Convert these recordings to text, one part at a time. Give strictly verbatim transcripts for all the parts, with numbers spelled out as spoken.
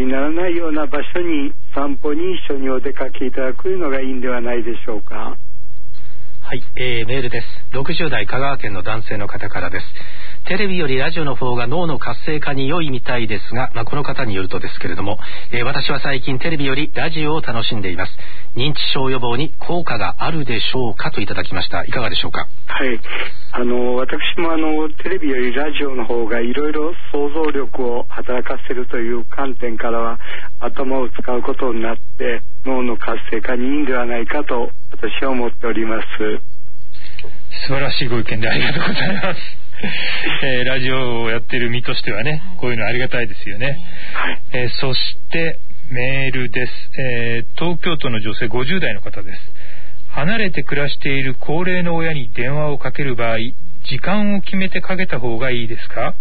ならないような場所に散歩に一緒にお出かけいただくのがいいんではないでしょうか。 はい、えー、メールです。ろくじゅう代香川県の男性の方からです。テレビよりラジオの方が脳の活性化に良いみたいですが、まあ、この方によるとですけれども、えー、私は最近テレビよりラジオを楽しんでいます。認知症予防に効果があるでしょうかといただきました。いかがでしょうか。 はい、あの私もあのテレビよりラジオの方がいろいろ想像力を働かせるという観点からは頭を使うことになって脳の活性化にいいんではないかと私は思っております。 素晴らしいご意見でありがとうございます。えー、ラジオをやっている身としてはね、こういうのありがたいですよね。はい、えー、そしてメールです。えー、東京都の女性ごじゅう代の方です。離れて暮らしている高齢の親に電話をかける場合、時間を決めてかけた方がいいですか？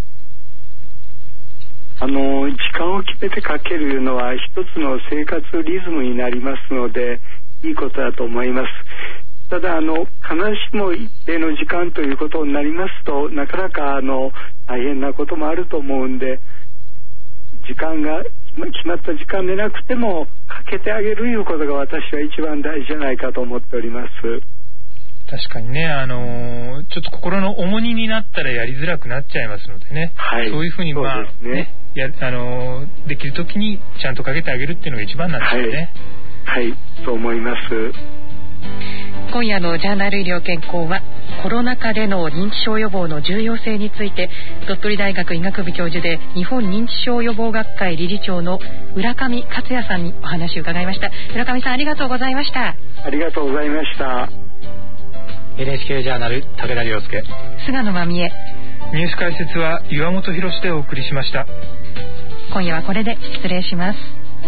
あの時間を決めてかけるのは一つの生活リズムになりますのでいいことだと思います。ただあの必ずしも一定の時間ということになりますとなかなかあの大変なこともあると思うんで、時間が決まった時間でなくてもかけてあげるということが私は一番大事じゃないかと思っております。 確かにね、あのー、ちょっと心の重荷になったらやりづらくなっちゃいますのでね、はい、そういうふうにまあね、ねやあのー、できるときにちゃんとかけてあげるっていうのが一番なんですよね。 はい、はい、そう思います。 今夜のジャーナル医療健康はコロナ禍での認知症予防の重要性について鳥取大学医学部教授で日本認知症予防学会理事長の浦上克也さんにお話を伺いました。浦上さん、ありがとうございました。 ありがとうございました。 エヌエイチケー ジャーナル武田良介、 菅野真美恵、 ニュース解説は岩本博史でお送りしました。 今夜はこれで失礼します。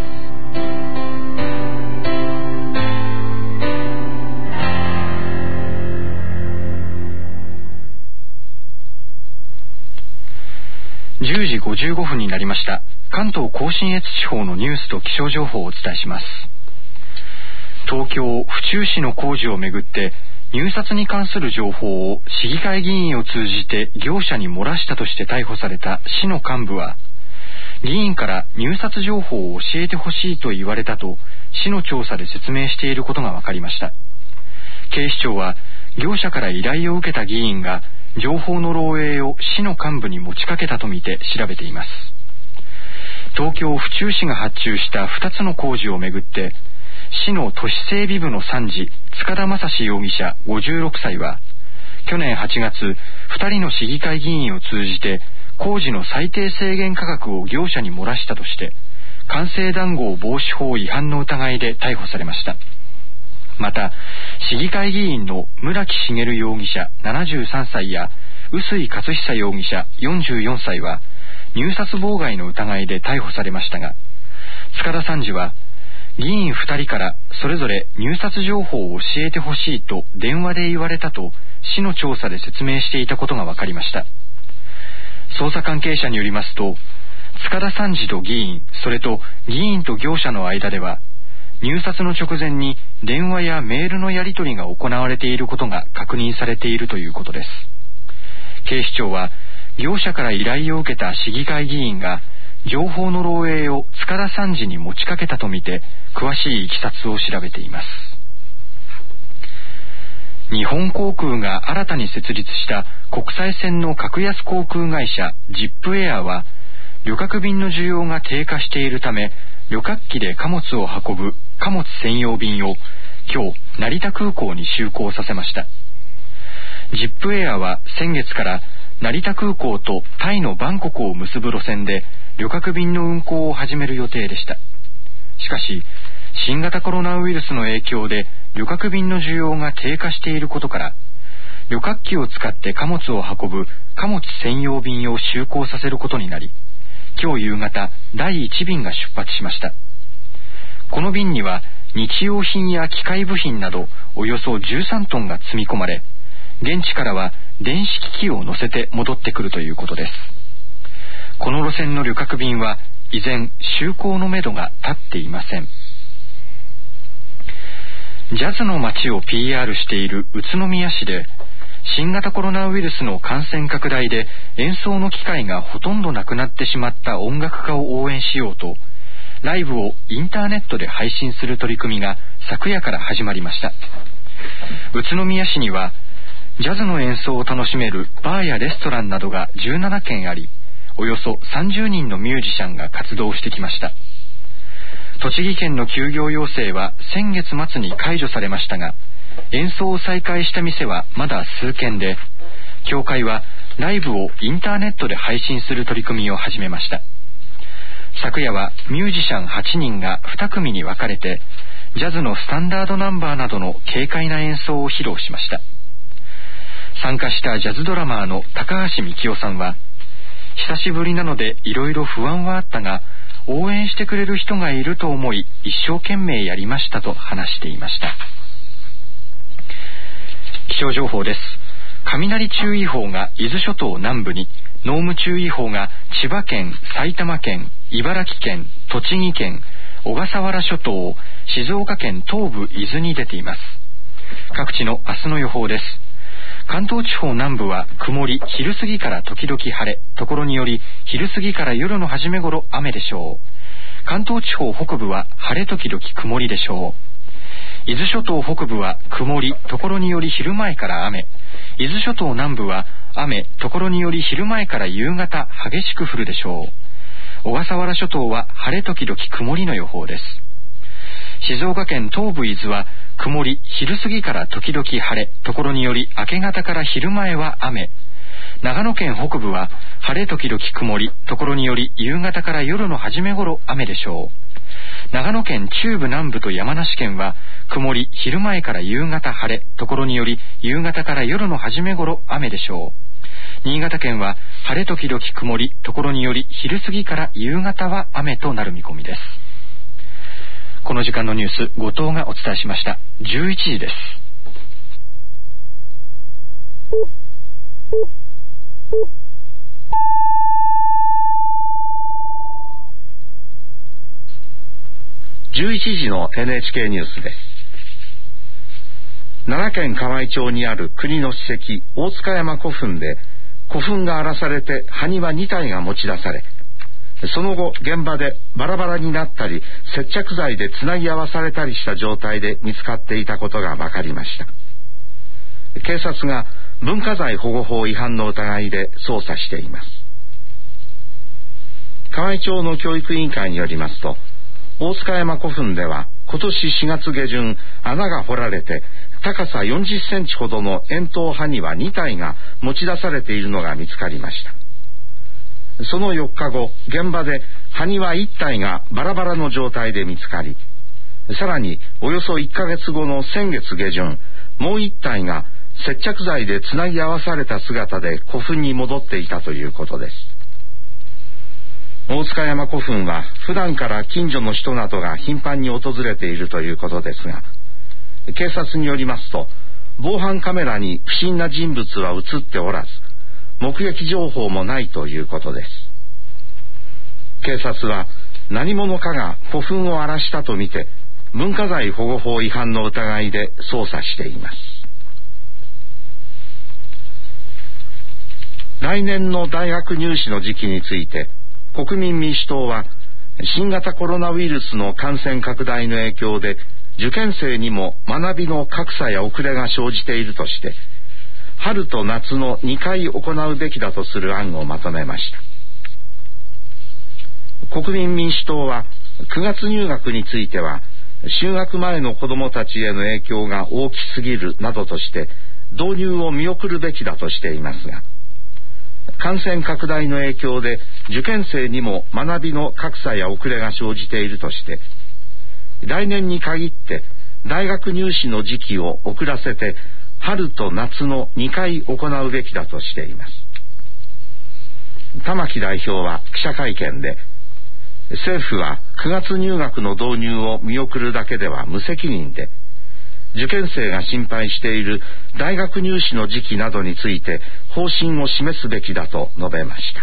じゅうじごじゅうごふんになりました。関東甲信越地方のニュースと気象情報をお伝えします。東京府中市の工事をめぐって入札に関する情報を市議会議員を通じて業者に漏らしたとして逮捕された市の幹部は、議員から入札情報を教えてほしいと言われたと市の調査で説明していることが分かりました。警視庁は業者から依頼を受けた議員が情報の漏洩を市の幹部に持ちかけたとみて調べています。東京府中市が発注したふたつの工事をめぐって市の都市整備部の参事塚田正史容疑者ごじゅうろくさいは去年はちがつふたりの市議会議員を通じて工事の最低制限価格を業者に漏らしたとして官製談合防止法違反の疑いで逮捕されました。また市議会議員の村木茂容疑者ななじゅうさんさいや臼井勝久容疑者よんじゅうよんさいは入札妨害の疑いで逮捕されましたが、塚田参事は議員ふたりからそれぞれ入札情報を教えてほしいと電話で言われたと市の調査で説明していたことが分かりました。捜査関係者によりますと、塚田参事と議員、それと議員と業者の間では入札の直前に電話やメールのやり取りが行われていることが確認されているということです。警視庁は業者から依頼を受けた市議会議員が情報の漏洩を塚田参事に持ちかけたとみて詳しいいきさつを調べています。日本航空が新たに設立した国際線の格安航空会社ジップエアは旅客便の需要が低下しているため旅客機で貨物を運ぶ貨物専用便を今日成田空港に就航させました。ジップエアは先月から成田空港とタイのバンコクを結ぶ路線で旅客便の運航を始める予定でした。しかし新型コロナウイルスの影響で旅客便の需要が低下していることから旅客機を使って貨物を運ぶ貨物専用便を就航させることになり、今日夕方だいいち便が出発しました。この便には日用品や機械部品などおよそじゅうさんトンが積み込まれ、現地からは電子機器を乗せて戻ってくるということです。この路線の旅客便は依然就航のめどが立っていません。ジャズの街を ピーアール している宇都宮市で新型コロナウイルスの感染拡大で演奏の機会がほとんどなくなってしまった音楽家を応援しようとライブをインターネットで配信する取り組みが昨夜から始まりました。宇都宮市にはジャズの演奏を楽しめるバーやレストランなどがじゅうななけんあり、およそさんじゅうにんのミュージシャンが活動してきました。栃木県の休業要請は先月末に解除されましたが、演奏を再開した店はまだ数軒で、協会はライブをインターネットで配信する取り組みを始めました。昨夜はミュージシャンはちにんがにくみに分かれて、ジャズのスタンダードナンバーなどの軽快な演奏を披露しました。参加したジャズドラマーの高橋幹夫さんは、久しぶりなのでいろいろ不安はあったが、応援してくれる人がいると思い一生懸命やりましたと話していました。気象情報です。雷注意報が伊豆諸島南部に、濃霧注意報が千葉県、埼玉県、茨城県、栃木県、小笠原諸島、静岡県東部伊豆に出ています。各地の明日の予報です。関東地方南部は曇り、昼過ぎから時々晴れ、ところにより昼過ぎから夜の初め頃雨でしょう。関東地方北部は晴れ時々曇りでしょう。伊豆諸島北部は曇り、ところにより昼前から雨。伊豆諸島南部は雨、ところにより昼前から夕方激しく降るでしょう。小笠原諸島は晴れ時々曇りの予報です。静岡県東部伊豆は曇り、昼過ぎから時々晴れ、ところにより明け方から昼前は雨。長野県北部は晴れ時々曇り、ところにより夕方から夜の初め頃雨でしょう。長野県中部南部と山梨県は曇り、昼前から夕方晴れ、ところにより夕方から夜の初め頃雨でしょう。新潟県は晴れ時々曇り、ところにより昼過ぎから夕方は雨となる見込みです。この時間のニュース、後藤がお伝えしました。じゅういちじです。 じゅういちじの エヌエイチケー ニュースです。奈良県河合町にある国の史跡大塚山古墳で古墳が荒らされて埴輪にたいが持ち出され、その後現場でバラバラになったり接着剤でつなぎ合わされたりした状態で見つかっていたことが分かりました。警察が文化財保護法違反の疑いで捜査しています。河合町の教育委員会によりますと、大塚山古墳では今年しがつげじゅん穴が掘られて高さよんじゅっセンチほどの円筒埴輪にたいが持ち出されているのが見つかりました。そのよっかご、現場で埴輪いったいがバラバラの状態で見つかり、さらにおよそいっかげつごの先月下旬、もういったいが接着剤でつなぎ合わされた姿で古墳に戻っていたということです。大塚山古墳は普段から近所の人などが頻繁に訪れているということですが、警察によりますと防犯カメラに不審な人物は映っておらず、目撃情報もないということです。警察は何者かが古墳を荒らしたとみて文化財保護法違反の疑いで捜査しています。来年の大学入試の時期について国民民主党は新型コロナウイルスの感染拡大の影響で受験生にも学びの格差や遅れが生じているとして、春と夏のにかい行うべきだとする案をまとめました。国民民主党はくがつ入学については就学前の子どもたちへの影響が大きすぎるなどとして導入を見送るべきだとしていますが、感染拡大の影響で受験生にも学びの格差や遅れが生じているとして、来年に限って大学入試の時期を遅らせて春と夏のにかい行うべきだとしています。玉木代表は記者会見で、政府はくがつ入学の導入を見送るだけでは無責任で、受験生が心配している大学入試の時期などについて方針を示すべきだと述べました。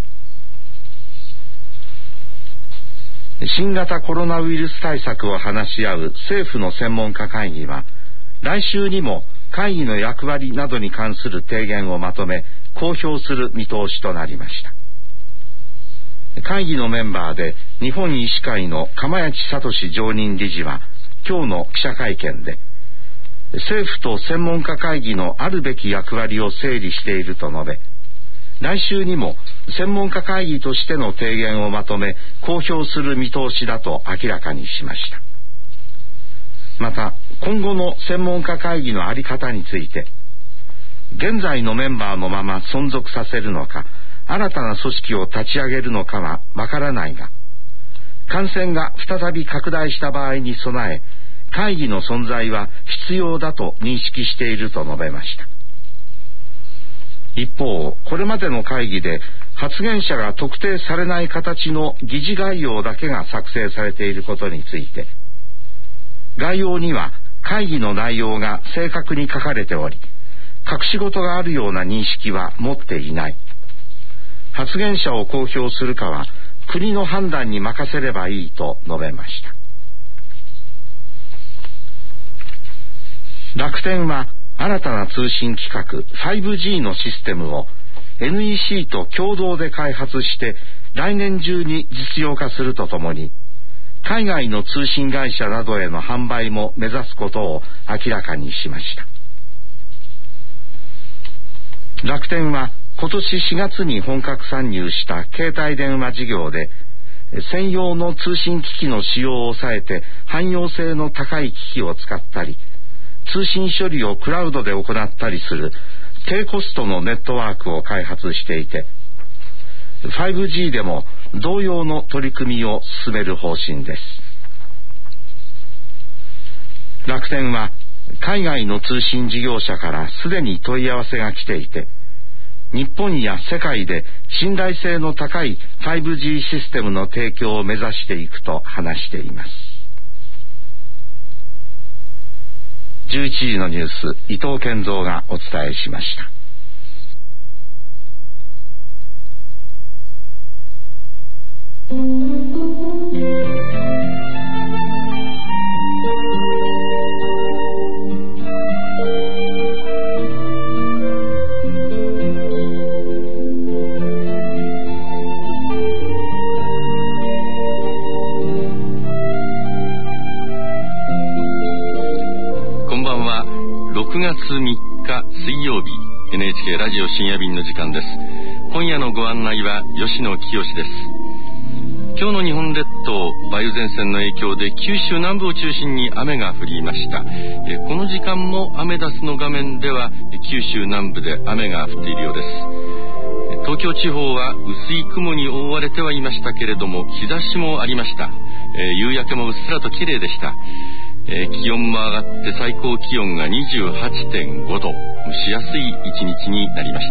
新型コロナウイルス対策を話し合う政府の専門家会議は、来週にも会議の役割などに関する提言をまとめ公表する見通しとなりました。 会議のメンバーで日本医師会の釜谷聡常任理事は今日の記者会見で、政府と専門家会議のあるべき役割を整理していると述べ、来週にも専門家会議としての提言をまとめ公表する見通しだと明らかにしました。また今後の専門家会議の在り方について、現在のメンバーのまま存続させるのか、新たな組織を立ち上げるのかはわからないが、感染が再び拡大した場合に備え、会議の存在は必要だと認識していると述べました。一方、これまでの会議で発言者が特定されない形の議事概要だけが作成されていることについて、概要には会議の内容が正確に書かれており、隠し事があるような認識は持っていない。発言者を公表するかは国の判断に任せればいいと述べました。楽天は新たな通信規格 ファイブジー のシステムを エヌイーシー と共同で開発して来年中に実用化するとともに、海外の通信会社などへの販売も目指すことを明らかにしました。楽天は今年しがつに本格参入した携帯電話事業で、専用の通信機器の使用を抑えて汎用性の高い機器を使ったり、通信処理をクラウドで行ったりする低コストのネットワークを開発していて、 ファイブジー でも同様の取り組みを進める方針です。楽天は海外の通信事業者からすでに問い合わせが来ていて、日本や世界で信頼性の高い ファイブジー システムの提供を目指していくと話しています。じゅういちじのニュース、伊藤健三がお伝えしました。 ろくがつみっか水曜日、 エヌエイチケー ラジオ深夜便の時間です。今夜のご案内は吉野清です。今日の日本列島、梅雨前線の影響で九州南部を中心に雨が降りました。えこの時間もアメダスの画面では九州南部で雨が降っているようです。東京地方は薄い雲に覆われてはいましたけれども、日差しもありました。え夕焼けもうっすらと綺麗でした。えー、気温も上がって最高気温が にじゅうはちてんごど、蒸しやすい一日になりました。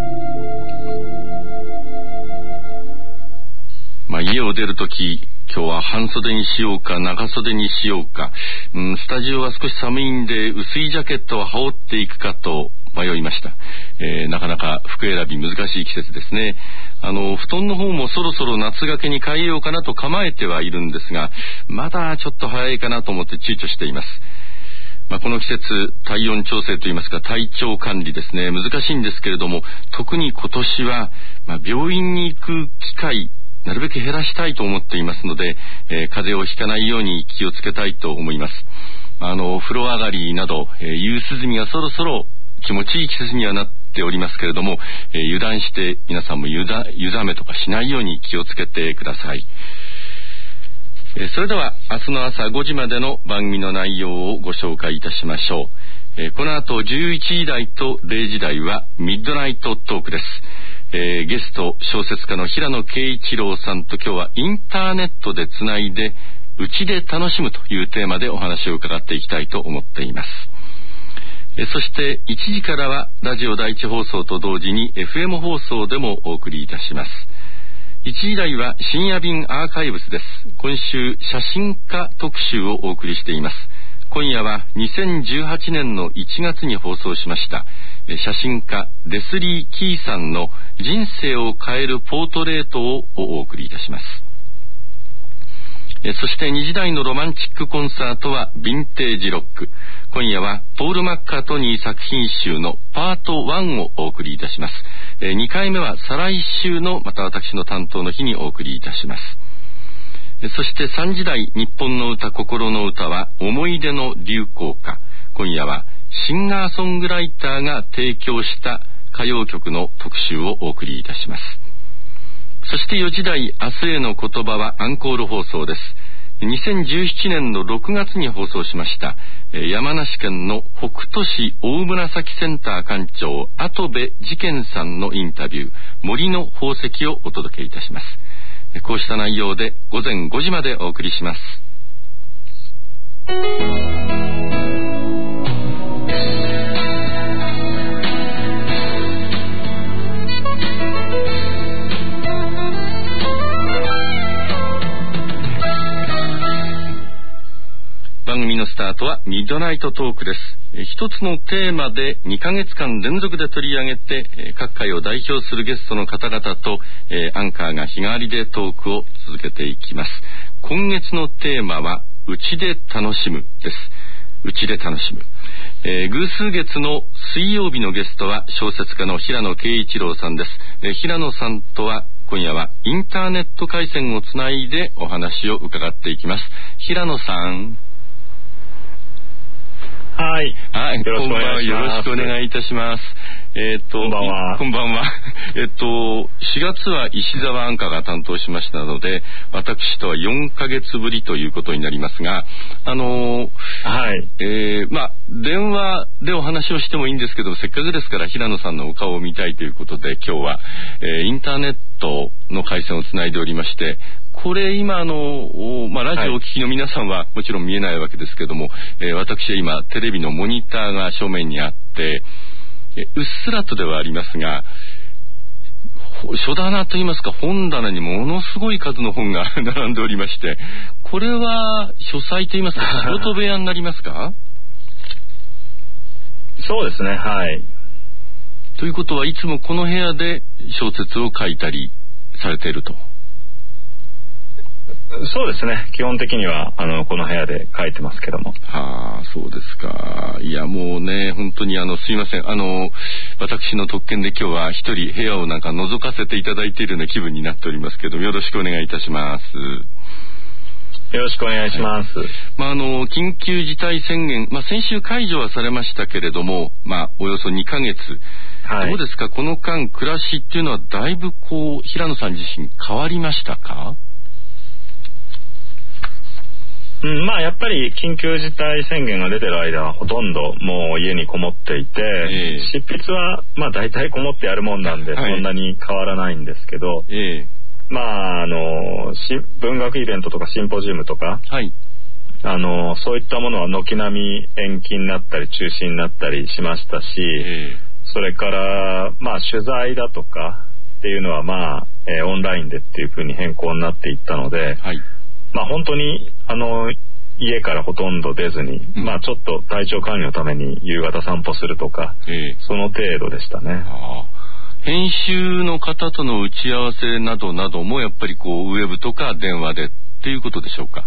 まあ、家を出るとき、今日は半袖にしようか長袖にしようか、うん、スタジオは少し寒いんで薄いジャケットを羽織っていくかと迷いました。えー、なかなか服選び難しい季節ですね。あの布団の方もそろそろ夏掛けに変えようかなと構えてはいるんですが、まだちょっと早いかなと思って躊躇しています。まあ、この季節、体温調整といいますか体調管理ですね、難しいんですけれども、特に今年は、まあ、病院に行く機会なるべく減らしたいと思っていますので、えー、風邪をひかないように気をつけたいと思います。あの風呂上がりなど、えー、夕涼みがそろそろ気持ちいい季節にはなっておりますけれども、えー、油断して皆さんも湯だ湯冷めとかしないように気をつけてください。えー、それでは明日の朝ごじまでの番組の内容をご紹介いたしましょう。えー、この後じゅういちじ台とれいじ台はミッドナイトトークです。えー、ゲスト小説家の平野啓一郎さんと今日はインターネットでつないでうちで楽しむというテーマでお話を伺っていきたいと思っています。えー、そしていちじからはラジオ第一放送と同時に エフエム 放送でもお送りいたします。いちじ台は深夜便アーカイブスです。今週写真家特集をお送りしています。今夜はにせんじゅうはちねんのいちがつに放送しました写真家レスリー・キーさんの人生を変えるポートレートをお送りいたします。そしてにじ台のロマンチックコンサートはヴィンテージロック。今夜はポール・マッカートニー作品集のパートワンをお送りいたします。 えー、にかいめは再来週のまた私の担当の日にお送りいたします。そしてさんじ台日本の歌心の歌は思い出の流行歌。今夜はシンガーソングライターが提供した歌謡曲の特集をお送りいたします。そしてよじ台明日への言葉はアンコール放送です。にせんじゅうななねんのろくがつに放送しました山梨県の北杜市大紫センター館長跡部事件さんのインタビュー森の宝石をお届けいたします。こうした内容でごぜんごじまでお送りします。番組のスタートはミッドナイトトークです。一つのテーマでにかげつかん連続で取り上げて各界を代表するゲストの方々とアンカーが日替わりでトークを続けていきます。今月のテーマはうちで楽しむです。うちで楽しむ、えー、偶数月の水曜日のゲストは小説家の平野啓一郎さんです。えー、平野さんとは今夜はインターネット回線をつないでお話を伺っていきます。平野さん。 はい。 はい。 よろしくお願いします。 よろしくお願いいたします。えっと、 こんばんは。 こんばんは。えっと、しがつは石澤アンカーが担当しましたので、私とはよんかげつぶりということになりますが、あのー、 はい。 えー、まあ、電話でお話をしてもいいんですけど、せっかくですから平野さんのお顔を見たいということで、今日は、えー、インターネットの回線をつないでおりまして、これ今あの、まあ、ラジオをお聞きの皆さんはもちろん見えないわけですけども、えー、私は今テレビのモニターが正面にあって、えうっすらとではありますが、書棚といいますか本棚にものすごい数の本が並んでおりまして、これは書斎といいますか仕事部屋になりますか？ そうですね、はい。 ということはいつもこの部屋で小説を書いたりされていると。 そうですね、基本的にはあのこの部屋で書いてますけども。 はあ、そうですか。いやもうね、本当にあのすいません、あの私の特権で今日は一人部屋をなんか覗かせていただいているような気分になっておりますけど、よろしくお願いいたします。 よろしくお願いします。 はい、まああの緊急事態宣言、まあ先週解除はされましたけれども、まあおよそにかげつ、はい、どうですか、この間暮らしっていうのはだいぶこう平野さん自身変わりましたか？ うん、まあやっぱり緊急事態宣言が出てる間はほとんどもう家にこもっていて、えー、執筆はまあ大体こもってやるもんなんでそんなに変わらないんですけど、えー、まああの文学イベントとかシンポジウムとか、はい、あのそういったものは軒並み延期になったり中止になったりしましたし、えー、それからまあ取材だとかっていうのはまあ、えー、オンラインでっていう風に変更になっていったので、はい、まあ本当にあの家からほとんど出ずに、うん、まあちょっと体調管理のために夕方散歩するとか、えー、その程度でしたね。 あ、編集の方との打ち合わせなどなどもやっぱりこうウェブとか電話でっていうことでしょうか？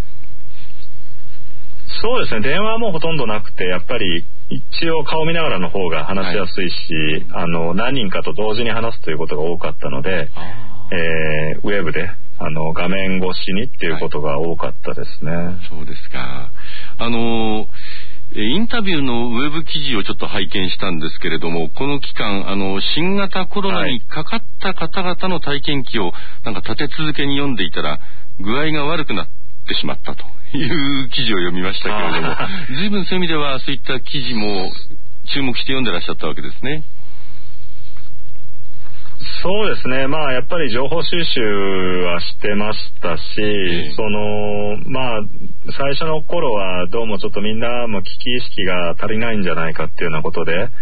そうですね、電話はもうほとんどなくて、やっぱり一応顔見ながらの方が話しやすいし、はい、あの何人かと同時に話すということが多かったので、えー、ウェブであの画面越しにっていうことが多かったですね。はい、 そうですか。あのインタビューのウェブ記事をちょっと拝見したんですけれども、この期間あの新型コロナにかかった方々の体験記をなんか立て続けに読んでいたら具合が悪くなってしまったという記事を読みましたけれども、随分そういう意味ではそういった記事も注目して読んでらっしゃったわけですね。 そうですね、まあやっぱり情報収集はしてましたし、えー、そのまあ最初の頃はどうもちょっとみんなも危機意識が足りないんじゃないかっていうようなことで、はい、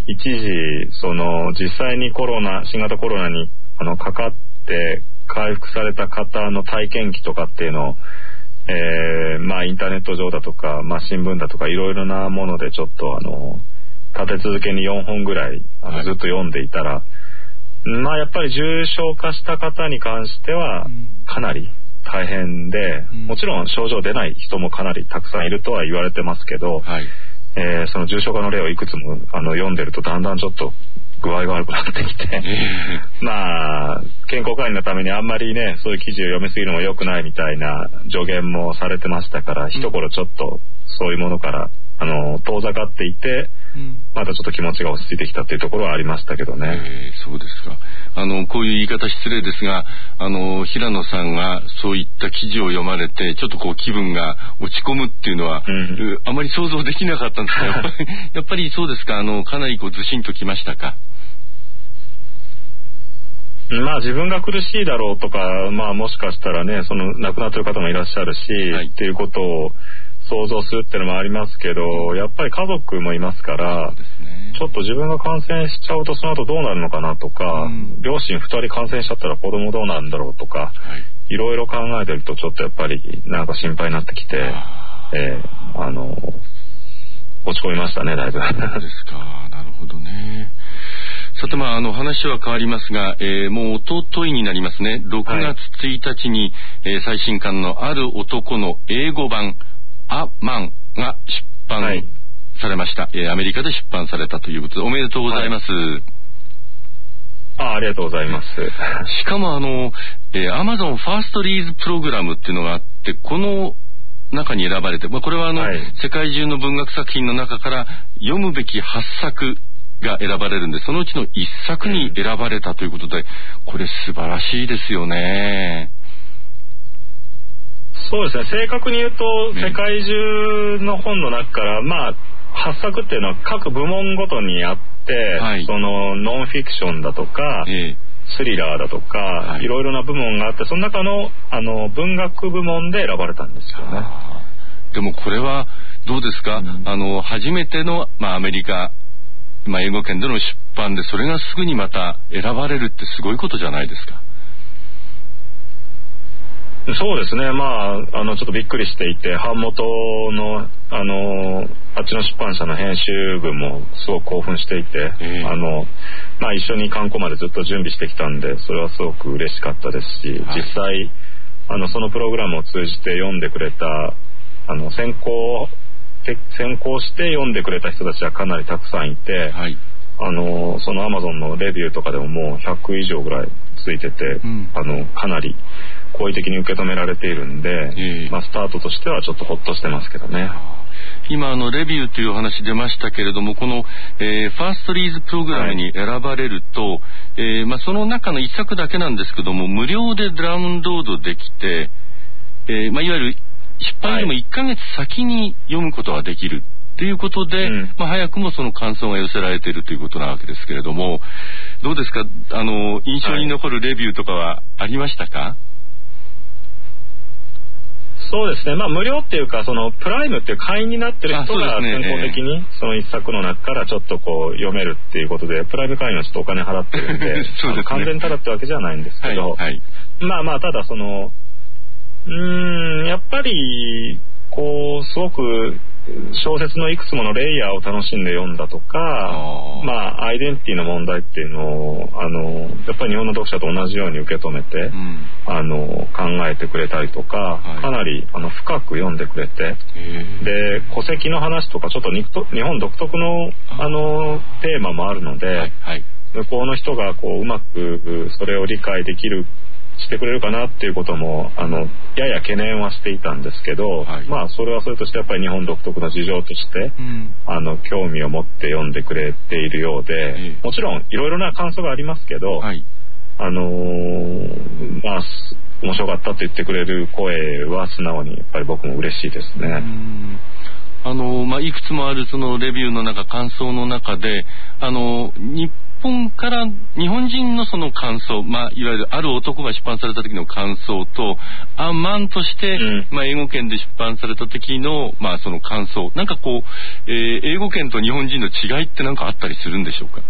一時その実際にコロナ新型コロナにあのかかって回復された方の体験記とかっていうのを、えー、まあインターネット上だとか、まあ、新聞だとかいろいろなものでちょっとあの立て続けによんほんぐらいあの、はい、ずっと読んでいたら、まあやっぱり重症化した方に関してはかなり大変で、うん、もちろん症状出ない人もかなりたくさんいるとは言われてますけど、はい、えー、その重症化の例をいくつもあの読んでるとだんだんちょっと具合が悪くなってきてまあ健康管理のためにあんまりねそういう記事を読みすぎるのも良くないみたいな助言もされてましたから、うん、一頃ちょっとそういうものからあの遠ざかっていて、うん、またちょっと気持ちが落ち着いてきたっていうところはありましたけどね。 えー、そうですか。あのこういう言い方失礼ですが、あの平野さんがそういった記事を読まれてちょっとこう気分が落ち込むっていうのは、うん、あまり想像できなかったんですがやっぱりやっぱりそうですか。あのかなりこうずしんときましたか。 まあ自分が苦しいだろうとか、まあもしかしたらねその亡くなってる方もいらっしゃるし、はい、っていうことを想像するっていうのもありますけど、やっぱり家族もいますから、そうですね、ちょっと自分が感染しちゃうとその後どうなるのかなとか、うん、両親ふたり感染しちゃったら子供どうなるんだろうとか、はい、いろいろ考えてるとちょっとやっぱりなんか心配になってきて、えー、あの落ち込みましたねだいぶ。そうですか。なるほどね。さてまああの話は変わりますが、えー、もう一昨日になりますね。ろくがつついたちに、はい、えー、最新刊のある男の英語版アマンが出版されました、はい、えー、アメリカで出版されたということでおめでとうございます。はい、 あ, ありがとうございます。 しかもあの、えー、Amazon ファーストリーズプログラムっていうのがあって、この中に選ばれて、まあ、これはあの、はい、世界中の文学作品の中から読むべきはっさくが選ばれるんで、そのうちのいっさくに選ばれたということで、これ素晴らしいですよね。 そうですね、正確に言うと、ね、世界中の本の中からまあはっさくっていうのは各部門ごとにあって、はい、そのノンフィクションだとか、えー、スリラーだとか、はい、いろいろな部門があって、その中のあの文学部門で選ばれたんですよね。 でもこれはどうですか、うん、あの初めての、まあ、アメリカ、まあ、英語圏での出版でそれがすぐにまた選ばれるってすごいことじゃないですか。 そうですね、まあ、あのちょっとびっくりしていて、版元のあのあっちの出版社の編集部もすごく興奮していて、えー、あのまあ、一緒に刊行までずっと準備してきたんで、それはすごく嬉しかったですし、はい、実際あのそのプログラムを通じて読んでくれたあの先行先行して読んでくれた人たちはかなりたくさんいて、はい、あのその Amazon のレビューとかでももうひゃくいじょうぐらいついてて、うん、あのかなり好意的に受け止められているんで、えーまあ、スタートとしてはちょっとホッとしてますけどね。 今あのレビューという話出ましたけれども、この、えー、ファーストリーズプログラムに選ばれると、はい、えーまあ、その中の一作だけなんですけども無料でダウンロードできて、えーまあ、いわゆる出版よりもいっかげつ先に読むことができるということで、うん、まあ、早くもその感想が寄せられているということなわけですけれども、どうですか、あの印象に残るレビューとかはありましたか？はい、 そうですね、まあ無料っていうかそのプライムっていう会員になってる人が先行的にその一作の中からちょっとこう読めるっていうことで、プライム会員はちょっとお金払ってるんでそうですね、完全ただってわけじゃないんですけど、はいはい、まあまあただそのうーんやっぱりこうすごく小説のいくつものレイヤーを楽しんで読んだとか、まあアイデンティティの問題っていうのをあのやっぱり日本の読者と同じように受け止めて、うん、あの考えてくれたりとか、はい、かなりあの深く読んでくれて、で戸籍の話とかちょっと日本独特のあのテーマもあるので、はいはい、向こうの人がこううまくそれを理解できるしてくれるかなっていうこともあのやや懸念はしていたんですけど、はい、まあそれはそれとしてやっぱり日本独特の事情として、うん、あの興味を持って読んでくれているようで、えー、もちろんいろいろな感想がありますけど、はい、あのー、まあ面白かったと言ってくれる声は素直にやっぱり僕も嬉しいですね。うんあのまあ、いくつもあるそのレビューの中感想の中であの日本から日本人のその感想、まあ、いわゆるある男が出版された時の感想とアマンとして、うんまあ、英語圏で出版された時の、まあ、その感想なんかこう、えー、英語圏と日本人の違いって何かあったりするんでしょうか？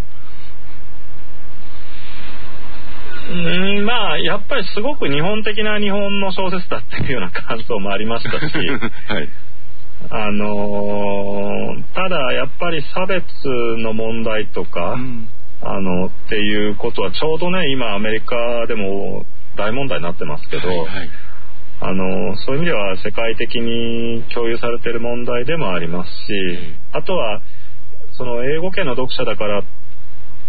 うんまあやっぱりすごく日本的な日本の小説だっていうような感想もありましたしはいあのー、ただやっぱり差別の問題とか、うん、あのっていうことはちょうどね今アメリカでも大問題になってますけど、はいはい、あのそういう意味では世界的に共有されている問題でもありますし、うん、あとはその英語圏の読者だからっ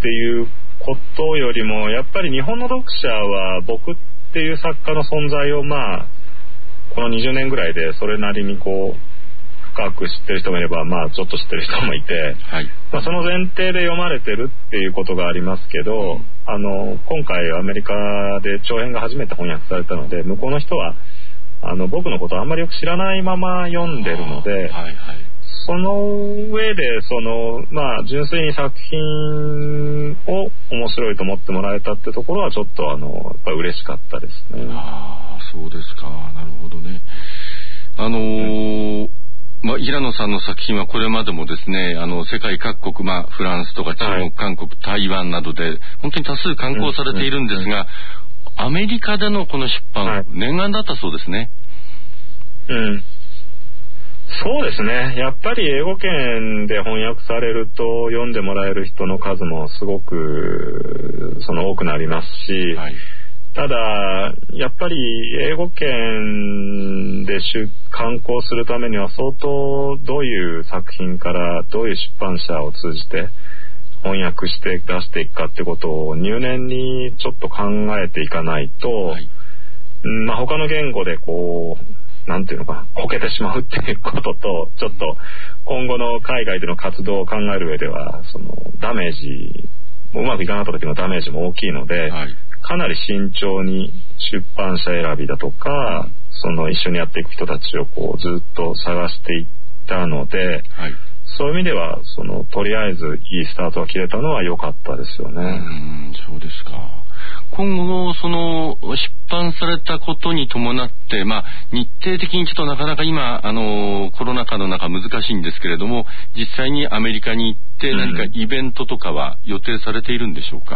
っていうことよりも、やっぱり日本の読者は僕っていう作家の存在をまあこのにじゅうねんぐらいでそれなりにこう深く知ってる人もいれば、まあちょっと知ってる人もいて、はい、まあ、その前提で読まれてるっていうことがありますけど、うん、あの今回アメリカで長編が初めて翻訳されたので、向こうの人はあの僕のことをあんまりよく知らないまま読んでるので、はいはい、その上でその、まあ、純粋に作品を面白いと思ってもらえたってところはちょっとあのやっぱ嬉しかったですね。 ああ、そうですか。なるほどね。あのーうん、まあ、平野さんの作品はこれまでもですね、あの世界各国、まあ、フランスとか中国、はい、韓国、台湾などで本当に多数刊行されているんですが、アメリカでのこの出版、はい、念願だったそうですね。 うん、そうですね。やっぱり英語圏で翻訳されると読んでもらえる人の数もすごくその多くなりますし、はい、ただやっぱり英語圏で刊行するためには相当どういう作品からどういう出版社を通じて翻訳して出していくかってことを入念にちょっと考えていかないと、はい、まあ、他の言語でこうなんていうのかこけてしまうっていうことと、ちょっと今後の海外での活動を考える上ではそのダメージうまくいかなかった時のダメージも大きいので、はい、かなり慎重に出版社選びだとか、その一緒にやっていく人たちをこうずっと探していったので、はい、そういう意味ではそのとりあえずいいスタートが切れたのは良かったですよね。 うん、そうですか。今後その出版されたことに伴って、まあ、日程的にちょっとなかなか今あのコロナ禍の中難しいんですけれども、実際にアメリカに行って何かイベントとかは予定されているんでしょうか？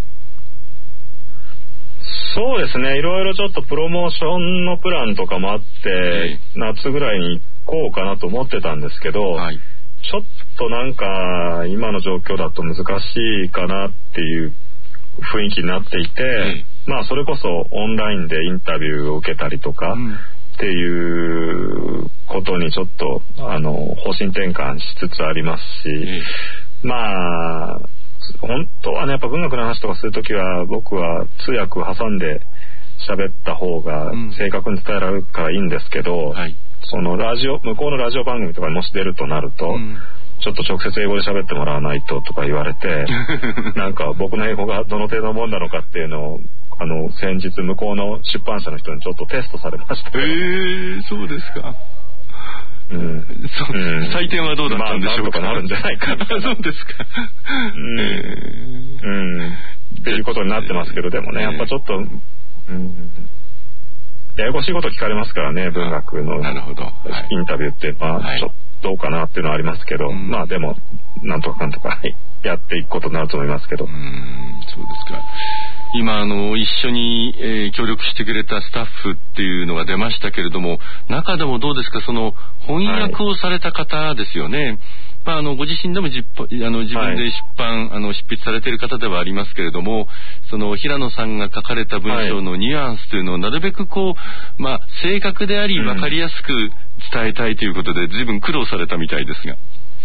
そうですね、いろいろちょっとプロモーションのプランとかもあって、えー、夏ぐらいに行こうかなと思ってたんですけど、はい、ちょっとなんか今の状況だと難しいかなっていう雰囲気になっていて、えー、まあそれこそオンラインでインタビューを受けたりとかっていうことにちょっとあの方針転換しつつありますし、えー、まあ本当はねやっぱ文学の話とかするときは僕は通訳を挟んで喋った方が正確に伝えられるからいいんですけど、うん、はい、そのラジオ向こうのラジオ番組とかにもし出るとなると、うん、ちょっと直接英語で喋ってもらわないととか言われてなんか僕の英語がどの程度のもんなのかっていうのをあの先日向こうの出版社の人にちょっとテストされましたけど、 えー、そうですか。うん、そう、うん、採点はどうだったんでしょうか。 まあ、なんとかなるんじゃないかなそうですか、 うんえーうん、っていうことになってますけど、でもね、えー、やっぱちょっと、うん、ややこしいこと聞かれますからね、文学のインタビューっていうのは、はい、ちょっとどうかなっていうのはありますけど、はい、まあでもなんとかなんとかやっていくことになると思いますけど。 うーん、そうですか。今あの一緒に、えー、協力してくれたスタッフっていうのが出ましたけれども、中でもどうですか、その翻訳をされた方ですよね、はい、まあ、あのご自身でもじあの自分で出版、はい、あの執筆されている方ではありますけれども、その平野さんが書かれた文章のニュアンスというのをなるべくこう、まあ、正確であり分かりやすく伝えたいということで、随分苦労されたみたいですが。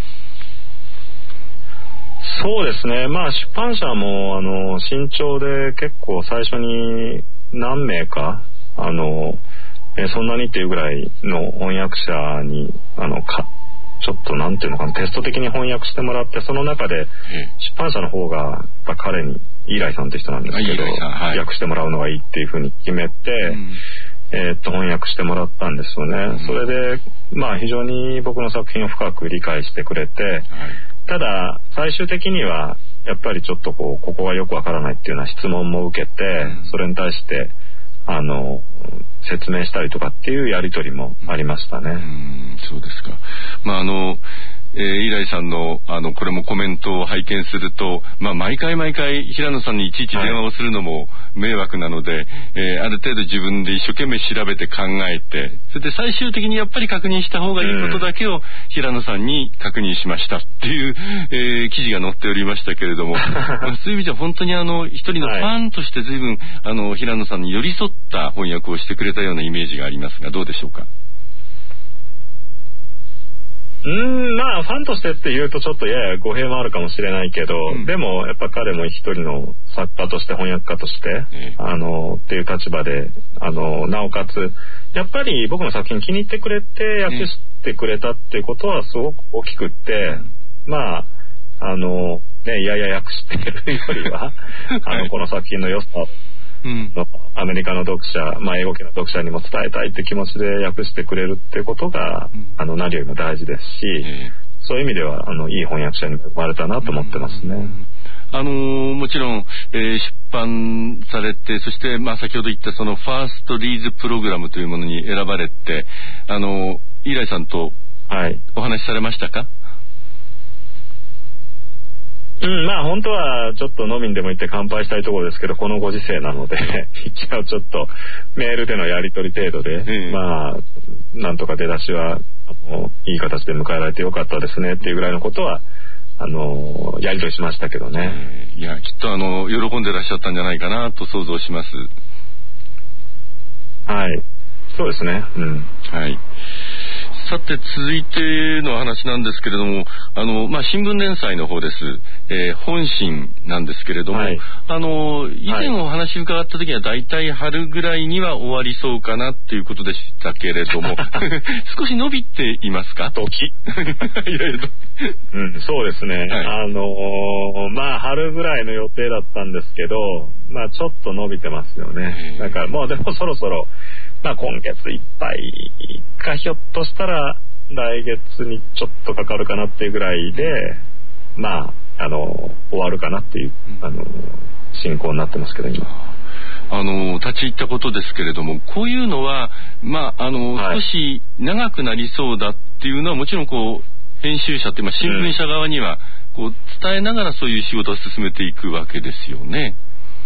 そうですね、まあ出版社もあの慎重で結構最初に何名かあのえそんなにっていうぐらいの翻訳者にあのかちょっとなんていうのかな、テスト的に翻訳してもらって、その中で出版社の方がやっぱ彼にイーライさんって人なんですけど、はい、訳してもらうのがいいっていうふうに決めて、うんえー、っと翻訳してもらったんですよね、うん、それでまあ非常に僕の作品を深く理解してくれて、はい、ただ最終的にはやっぱりちょっとこうここがよくわからないっていうような質問も受けて、うん、それに対してあの説明したりとかっていうやり取りもありましたね。 うん、そうですか。まああのえー、イーライさんのあのこれもコメントを拝見すると、まあ、毎回毎回平野さんにいちいち電話をするのも迷惑なので、はい、えー、ある程度自分で一生懸命調べて考えて、それで最終的にやっぱり確認した方がいいことだけを平野さんに確認しましたっていう、えー、記事が載っておりましたけれどもそういう意味では本当にあの一人のファンとして随分、はい、あの平野さんに寄り添った翻訳をしてくれたようなイメージがありますが、どうでしょうか。 ううーん、まあファンとしてって言うとちょっとやや語弊もあるかもしれないけど、うん、でもやっぱ彼も一人の作家として翻訳家として、えー、あのっていう立場で、あのなおかつやっぱり僕の作品気に入ってくれて訳してくれたっていうことはすごく大きくって、うん、まああのね、いやいや訳してるよりはあのこの作品の良さうん、アメリカの読者、まあ、英語系の読者にも伝えたいって気持ちで訳してくれるってことが、うん、あの何よりも大事ですし、えー、そういう意味ではあのいい翻訳者に恵まれたなと思ってますね。うん、 あのー、もちろん、えー、出版されて、そして、まあ、先ほど言ったそのファーストリーズプログラムというものに選ばれて、あのー、イーライさんとお話しされましたか？はい、 うん、まあ本当はちょっと飲みにでも行って乾杯したいところですけど、このご時世なので一応ちょっとメールでのやり取り程度で、えー、まあなんとか出だしはあのいい形で迎えられてよかったですねっていうぐらいのことはあのやり取りしましたけどね。 えー、いやきっとあの喜んでらっしゃったんじゃないかなと想像します。 はい、そうですね。うん。 はい。さて続いての話なんですけれども、あの、まあ、新聞連載の方です、えー、本心なんですけれども、はい、あの以前お話伺った時にはだいたい春ぐらいには終わりそうかなっていうことでしたけれども少し伸びていますか？ 時いろいろと、うん、そうですね、はい、あのー、まあ春ぐらいの予定だったんですけど、まあちょっと伸びてますよね。だからもうでもそろそろまあ、今月いっぱいかひょっとしたら来月にちょっとかかるかなっていうぐらいで、まああの終わるかなっていうあの進行になってますけど今。 あの立ち入ったことですけれども、こういうのはまああの、はい、少し長くなりそうだっていうのはもちろんこう編集者って、まあ、新聞社側にはこう伝えながらそういう仕事を進めていくわけですよね。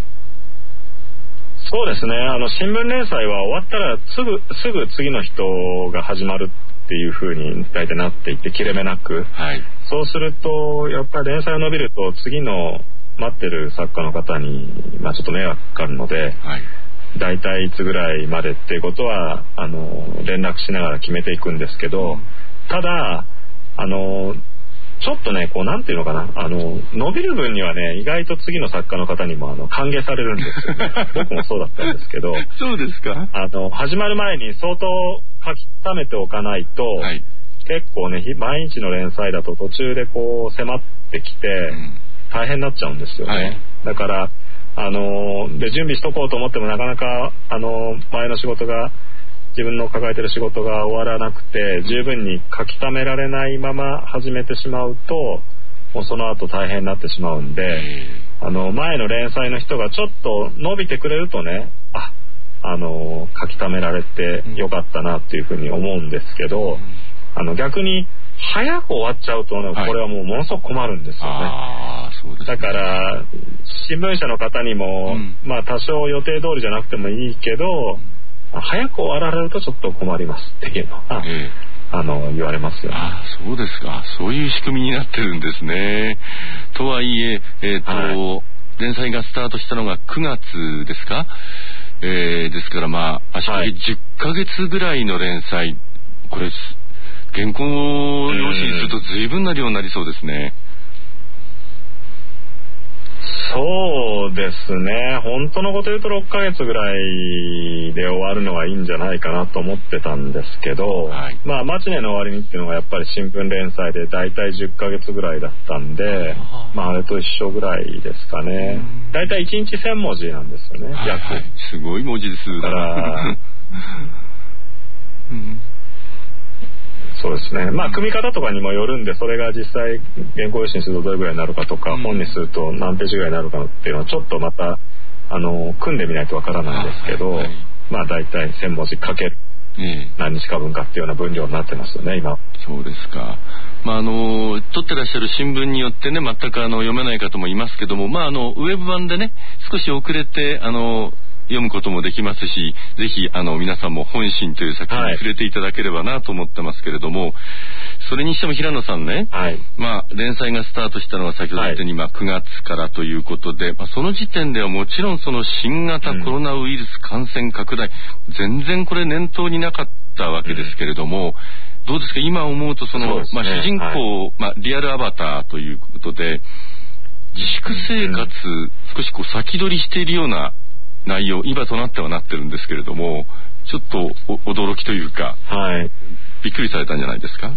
そうですね、あの新聞連載は終わったらすぐすぐ次の人が始まるっていう風に大体なっていって切れ目なく、はい、そうするとやっぱり連載が伸びると次の待ってる作家の方に、まあ、ちょっと迷惑かかるので、はい、大体いつぐらいまでっていうことはあの連絡しながら決めていくんですけど、うん、ただあのちょっとねこうなんていうのかな、あの伸びる分にはね意外と次の作家の方にもあの歓迎されるんですよ、ね、僕もそうだったんですけどそうですか。 あの始まる前に相当書き溜めておかないと、はい、結構ね毎日の連載だと途中でこう迫ってきて、うん、大変になっちゃうんですよね、はい、だからあので準備しとこうと思ってもなかなかあの前の仕事が自分の抱えてる仕事が終わらなくて十分に書き溜められないまま始めてしまうともうその後大変になってしまうんで、あの前の連載の人がちょっと伸びてくれるとね、あ、あの書き溜められてよかったなっていうふうに思うんですけど、あの逆に早く終わっちゃうとね、これはもうものすごく困るんですよね。あ、そうですね。だから新聞社の方にも、うん、まあ多少予定通りじゃなくてもいいけど、早く終わられるとちょっと困りますっていうのは、ええ、あの言われますよね。 あ、そうですか。そういう仕組みになってるんですね。とはいえ、えーと、はい、連載がスタートしたのがくがつですか、えー、ですからまあ足掛けじゅっかげつぐらいの連載、はい、これ原稿用紙にすると随分な量になりそうですね。 そうですね、本当のこと言うとろっかげつぐらいで終わるのがいいんじゃないかなと思ってたんですけど、はい、まあマチネの終わりにっていうのがやっぱり新聞連載でだいたいじゅっかげつぐらいだったんで、まああれと一緒ぐらいですかね。だいたいいちにちせんもじなんですよね、 はい、約、はい、すごい文字数だからうんそうですね、まあ組み方とかにもよるんで、それが実際原稿用紙にするとどれぐらいになるかとか、うん、本にすると何ページぐらいになるかっていうのはちょっとまたあの組んでみないとわからないんですけど、はいはい、まあ大体せんもじかける何日か分かっていうような分量になってますよね今。 そうですか。まああの撮ってらっしゃる新聞によってね、全くあの読めない方もいますけども、まああのウェブ版でね少し遅れてあの読むこともできますし、ぜひあの皆さんも本心という作品に触れていただければなと思ってますけれども、はい、それにしても平野さんね、はい、まあ連載がスタートしたのは先ほど言ったように、まあくがつからということで、まあ、その時点ではもちろんその新型コロナウイルス感染拡大、うん、全然これ念頭になかったわけですけれども、 どうですか、今思うとその、そ、ね、まあ、主人公、はい、まあ、リアルアバターということで自粛生活、うん、少しこう先取りしているような内容、今となってはなってるんですけれども、ちょっと驚きというか、はい、びっくりされたんじゃないですか？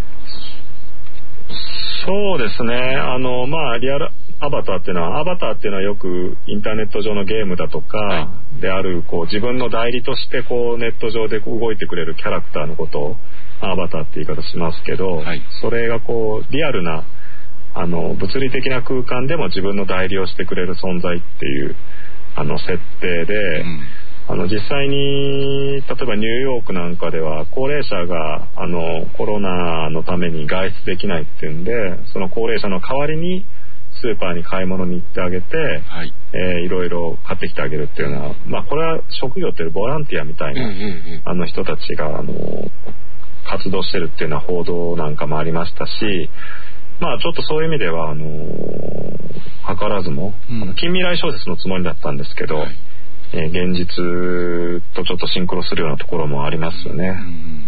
そうですね、あのまあリアルアバターっていうのはアバターっていうのはよくインターネット上のゲームだとかである、こう自分の代理としてこうネット上で動いてくれるキャラクターのことをアバターって言い方しますけど、はい、それがこうリアルなあの物理的な空間でも自分の代理をしてくれる存在っていうあの設定で、うん、あの実際に例えばニューヨークなんかでは高齢者があのコロナのために外出できないっていうんで、その高齢者の代わりにスーパーに買い物に行ってあげて、はいえー、いろいろ買ってきてあげるっていうのは、まあこれは職業っていうボランティアみたいな、うんうんうん、あの人たちがあの活動してるっていうのは報道なんかもありましたし、まあちょっとそういう意味ではあの図らずも、うん、近未来小説のつもりだったんですけど、はいえー、現実とちょっとシンクロするようなところもありますよね。うん、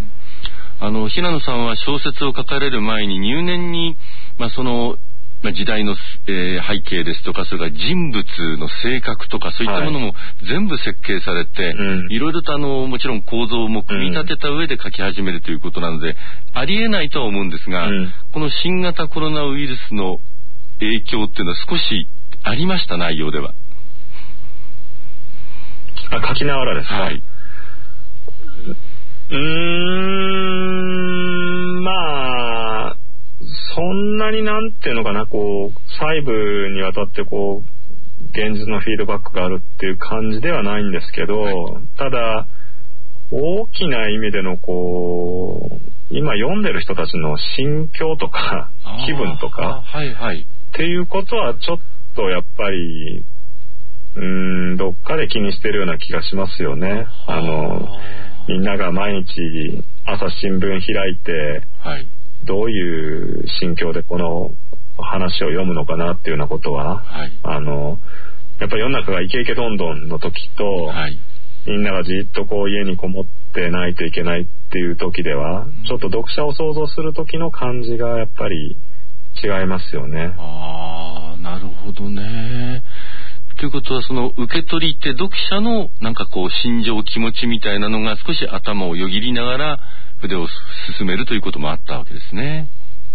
あの平野さんは小説を書かれる前に入念に、まあ、その時代の、えー、背景ですとか、それから人物の性格とかそういったものも全部設計されて、はいうん、いろいろとあのもちろん構造も組み立てた上で書き始めるということなので、うん、ありえないとは思うんですが、うん、この新型コロナウイルスの影響っていうのは少しありました、内容では。 あ、書きながらですか？はい。うーん、まあそんなになんていうのかな、こう細部にわたってこう現実のフィードバックがあるっていう感じではないんですけど、はい、ただ大きな意味でのこう今読んでる人たちの心境とか気分とか、はいはい、っていうことはちょっとやっぱりうーんどっかで気にしてるような気がしますよね。あのみんなが毎日朝新聞開いて、はい、どういう心境でこの話を読むのかなっていうようなことは、はい、あのやっぱり世の中がイケイケどんどんの時と、はい、みんながじっとこう家にこもってないといけないっていう時では、うん、ちょっと読者を想像する時の感じがやっぱり違いますよね。 ああ、なるほどね。ということはその受け取り手読者のなんかこう心情気持ちみたいなのが少し頭をよぎりながら筆を進めるということもあったわけですね。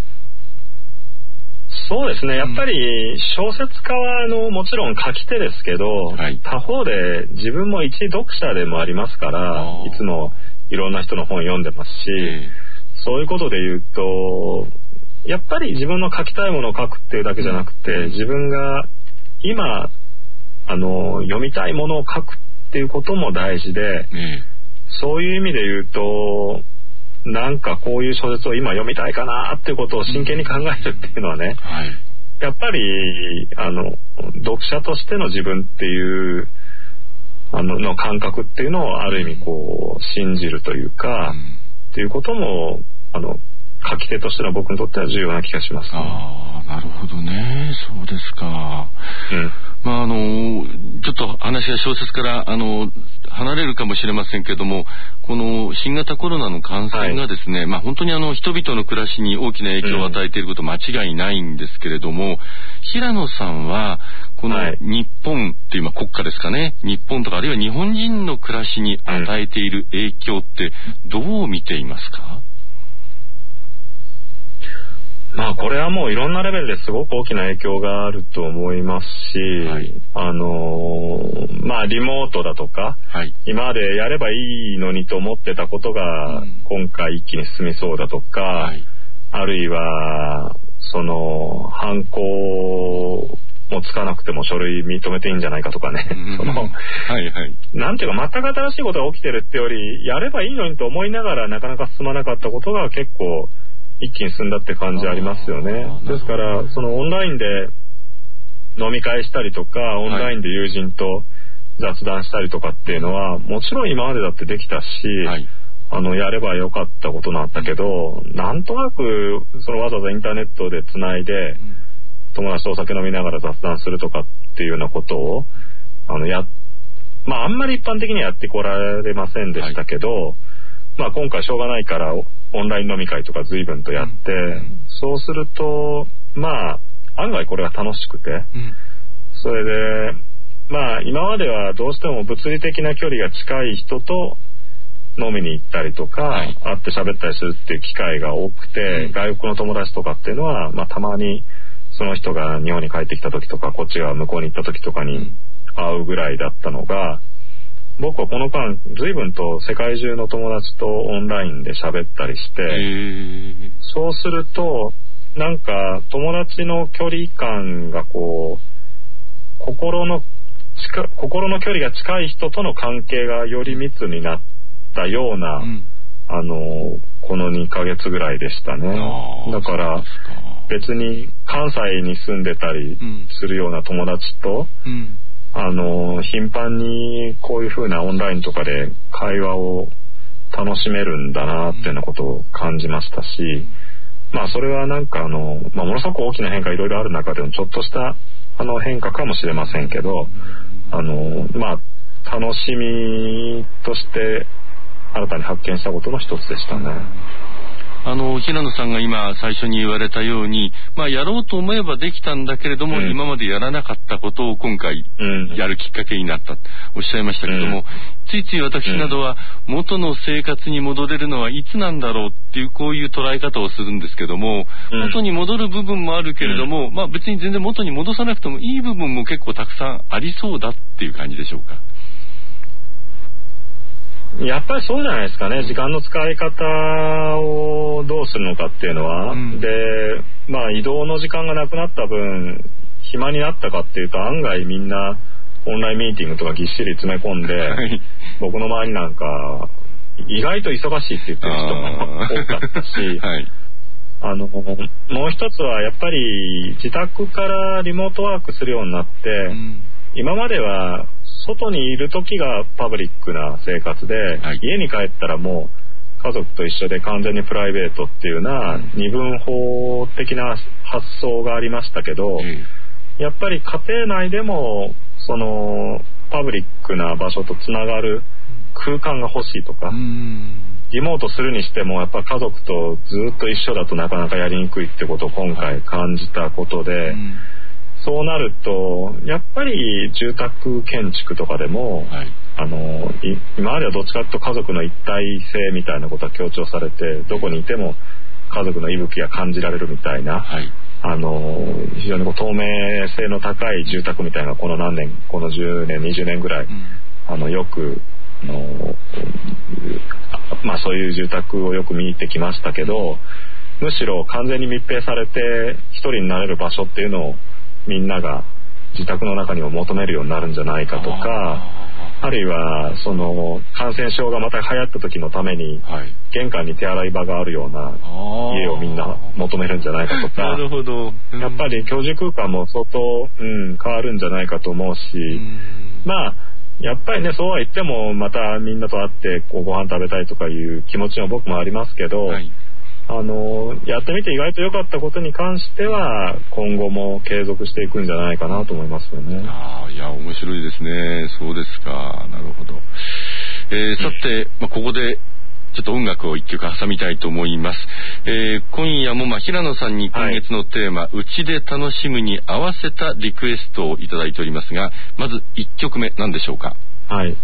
そうですね、やっぱり小説家はあのもちろん書き手ですけど、はい、他方で自分も一読者でもありますから、いつもいろんな人の本読んでますし、そういうことで言うとやっぱり自分の書きたいものを書くっていうだけじゃなくて、うん、自分が今あの読みたいものを書くっていうことも大事で、うん、そういう意味で言うとなんかこういう小説を今読みたいかなっていうことを真剣に考えるっていうのはね、はい、やっぱりあの読者としての自分っていうあのの感覚っていうのをある意味こう信じるというか、うん、っていうこともあの書き手としての僕にとっては重要な気がします、ね。 ああ、なるほどね。そうですか。うん、まああのちょっと話が小説からあの離れるかもしれませんけども、この新型コロナの感染がですね、はい、まあ本当にあの人々の暮らしに大きな影響を与えていること間違いないんですけれども、うん、平野さんはこの日本っていう、まあ、国家ですかね、日本とかあるいは日本人の暮らしに与えている影響ってどう見ていますか？ まあこれはもういろんなレベルですごく大きな影響があると思いますし、はい、あのー、まあリモートだとか、はい、今までやればいいのにと思ってたことが今回一気に進みそうだとか、はい、あるいはその犯行もつかなくても書類認めていいんじゃないかとかね、その、はいはい、なんていうか全く新しいことが起きてるってよりやればいいのにと思いながらなかなか進まなかったことが結構一気に進んだって感じありますよね。ですからそのオンラインで飲み会したりとかオンラインで友人と雑談したりとかっていうのはもちろん今までだってできたし、はい、あのやればよかったことなんだけど、なんとなくそのわざわざインターネットでつないで友達とお酒飲みながら雑談するとかっていうようなことをあのやまああんまり一般的にはやってこられませんでしたけど、はい、 まあ今回しょうがないからオンライン飲み会とか随分とやって、うん、そうするとまあ案外これが楽しくて、うん、それでまあ今まではどうしても物理的な距離が近い人と飲みに行ったりとか、はい、会って喋ったりするっていう機会が多くて、うん、外国の友達とかっていうのは、まあ、たまにその人が日本に帰ってきた時とかこっちが向こうに行った時とかに会うぐらいだったのが、僕はこの間随分と世界中の友達とオンラインで喋ったりして、そうするとなんか友達の距離感がこう心の近心の距離が近い人との関係がより密になったような、うん、あのこのにかげつぐらいでしたね。だから別に関西に住んでたりするような友達と、うん、あの頻繁にこういう風なオンラインとかで会話を楽しめるんだなっていうようなことを感じましたし、まあそれはなんかあの、まあ、ものすごく大きな変化いろいろある中でもちょっとしたあの変化かもしれませんけど、あのまあ楽しみとして新たに発見したことの一つでしたね。 あの平野さんが今最初に言われたように、まあ、やろうと思えばできたんだけれども、うん、今までやらなかったことを今回やるきっかけになったとおっしゃいましたけども、うん、ついつい私などは元の生活に戻れるのはいつなんだろうっていうこういう捉え方をするんですけども、うん、元に戻る部分もあるけれども、うん、まあ、別に全然元に戻さなくてもいい部分も結構たくさんありそうだっていう感じでしょうか。 やっぱりそうじゃないですかね。時間の使い方をどうするのかっていうのは、うん、でまあ移動の時間がなくなった分暇になったかっていうと案外みんなオンラインミーティングとかぎっしり詰め込んで、はい、僕の周りなんか意外と忙しいって言ってる人も多かったし、はい、あのもう一つはやっぱり自宅からリモートワークするようになって、うん、今までは外にいる時がパブリックな生活で、はい、家に帰ったらもう家族と一緒で完全にプライベートっていうような二分法的な発想がありましたけど、うん、やっぱり家庭内でもそのパブリックな場所とつながる空間が欲しいとか、うん、リモートするにしてもやっぱ家族とずっと一緒だとなかなかやりにくいってことを今回感じたことで、うん、そうなるとやっぱり住宅建築とかでも、はい、あの今まではどっちかというと家族の一体性みたいなことが強調されてどこにいても家族の息吹が感じられるみたいな、はい、あの非常にこう透明性の高い住宅みたいなこの何年このじゅうねんにじゅうねんぐらい、うん、あのよくのまあそういう住宅をよく見てきましたけど、むしろ完全に密閉されて一人になれる場所っていうのをみんなが自宅の中にも求めるようになるんじゃないかとか、あるいはその感染症がまた流行った時のために玄関に手洗い場があるような家をみんな求めるんじゃないかとか、 なるほど、うん、 やっぱり居住空間も相当、うん、変わるんじゃないかと思うし、うん、まあやっぱりねそうは言ってもまたみんなと会ってこうご飯食べたいとかいう気持ちも僕もありますけど、はい、あのやってみて意外と良かったことに関しては今後も継続していくんじゃないかなと思いますよね。 あいや面白いですね。そうですか、なるほど。えー、さて、まあ、ここでちょっと音楽を一曲挟みたいと思います。えー、今夜もまあ平野さんに今月のテーマ、はい、うちで楽しむに合わせたリクエストをいただいておりますが、まずいっきょくめ何でしょうか。 はい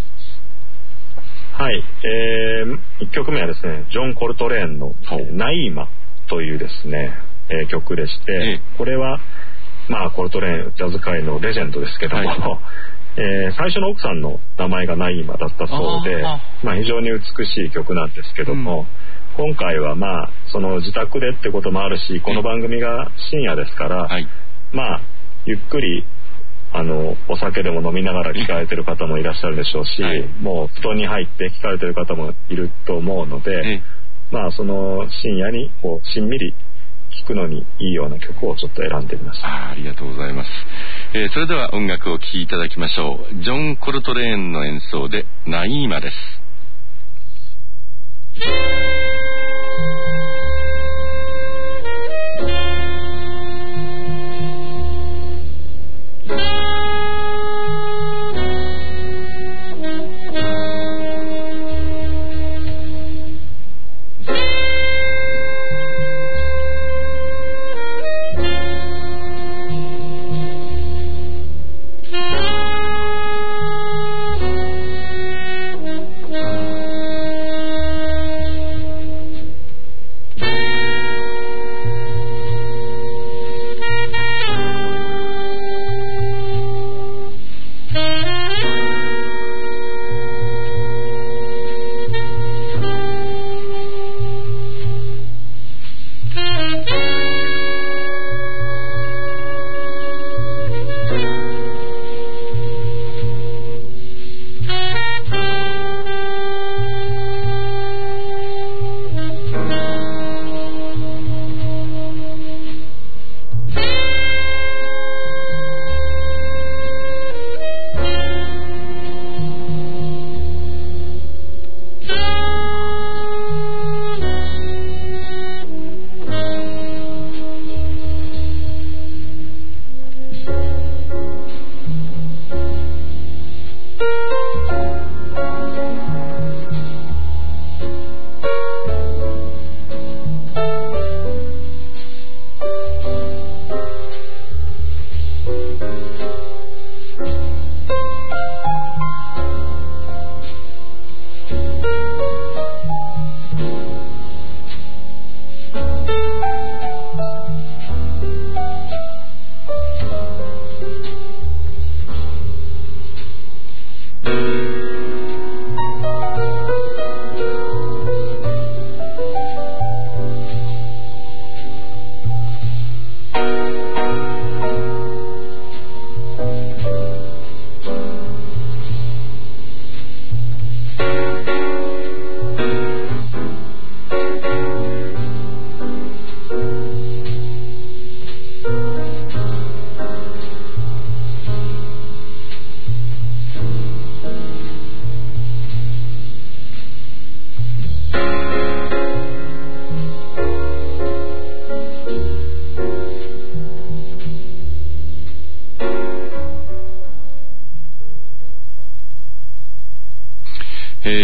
はい、えー、いっきょくめはですねジョン・コルトレーンの「ナイーマ」というですね、えー、曲でして、えー、これはまあコルトレーンジャズ界のレジェンドですけども、はいえー、最初の奥さんの名前がナイーマだったそうで、あまあ、非常に美しい曲なんですけども、うん、今回はまあその自宅でってこともあるしこの番組が深夜ですから、はい、まあゆっくりあのお酒でも飲みながら聞かれてる方もいらっしゃるでしょうし、はい、もう布団に入って聞かれてる方もいると思うので、まあその深夜にこうしんみり聞くのにいいような曲をちょっと選んでみました。 あ, ありがとうございます。えー、それでは音楽を聴きいただきましょう。ジョン・コルトレーンの演奏でナイーマです。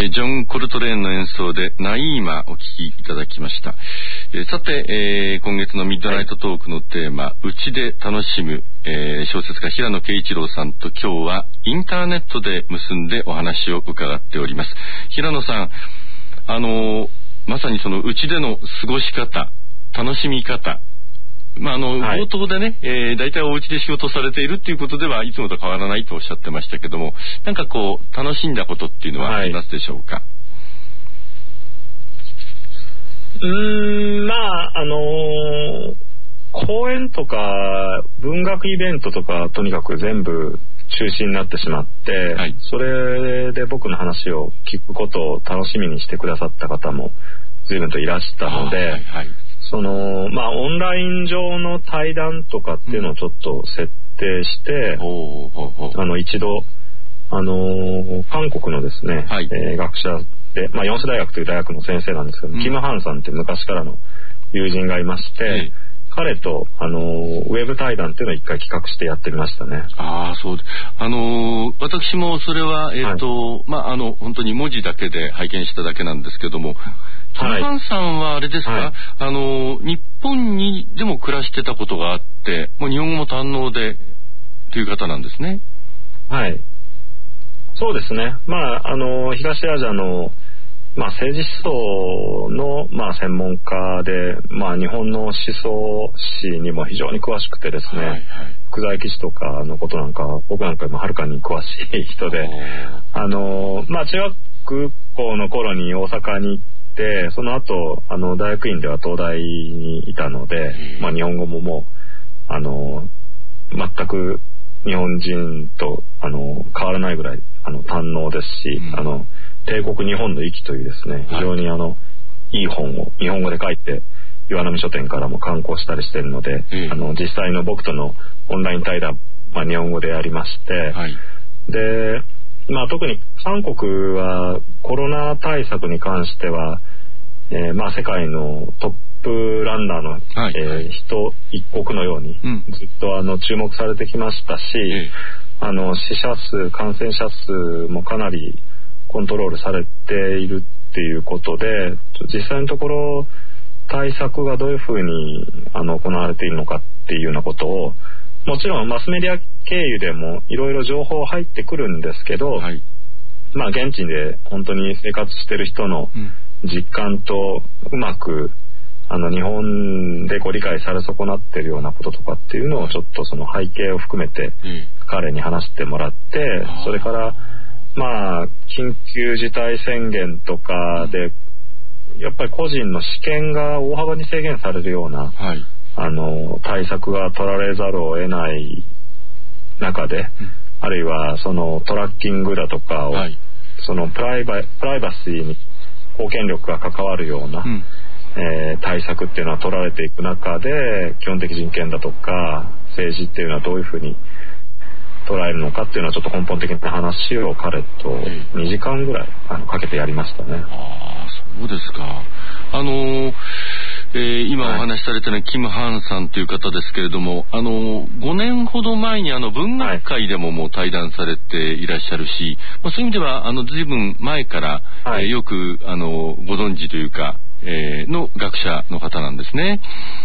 ー、ジョン・コルトレーンの演奏でナイーマお聴きいただきました。えー、さて、えー、今月のミッドナイトトークのテーマ、うちで楽しむ、えー、小説家平野啓一郎さんと今日はインターネットで結んでお話を伺っております。平野さん、あのー、まさにそのうちでの過ごし方、楽しみ方、まあ、あの、はい、冒頭でね、えー、大体お家で仕事されているっていうことではいつもと変わらないとおっしゃってましたけども、なんかこう楽しんだことっていうのはありますでしょうか？ はい、うーん、まああのー、講演とか文学イベントとかとにかく全部中止になってしまって、はい、それで僕の話を聞くことを楽しみにしてくださった方も随分といらしたので、はいはい、そのまあオンライン上の対談とかっていうのをちょっと設定して、うん、あの一度あのー、韓国のですね、はい、えー、学者で、まあ、ヨンス大学という大学の先生なんですけど、うん、キム・ハンさんって昔からの友人がいまして、うん、彼と、あのー、ウェブ対談っていうのを一回企画してやってみましたね。 ああ、そうで、あのー、私もそれは、えっ、ー、と、はい、まあ、あの、本当に文字だけで拝見しただけなんですけども、キム・ハンさんはあれですか、はい、あのー、日本にでも暮らしてたことがあって、もう日本語も堪能で、という方なんですね。 はい。そうですね。まあ、あの、東アジアの、まあ、政治思想の、まあ、専門家で、まあ、日本の思想史にも非常に詳しくてですね、はいはい、福沢諭吉とかのことなんか、僕なんかよりもはるかに詳しい人で、あの、まあ、中学校の頃に大阪に行って、その後、あの、大学院では東大にいたので、まあ、日本語ももう、あの、全く、日本人とあの変わらないぐらいあの堪能ですし、うん、あの帝国日本の息というですね、非常にあの、はい、いい本を日本語で書いて岩波書店からも刊行したりしているので、うん、あの実際の僕とのオンライン対談、まあ、日本語でやりまして、はい、で、まあ、特に韓国はコロナ対策に関しては、えーまあ、世界のトップトップランナーの、はい、えー、人一国のようにずっとあの注目されてきましたし、うん、あの死者数感染者数もかなりコントロールされているっていうことで、実際のところ対策がどういうふうにあの行われているのかっていうようなことを、もちろんマスメディア経由でもいろいろ情報入ってくるんですけど、はい、まあ現地で本当に生活してる人の実感とうまくあの日本でご理解され損なっているようなこととかっていうのをちょっとその背景を含めて彼に話してもらって、それからまあ緊急事態宣言とかでやっぱり個人の私権が大幅に制限されるような、はい、あの対策が取られざるを得ない中で、あるいはそのトラッキングだとかを、はい、そのプライバ、プライバシーに公権力が関わるような、うん、えー、対策っていうのは取られていく中で、基本的人権だとか政治っていうのはどういうふうに捉えるのかっていうのはちょっと根本的な話を彼とにじかんぐらいあのかけてやりましたね。 ああ、そうですか。あのーえー、今お話しされたのはキム・ハンさんという方ですけれども、あのごねんほど前にあの文学界でももう対談されていらっしゃるし、まあ、そういう意味ではあの随分前から、はい、えー、よくあのご存知というか、えー、の学者の方なんですね。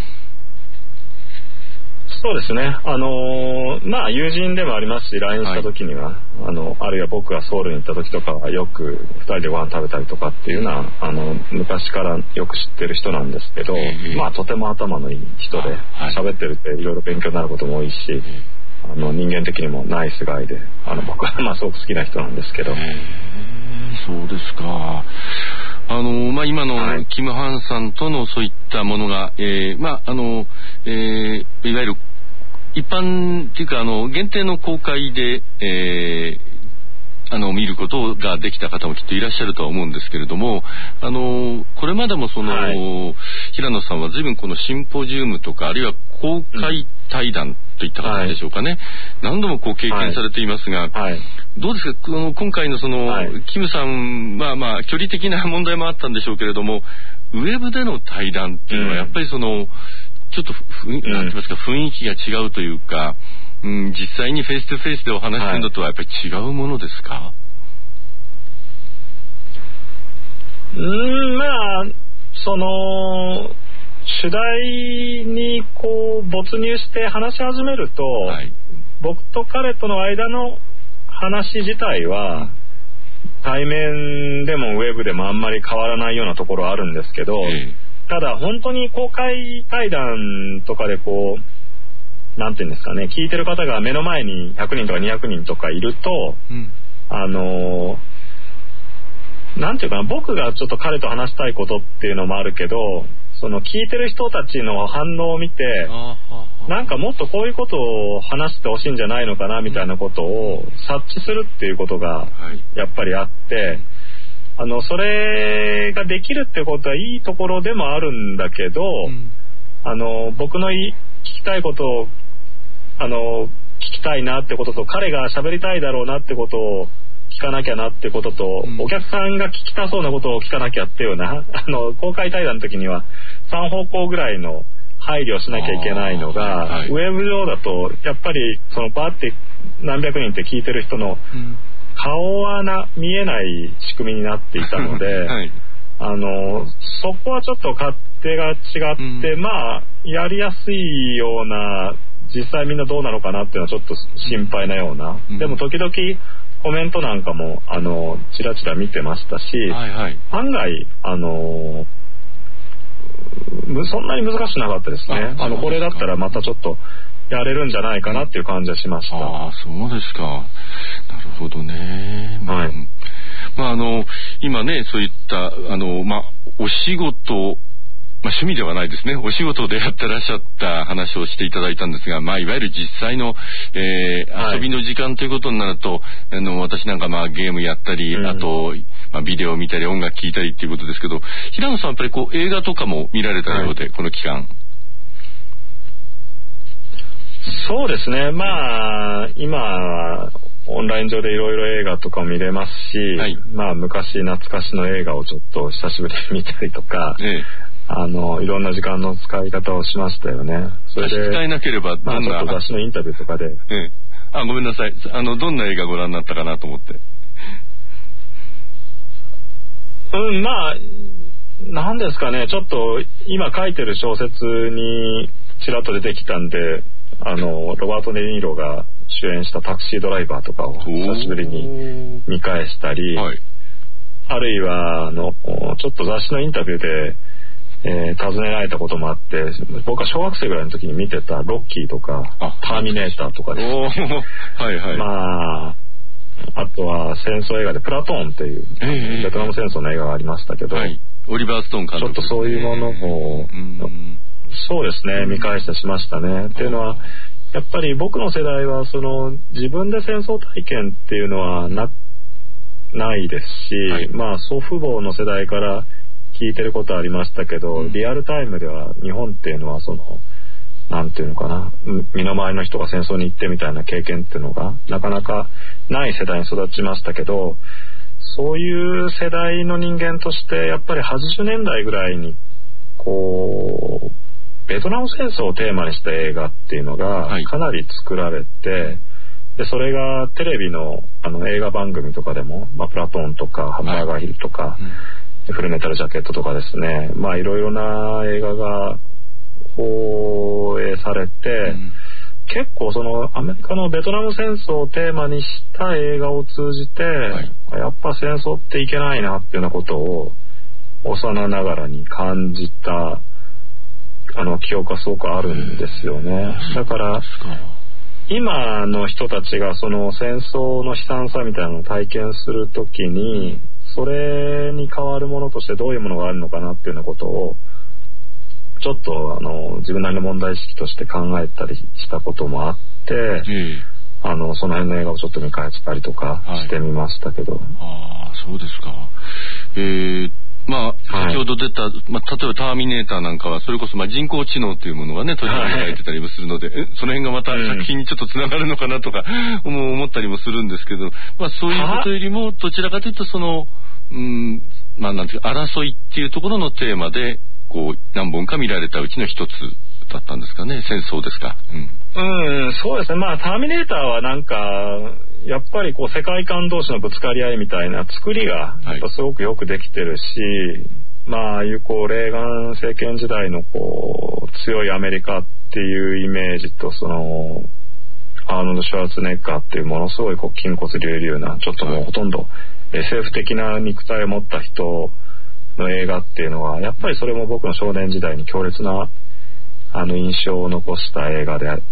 そうですね。あのー、まあ友人でもありますし、来日した時には、はい、あのあるいは僕がソウルに行った時とかはよくふたりでご飯食べたりとかっていうのは、あの昔からよく知ってる人なんですけど、えー、まあとても頭のいい人で、喋、はい、ってるっていろいろ勉強になることも多いし、えー、あの人間的にもナイスガイで、あの僕はまあすごく好きな人なんですけど。えー、そうですか。あのまあ、今のキム・ハンさんとのそういったものが、えーまああのえー、いわゆる一般というかあの限定の公開で、えー、あの見ることができた方もきっといらっしゃるとは思うんですけれども、あのこれまでもその、はい、平野さんは随分このシンポジウムとかあるいは公開対談といった形でしょうかね、はい、何度もこう経験されていますが、はいはい、どうですか、この今回のその、はい、キムさんはまあ距離的な問題もあったんでしょうけれども、ウェブでの対談っていうのはやっぱりその、うん、ちょっとふ、なんて言いますか、雰囲気が違うというか、うん、実際にフェイストゥフェイスでお話しするのとはやっぱり違うものですか？ うんまあその主題にこう没入して話し始めると、はい、僕と彼との間の話自体は、うん、対面でもウェブでもあんまり変わらないようなところあるんですけど、えー、ただ本当に公開対談とかでこうなんていうんですかね、聞いてる方が目の前にひゃくにんとかにひゃくにんとかいると、うん、あのなんていうかな、僕がちょっと彼と話したいことっていうのもあるけど、その聞いてる人たちの反応を見て、なんかもっとこういうことを話してほしいんじゃないのかなみたいなことを察知するっていうことがやっぱりあって、あのそれができるってことはいいところでもあるんだけど、あの僕の聞きたいことをあの聞きたいなってことと、彼が喋りたいだろうなってことを聞かなきゃなってことと、うん、お客さんが聞きたそうなことを聞かなきゃっていうような、あの公開対談の時にはさん方向ぐらいの配慮をしなきゃいけないのが、はい、ウェブ上だとやっぱりそのバーって何百人って聞いてる人の顔はな見えない仕組みになっていたので、はい、あのそこはちょっと勝手が違って、うん、まあやりやすいような、実際みんなどうなのかなっていうのはちょっと心配なような、うん、でも時々コメントなんかもあのちらちら見てましたし、はいはい、案外あのそんなに難しくなかったですね。あのこれだったらまたちょっとやれるんじゃないかなっていう感じはしました。 ああ、そうですか。なるほどね。はい。まああの今ね、そういったあのまあお仕事、まあ、趣味ではないですね、お仕事でやってらっしゃった話をしていただいたんですが、まあ、いわゆる実際の、えーはい、遊びの時間ということになると、あの私なんかまあゲームやったり、うん、あと、まあ、ビデオを見たり音楽聴いたりっていうことですけど、平野さんはやっぱりこう映画とかも見られたようで、はい、この期間。 そうですね、まあ今オンライン上でいろいろ映画とかも見れますし、はい、まあ昔懐かしの映画をちょっと久しぶりに見たりとか、ええ、あのいろんな時間の使い方をしましたよね。それで使えなければどんな、 まあ、ちょっと雑誌のインタビューとかで、ええ、あごめんなさい、あのどんな映画ご覧になったかなと思って。 うんまあなんですかね、ちょっと今書いてる小説にちらっと出てきたんで、あのロバート・デ・ニーロが主演したタクシードライバーとかを久しぶりに見返したり、はい、あるいはあのちょっと雑誌のインタビューで、えー、尋ねられたこともあって、僕は小学生ぐらいの時に見てたロッキーとかターミネーターとかですね、はいはい、まああとは戦争映画でプラトーンっていう、えー、ベトナム戦争の映画がありましたけど、はい、 オリバー・ストーン監督、 ちょっとそういうものを、えーそうですね、見返したしましたね。っていうのはやっぱり僕の世代はその自分で戦争体験っていうのは な, ないですし、はい、まあ祖父母の世代から聞いてることはありましたけど、うん、リアルタイムでは日本っていうのはそのなんていうのかな、身の回りの人が戦争に行ってみたいな経験っていうのがなかなかない世代に育ちましたけど、そういう世代の人間としてやっぱりはちじゅうねんだいぐらいにこうベトナム戦争をテーマにした映画っていうのがかなり作られて、はい、でそれがテレビ の, あの映画番組とかでも、まあ、プラトーンとかハンバーガーヒルとか、はいうん、フルメタルジャケットとかですね、まあいろいろな映画が放映されて、うん、結構そのアメリカのベトナム戦争をテーマにした映画を通じて、はい、やっぱ戦争っていけないなっていうようなことを幼ながらに感じたあの記憶がすごくあるんですよね。だから今の人たちがその戦争の悲惨さみたいなのを体験するときに、それに代わるものとしてどういうものがあるのかなっていうようなことをちょっとあの自分なりの問題意識として考えたりしたこともあって、うん、あのその辺の映画をちょっと見返したりとかしてみましたけど、はい、 ああそうですか。えーまあ、先ほど出た、はいまあ、例えばターミネーターなんかはそれこそまあ人工知能というものがね取り上げられてたりもするので、はい、その辺がまた作品にちょっとつながるのかなとか思ったりもするんですけど、まあ、そういうことよりもどちらかというとその、うんまあ、なんていうか争いっていうところのテーマでこう何本か見られたうちの一つだったんですかね。戦争ですか。うん、 うんそうですね。まあターミネーターはなんかやっぱりこう世界観同士のぶつかり合いみたいな作りがやっぱすごくよくできてるし、はい、まあああいうこうレーガン政権時代のこう強いアメリカっていうイメージと、そのアーノルド・シュワルツェネッガーっていうものすごいこう筋骨隆々なちょっともうほとんど エスエフ 的な肉体を持った人の映画っていうのはやっぱりそれも僕の少年時代に強烈なあの印象を残した映画であって、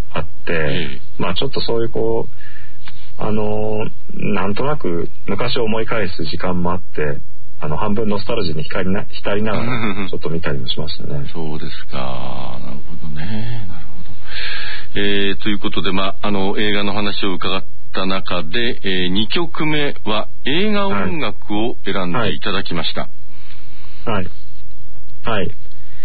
うん、まあちょっとそういうこうあのなんとなく昔を思い返す時間もあって、あの半分ノスタルジーに浸りな、浸りながらちょっと見たりもしましたね。 そうですか。なるほどね。なるほど。えー、ということで、まああの映画の話を伺った中で、えー、にきょくめは映画音楽を選んでいただきました。 はい。はい。はい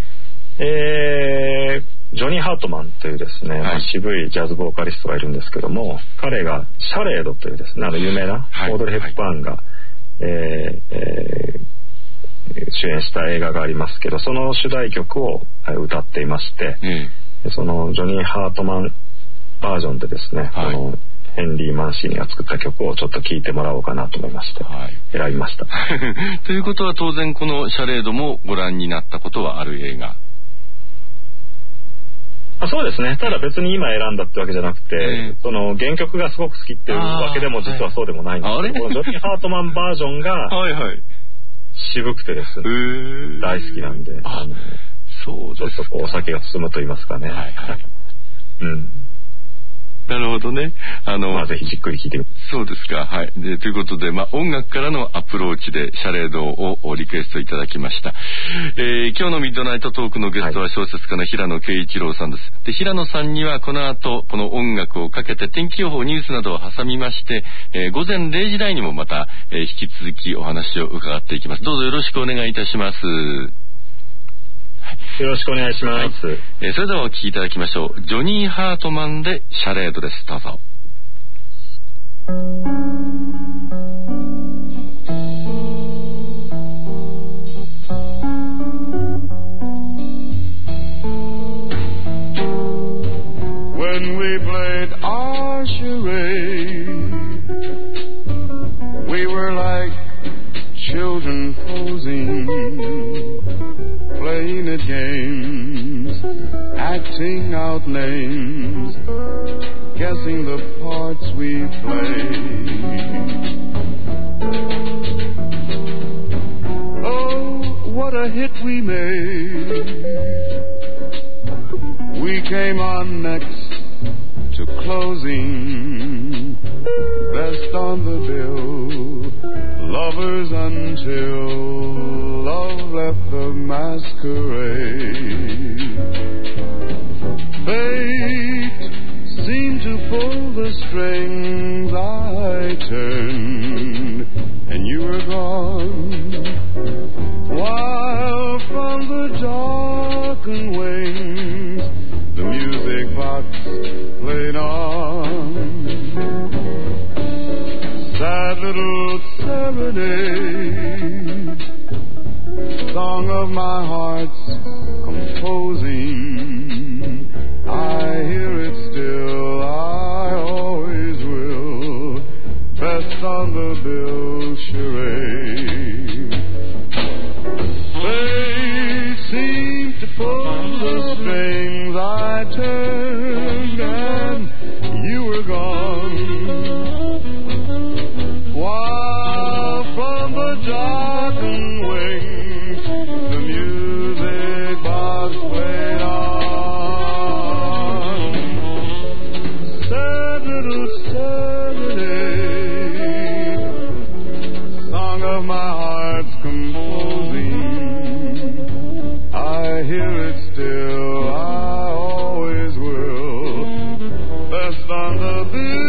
えー、ジョニー・ハートマンというですね、はいまあ、渋いジャズボーカリストがいるんですけども、彼がシャレードというですね、あの有名なオードリー・ヘップバーンが、はいえーえー、主演した映画がありますけど、その主題曲を歌っていまして、うん、そのジョニー・ハートマンバージョンでですね、はい、あのヘンリー・マンシーニが作った曲をちょっと聴いてもらおうかなと思いまして、はい、選びました。 ということは当然このシャレードもご覧になったことはある映画？ あそうですね。ただ別に今選んだってわけじゃなくて、えー、その原曲がすごく好きっていうわけでも実はそうでもないんですけど、このジョニー・ハートマンバージョンが渋くてですね、はいはい、大好きなんで、あのそうですちょっとこうお酒が進むと言いますかね。はいはい、うん。 なるほどね。あの、 まあ、ぜひじっくり聴いてみて。 そうですか。はい。で、ということで、まあ、音楽からのアプローチでシャレードをリクエストいただきました。えー、今日のミッドナイトトークのゲストは小説家の平野啓一郎さんです。で、平野さんにはこの後、この音楽をかけて天気予報、ニュースなどを挟みまして、えー、午前れいじ台にもまた、えー、引き続きお話を伺っていきます。どうぞよろしくお願いいたします。 よろしくお願いします、はいえー、それではお聴きいただきましょう。ジョニー・ハートマンでシャレードです。どうぞ。 When we played our charade, we were like children posing, playing at games, acting out names, guessing the parts we played. Oh, what a hit we made. We came on next to closing, best on the bill, lovers until love left the masquerade. Fate seemed to pull the strings. I turned and you were gone, while from the darkened wings the music box played on. Sad little serenade, song of my heart's composing. I hear it still, I always will, best on the bill charade. They seem to pull the strings. I turned and you were gone, while from the darkened wings the music box played on. Sad little serenade, song of my heart's composing. I hear it still, I always will, best on the bill.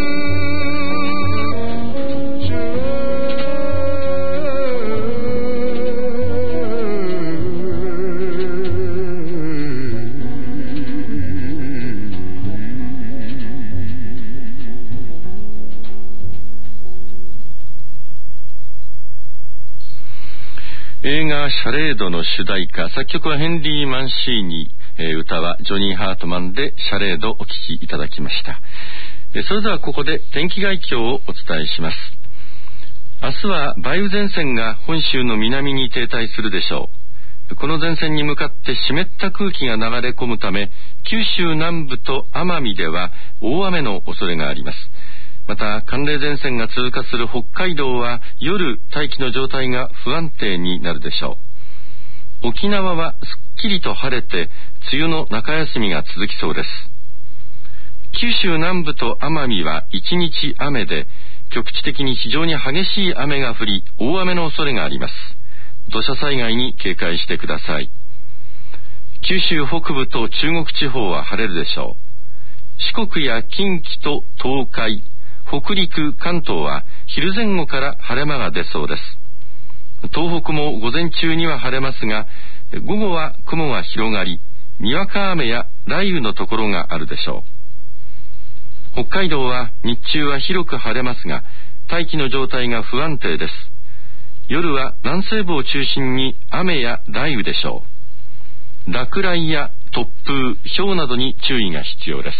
映画シャレードの主題歌、作曲はヘンリー・マンシーニ、えー、歌はジョニー・ハートマンでシャレードお聴きいただきました。 それではここで天気概況をお伝えします。明日は梅雨前線が本州の南に停滞するでしょう。この前線に向かって湿った空気が流れ込むため、九州南部と奄美では大雨の恐れがあります。また寒冷前線が通過する北海道は夜大気の状態が不安定になるでしょう。沖縄はすっきりと晴れて梅雨の中休みが続きそうです。九州南部と奄美は一日雨で、局地的に非常に激しい雨が降り大雨の恐れがあります。土砂災害に警戒してください。九州北部と中国地方は晴れるでしょう。四国や近畿と東海、北陸、関東は昼前後から晴れ間が出そうです。東北も午前中には晴れますが、午後は雲が広がり、にわか雨や雷雨のところがあるでしょう。北海道は日中は広く晴れますが、大気の状態が不安定です。夜は南西部を中心に雨や雷雨でしょう。落雷や突風、雹などに注意が必要です。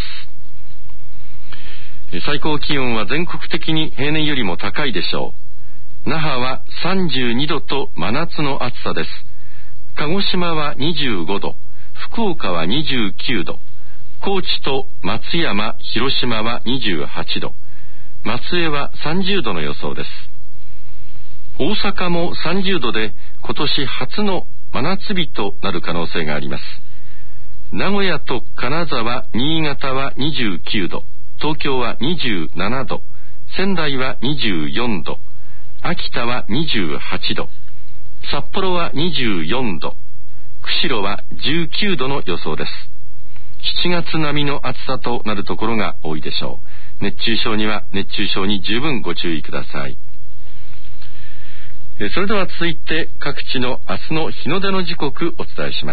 最高気温は全国的に平年よりも高いでしょう。那覇はさんじゅうにどと真夏の暑さです。鹿児島はにじゅうごど、福岡はにじゅうきゅうど、高知と松山、広島はにじゅうはちど、松江はさんじゅうどの予想です。大阪もさんじゅうどで今年初の真夏日となる可能性があります。名古屋と金沢、新潟はにじゅうきゅうど、東京はにじゅうななど、仙台はにじゅうよんど、秋田はにじゅうはちど、札幌はにじゅうよんど、釧路はじゅうきゅうどの予想です。しちがつ並みの暑さとなるところが多いでしょう。熱中症には熱中症に十分ご注意ください。それでは続いて各地の明日の日の出の時刻お伝えします。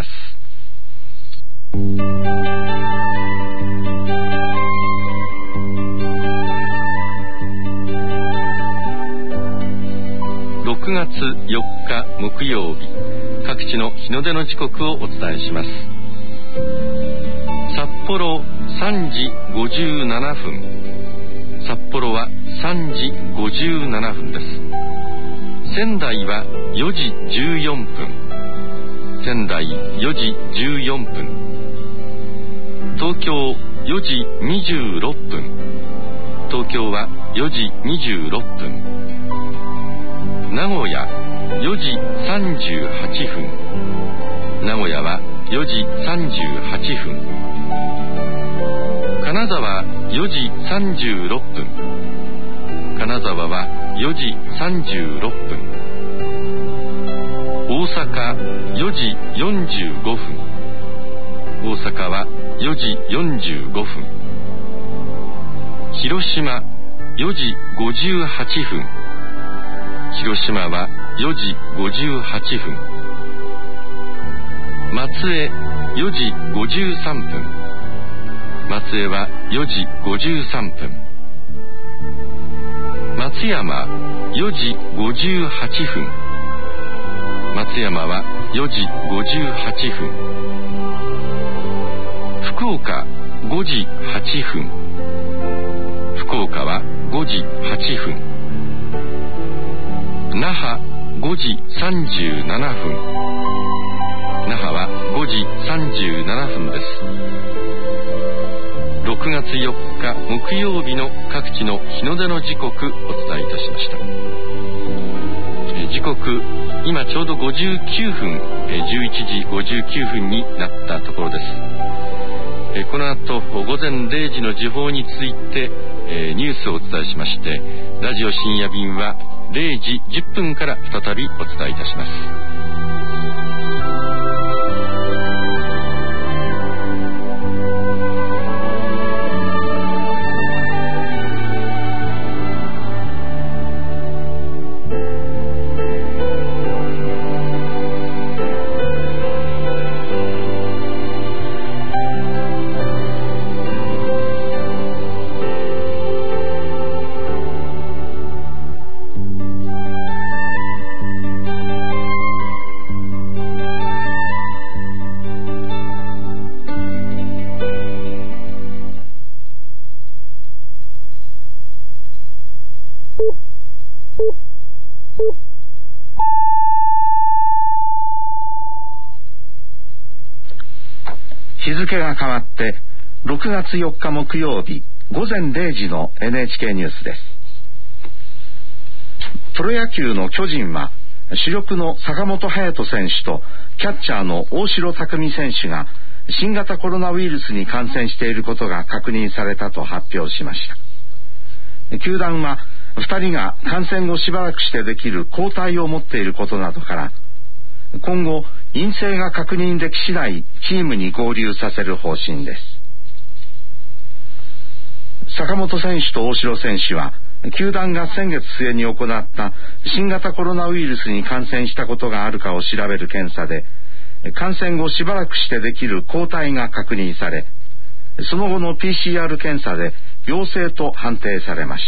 ろくがつよっか木曜日、各地の日の出の時刻をお伝えします。札幌さんじごじゅうななふん、札幌はさんじごじゅうななふんです。仙台はよじじゅうよんぷん、仙台よじじゅうよんぷん、東京よじにじゅうろっぷん、東京はよじにじゅうろっぷん、名古屋よじさんじゅうはちふん、名古屋はよじさんじゅうはちふん、金沢よじさんじゅうろっぷん、金沢はよじさんじゅうろっぷん、大阪よじよんじゅうごふん、大阪はよじよんじゅうごふん、広島よじごじゅうはちふん、広島はよじごじゅうはちふん、松江よじごじゅうさんぷん、松江はよじごじゅうさんぷん、松山よじごじゅうはちふん、松山はよじごじゅうはちふん、福岡ごじはちふん、福岡はごじはちふん、那覇ごじさんじゅうななふん、那覇はごじさんじゅうななふんです。ろくがつよっか木曜日の各地の日の出の時刻お伝えいたしました。時刻今ちょうどごじゅうきゅうふん、じゅういちじごじゅうきゅうふんになったところです。この後午前れいじの時報についてニュースをお伝えしまして、ラジオ深夜便はれいじじゅっぷんから再びお伝えいたします。 日付が変わってろくがつよっか木曜日ごぜんれいじの エヌエイチケー ニュースです。プロ野球の巨人は主力の坂本勇人選手とキャッチャーの大城卓三選手が新型コロナウイルスに感染していることが確認されたと発表しました。球団はふたりが感染後しばらくしてできる抗体を持っていることなどから今後陰性が確認でき次第チームに合流させる方針です。坂本選手と大城選手は球団が先月末に行った新型コロナウイルスに感染したことがあるかを調べる検査で感染後しばらくしてできる抗体が確認されその後の ピーシーアール 検査で陽性と判定されました。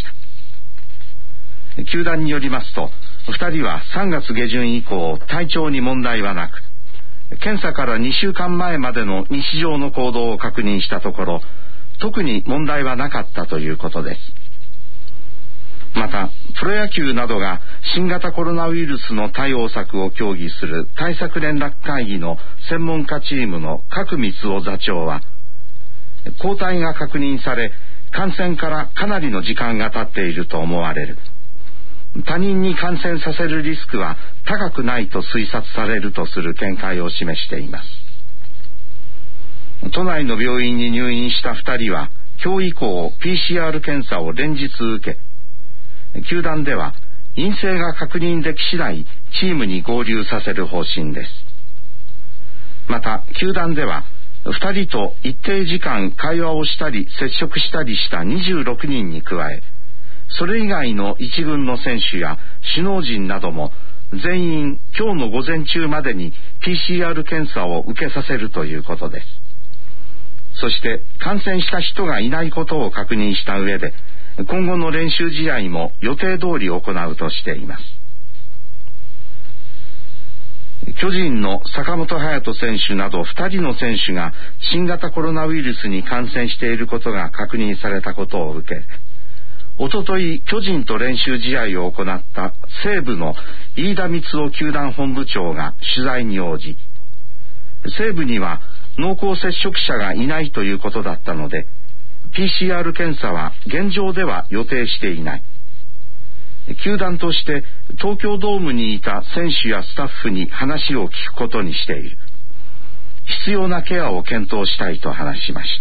球団によりますとふたりはさんがつげじゅん以降体調に問題はなく検査からにしゅうかんまえまでの日常の行動を確認したところ特に問題はなかったということです。またプロ野球などが新型コロナウイルスの対応策を協議する対策連絡会議の専門家チームの角光雄座長は抗体が確認され感染からかなりの時間が経っていると思われる、他人に感染させるリスクは高くないと推察されるとする見解を示しています。都内の病院に入院したふたりは今日以降 ピーシーアール 検査を連日受け球団では陰性が確認でき次第チームに合流させる方針です。また球団ではふたりと一定時間会話をしたり接触したりしたにじゅうろくにんに加えそれ以外の一軍の選手や首脳陣なども全員今日の午前中までに ピーシーアール 検査を受けさせるということです。そして感染した人がいないことを確認した上で今後の練習試合も予定通り行うとしています。巨人の坂本勇人選手などふたりの選手が新型コロナウイルスに感染していることが確認されたことを受けおととい巨人と練習試合を行った西武の飯田光雄球団本部長が取材に応じ西武には濃厚接触者がいないということだったので ピーシーアール 検査は現状では予定していない。球団として東京ドームにいた選手やスタッフに話を聞くことにしている。必要なケアを検討したいと話しました。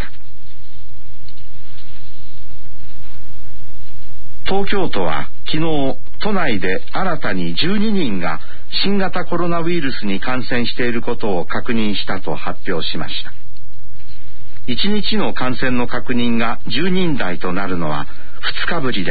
東京都は昨日都内で新たにじゅうににんが新型コロナウイルスに感染していることを確認したと発表しました。いちにちの感染の確認がじゅうにん台となるのはふつかぶりです。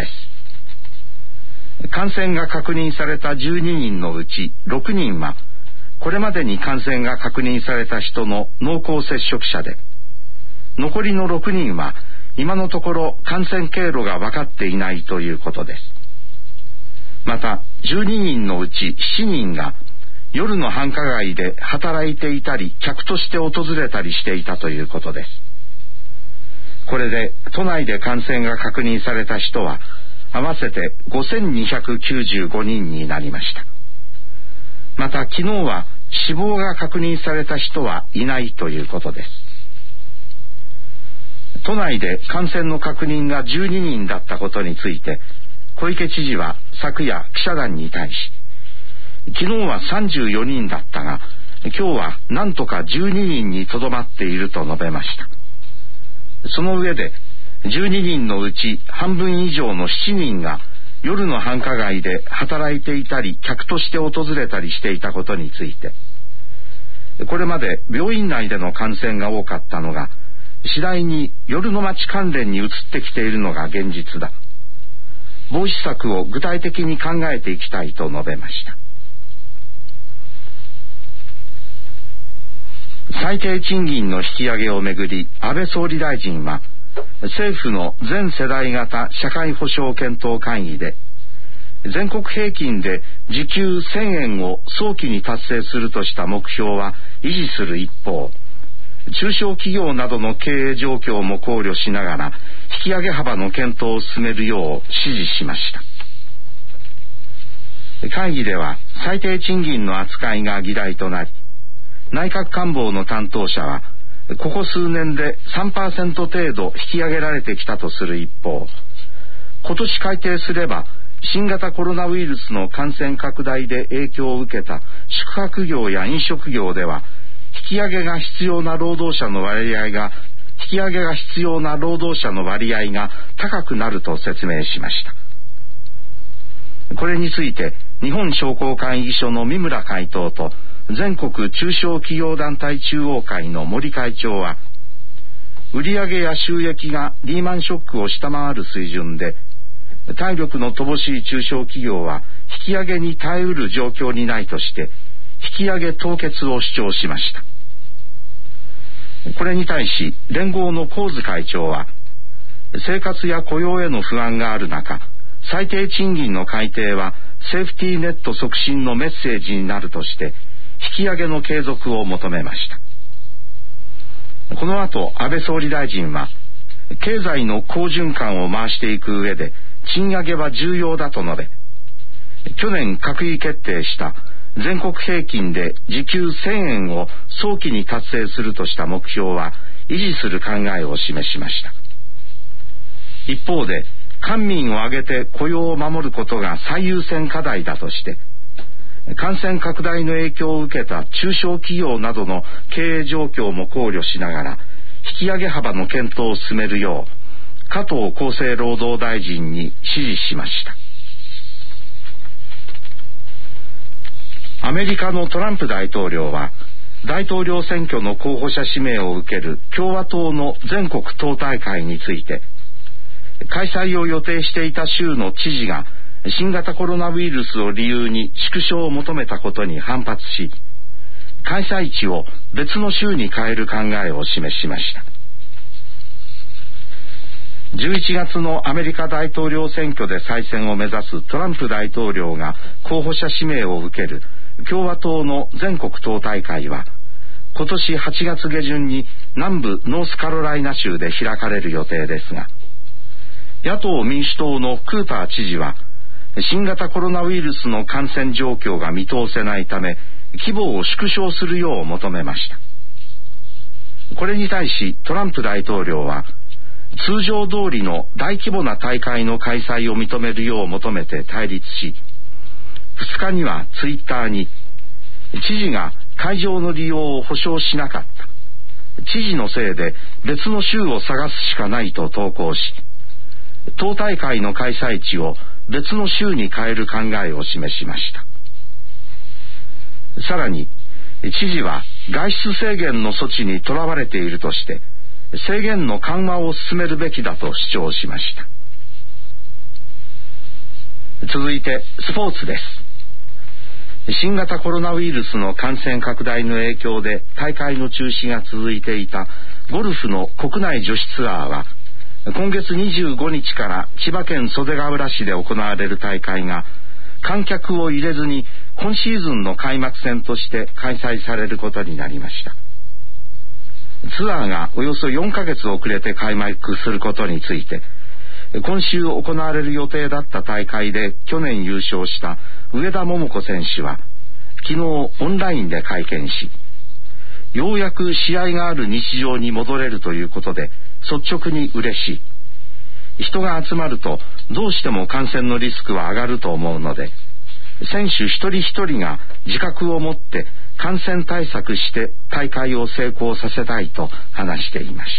感染が確認されたじゅうににんのうちろくにんはこれまでに感染が確認された人の濃厚接触者で残りのろくにんは今のところ感染経路が分かっていないということです。またじゅうににんのうちしちにんが夜の繁華街で働いていたり客として訪れたりしていたということです。これで都内で感染が確認された人は合わせてごせんにひゃくきゅうじゅうごにんになりました。また昨日は死亡が確認された人はいないということです。都内で感染の確認がじゅうににんだったことについて小池知事は昨夜記者団に対し昨日はさんじゅうよにんだったが今日は何とかじゅうににんにとどまっていると述べました。その上でじゅうににんのうち半分以上のしちにんが夜の繁華街で働いていたり客として訪れたりしていたことについてこれまで病院内での感染が多かったのが次第に夜の街関連に移ってきているのが現実だ。防止策を具体的に考えていきたいと述べました。最低賃金の引き上げをめぐり安倍総理大臣は政府の全世代型社会保障検討会議で全国平均で時給せんえんを早期に達成するとした目標は維持する一方中小企業などの経営状況も考慮しながら引き上げ幅の検討を進めるよう指示しました。会議では最低賃金の扱いが議題となり内閣官房の担当者はここ数年で さんパーセント 程度引き上げられてきたとする一方、今年改定すれば新型コロナウイルスの感染拡大で影響を受けた宿泊業や飲食業では引き上げが必要な労働者の割合が引き上げが必要な労働者の割合が高くなると説明しました。これについて日本商工会議所の三村会頭と全国中小企業団体中央会の森会長は、売上や収益がリーマンショックを下回る水準で、体力の乏しい中小企業は引き上げに耐えうる状況にないとして引き上げ凍結を主張しました。これに対し連合の神津会長は、生活や雇用への不安がある中、最低賃金の改定はセーフティーネット促進のメッセージになるとして引き上げの継続を求めました。この後安倍総理大臣は、経済の好循環を回していく上で賃上げは重要だと述べ、去年閣議決定した全国平均で時給せんえんを早期に達成するとした目標は維持する考えを示しました。一方で官民を挙げて雇用を守ることが最優先課題だとして、感染拡大の影響を受けた中小企業などの経営状況も考慮しながら引き上げ幅の検討を進めるよう加藤厚生労働大臣に指示しました。アメリカのトランプ大統領は大統領選挙の候補者指名を受ける共和党の全国党大会について、開催を予定していた州の知事が新型コロナウイルスを理由に縮小を求めたことに反発し、開催地を別の州に変える考えを示しました。じゅういちがつのアメリカ大統領選挙で再選を目指すトランプ大統領が候補者指名を受ける共和党の全国党大会は、今年はちがつ下旬に南部ノースカロライナ州で開かれる予定ですが、野党民主党のクーパー知事は、新型コロナウイルスの感染状況が見通せないため規模を縮小するよう求めました。これに対しトランプ大統領は、通常通りの大規模な大会の開催を認めるよう求めて対立し、ふつかにはツイッターに、知事が会場の利用を保証しなかった、知事のせいで別の州を探すしかないと投稿し、党大会の開催地を別の州に変える考えを示しました。さらに知事は外出制限の措置にとらわれているとして制限の緩和を進めるべきだと主張しました。続いてスポーツです。新型コロナウイルスの感染拡大の影響で大会の中止が続いていたゴルフの国内女子ツアーは、今月にじゅうごにちから千葉県袖ケ浦市で行われる大会が観客を入れずに今シーズンの開幕戦として開催されることになりました。ツアーがおよそよんかげつ遅れて開幕することについて、今週行われる予定だった大会で去年優勝した上田桃子選手は昨日オンラインで会見し、ようやく試合がある日常に戻れるということで率直に嬉しい。人が集まるとどうしても感染のリスクは上がると思うので、選手一人一人が自覚を持って感染対策して大会を成功させたいと話していました。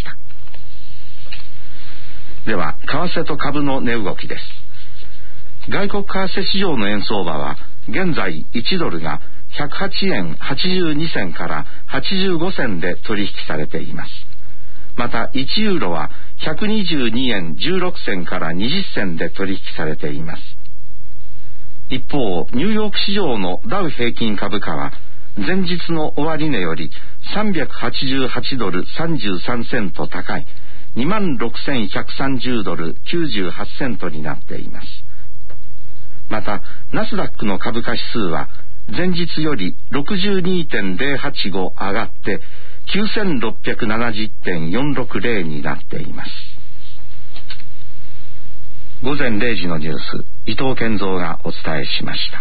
では為替と株の値動きです。外国為替市場の円相場は現在いちドルがひゃくはちえんはちじゅうにせんからはちじゅうごせんで取引されています。またいちユーロはひゃくにじゅうにえんじゅうろくせんからにじゅっせんで取引されています。一方ニューヨーク市場のダウ平均株価は前日の終値よりさんびゃくはちじゅうはちドルさんじゅうさんセント高い にまんろくせんひゃくさんじゅうドルきゅうじゅうはちセントになっています。またナスダックの株価指数は前日より ろくじゅうにてんぜろはちご 上がってきゅうせんろっぴゃくななじゅってんよんろくゼロになっています。午前れいじのニュース、伊藤健三がお伝えしました。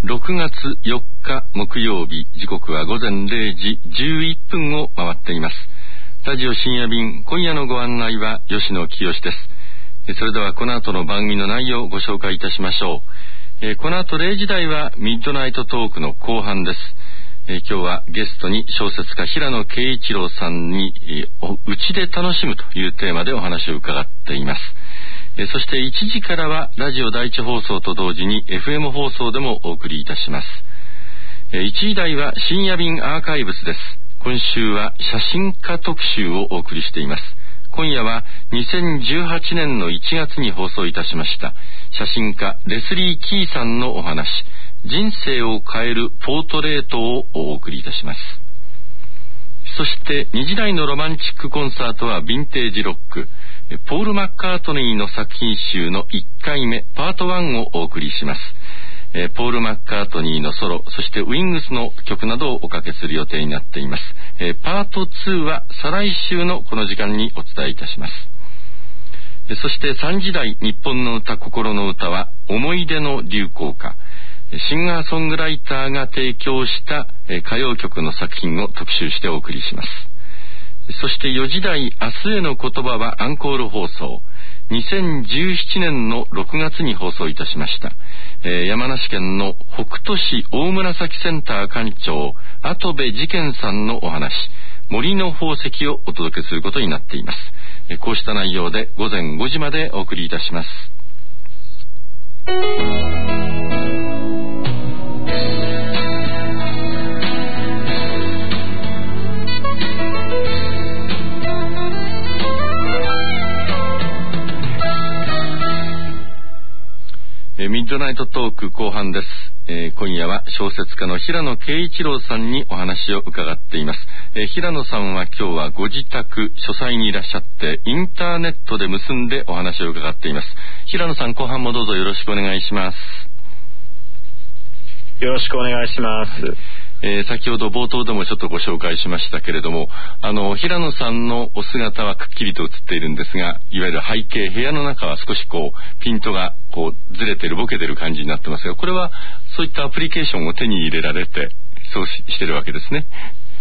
ろくがつよっか木曜日、時刻は午前れいじじゅういっぷんを回っています。ラジオ深夜便、今夜のご案内は吉野清です。それではこの後の番組の内容をご紹介いたしましょう。えー、この後れいじ台はミッドナイトトークの後半です。えー、今日はゲストに小説家平野啓一郎さんに、えー、うちで楽しむというテーマでお話を伺っています。えー、そしていちじからはラジオ第一放送と同時に エフエム 放送でもお送りいたします。えー、いちじ台は深夜便アーカイブスです。今週は写真家特集をお送りしています。今夜はにせんじゅうはちねんのいちがつに放送いたしました写真家レスリー・キーさんのお話、人生を変えるポートレートをお送りいたします。そしてにじ台のロマンチックコンサートはヴィンテージロック、ポール・マッカートニーの作品集のいっかいめパートワンをお送りします。えー、ポール・マッカートニーのソロ、そしてウィングスの曲などをおかけする予定になっています。えー、パートツーは再来週のこの時間にお伝えいたします。えー、そしてさんじ台日本の歌心の歌は思い出の流行歌、シンガーソングライターが提供した、えー、歌謡曲の作品を特集してお送りします。そしてよじ台明日への言葉はアンコール放送、にせんじゅうななねんのろくがつに放送いたしました、えー、山梨県の北杜市大紫センター館長跡部事件さんのお話、森の宝石をお届けすることになっています。えー、こうした内容で午前ごじまでお送りいたします。えー、ミッドナイトトーク後半です。えー、今夜は小説家の平野啓一郎さんにお話を伺っています。えー、平野さんは今日はご自宅書斎にいらっしゃってインターネットで結んでお話を伺っています。平野さん、後半もどうぞよろしくお願いします。 よろしくお願いします。 えー、先ほど冒頭でもちょっとご紹介しましたけれども、あの平野さんのお姿はくっきりと映っているんですが、いわゆる背景、部屋の中は少しこうピントがこうずれてる、ボケてる感じになってますが、これはそういったアプリケーションを手に入れられてそう し, してるわけですね。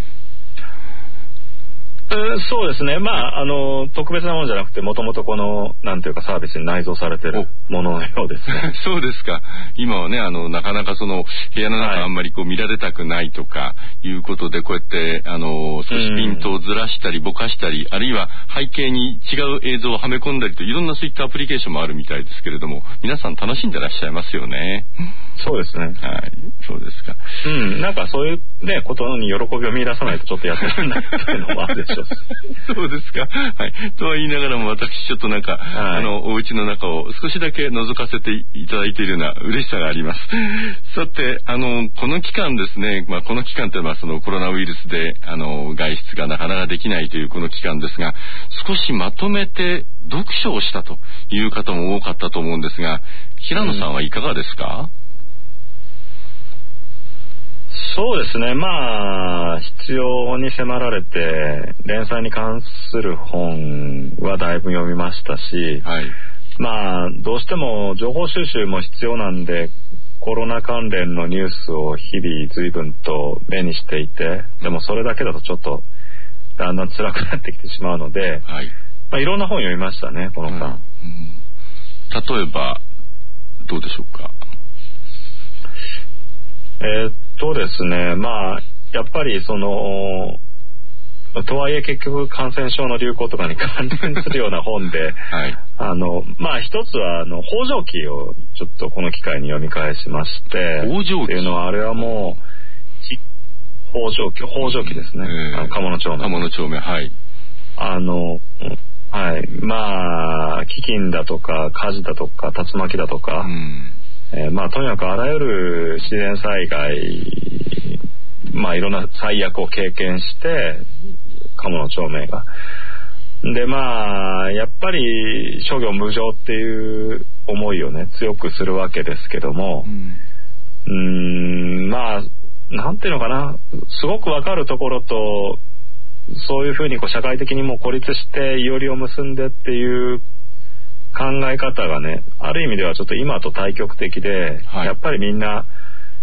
そうですね。まあ、あの、特別なものじゃなくて、もともとこの、なんていうかサービスに内蔵されてるもののようですね。 そうですか。今はね、あの、なかなかその、部屋の中あんまりこう見られたくないとか、いうことで、こうやって、あの、少しピントをずらしたり、ぼかしたり、あるいは背景に違う映像をはめ込んだりと、いろんなそういったアプリケーションもあるみたいですけれども、皆さん楽しんでらっしゃいますよね。 そうですね。 はい。そうですか。 うん。なんかそういうね、ことに喜びを見出さないとちょっとやってらんないっていうのもあるでしょうし。 そうですか。はい。とは言いながらも、私ちょっとなんか、はい、あの、お家の中を少しだけ覗かせていただいているような嬉しさがあります。さて、あの、この期間ですね、まあ、この期間というのはそのコロナウイルスで、あの、外出がなかなかできないというこの期間ですが、少しまとめて読書をしたという方も多かったと思うんですが、平野さんはいかがですか？うん、 そうですね。まあ、必要に迫られて、連載に関する本はだいぶ読みましたし、はい、まあ、どうしても情報収集も必要なんで、コロナ関連のニュースを日々随分と目にしていて、でもそれだけだとちょっとだんだん辛くなってきてしまうので、はい、まあ、いろんな本読みましたね、この間。うんうん、 例えば、どうでしょうか？ えーそうですね。まあ、やっぱりその、とはいえ結局感染症の流行とかに関連するような本で、はい、あの、まあ一つは、あの、北条記をちょっとこの機会に読み返しまして、 北条記っていうのはあれはもう、北条記、北条記ですね。えー、あの鴨の町名。 鴨の町名、はい。 あの、はい。まあ、飢饉だとか、火事だとか、竜巻だとか、うんえー、まあとにかくあらゆる自然災害、まあいろんな災悪を経験して鴨の町名がで、まあやっぱり諸行無常っていう思いをね強くするわけですけども、うん、うーんまあなんていうのかな、すごくわかるところと、そういうふうにこう社会的にも孤立していおりを結んでっていう考え方がね、ある意味ではちょっと今と対極的で、はい、やっぱりみんな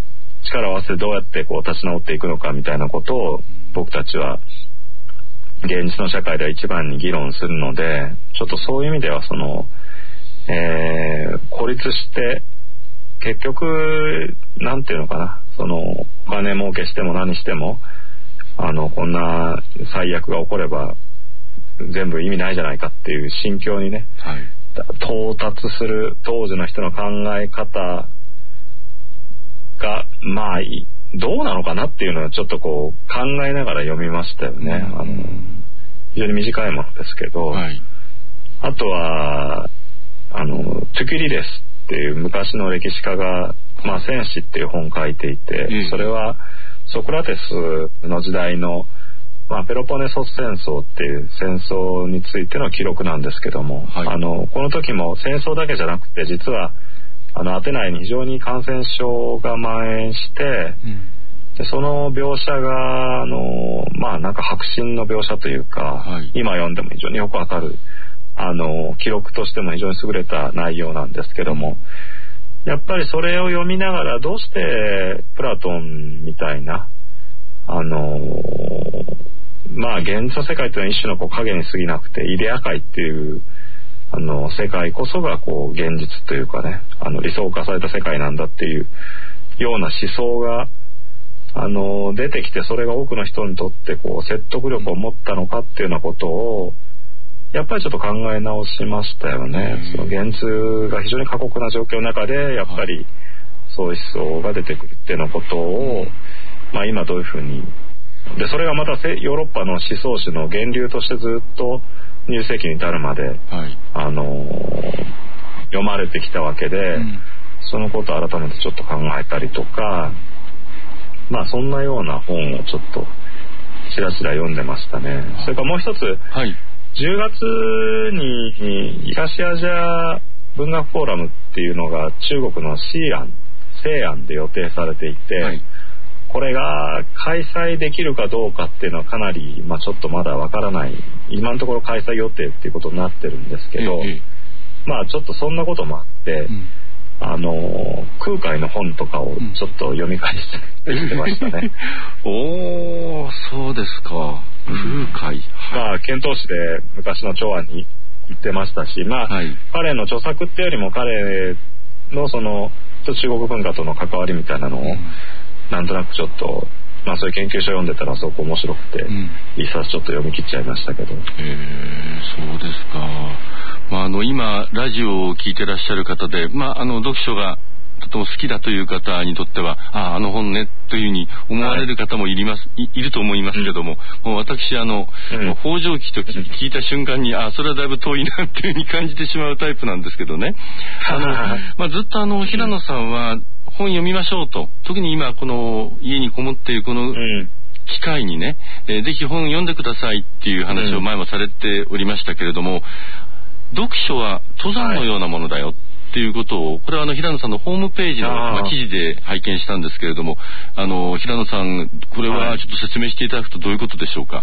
力を合わせてどうやってこう立ち直っていくのかみたいなことを僕たちは現実の社会では一番に議論するので、ちょっとそういう意味ではその、えー、孤立して結局なんていうのかな、そのお金儲けしても何してもあのこんな最悪が起これば全部意味ないじゃないかっていう心境にね、はい、到達する当時の人の考え方がまあどうなのかなっていうのはちょっとこう考えながら読みましたよね。あの非常に短いものですけど、はい、あとはあのトゥキュリデスっていう昔の歴史家が、まあ、戦士っていう本を書いていて、うん、それはソクラテスの時代の、まあ、ペロポネソス戦争っていう戦争についての記録なんですけども、はい、あのこの時も戦争だけじゃなくて実はあのアテナイに非常に感染症が蔓延して、うん、でその描写があのまあなんか迫真の描写というか、はい、今読んでも非常によくわかるあの記録としても非常に優れた内容なんですけども、やっぱりそれを読みながらどうしてプラトンみたいなあのまあ現実の世界というのは一種のこう影に過ぎなくてイデア界っていうあの世界こそがこう現実というかね、あの理想化された世界なんだっていうような思想があの出てきて、それが多くの人にとってこう説得力を持ったのかっていうようなことをやっぱりちょっと考え直しましたよね。その現実が非常に過酷な状況の中でやっぱりそういう思想が出てくるっていうようなことを、まあ、今どういうふうにでそれがまたヨーロッパの思想史の源流としてずっとにじゅっ世紀に至るまで、はい、あの読まれてきたわけで、うん、そのことを改めてちょっと考えたりとか、まあそんなような本をちょっとちらちら読んでましたね。それからもう一つ、はい、じゅうがつに東アジア文学フォーラムっていうのが中国の西安、西安で予定されていて、はい、これが開催できるかどうかっていうのはかなり、まあ、ちょっとまだわからない、今のところ開催予定っていうことになってるんですけど、ええ、まあちょっとそんなこともあって、うん、あの空海の本とかをちょっと読み返してきてましたね。 おー、そうですか。空海、 まあ遣唐使で昔の長安に行ってましたし、まあ、はい、彼の著作っていうよりも彼のその中国文化との関わりみたいなのを、うん、なんとなくちょっと、まあ、そういう研究書読んでたらすごく面白くて、うん、一冊ちょっと読み切っちゃいましたけど。へえ、そうですか。まあ、あの今ラジオを聞いてらっしゃる方で、まあ、あの読書がとても好きだという方にとっては、ああ、あの本ねというふうに思われる方もいります、はい、い, いると思いますけども、うん、もう私あの、うん、北条記と聞いた瞬間に、ああ、それはだいぶ遠いなっていうふうに感じてしまうタイプなんですけどね。あの、まあ、ずっとあの平野さんは本読みましょうと、特に今この家にこもっているこの機会にね、えー、ぜひ本読んでくださいっていう話を前もされておりましたけれども、読書は登山のようなものだよっていうことを、これはあの平野さんのホームページの、まあ、記事で拝見したんですけれども、あの平野さん、これはちょっと説明していただくとどういうことでしょうか。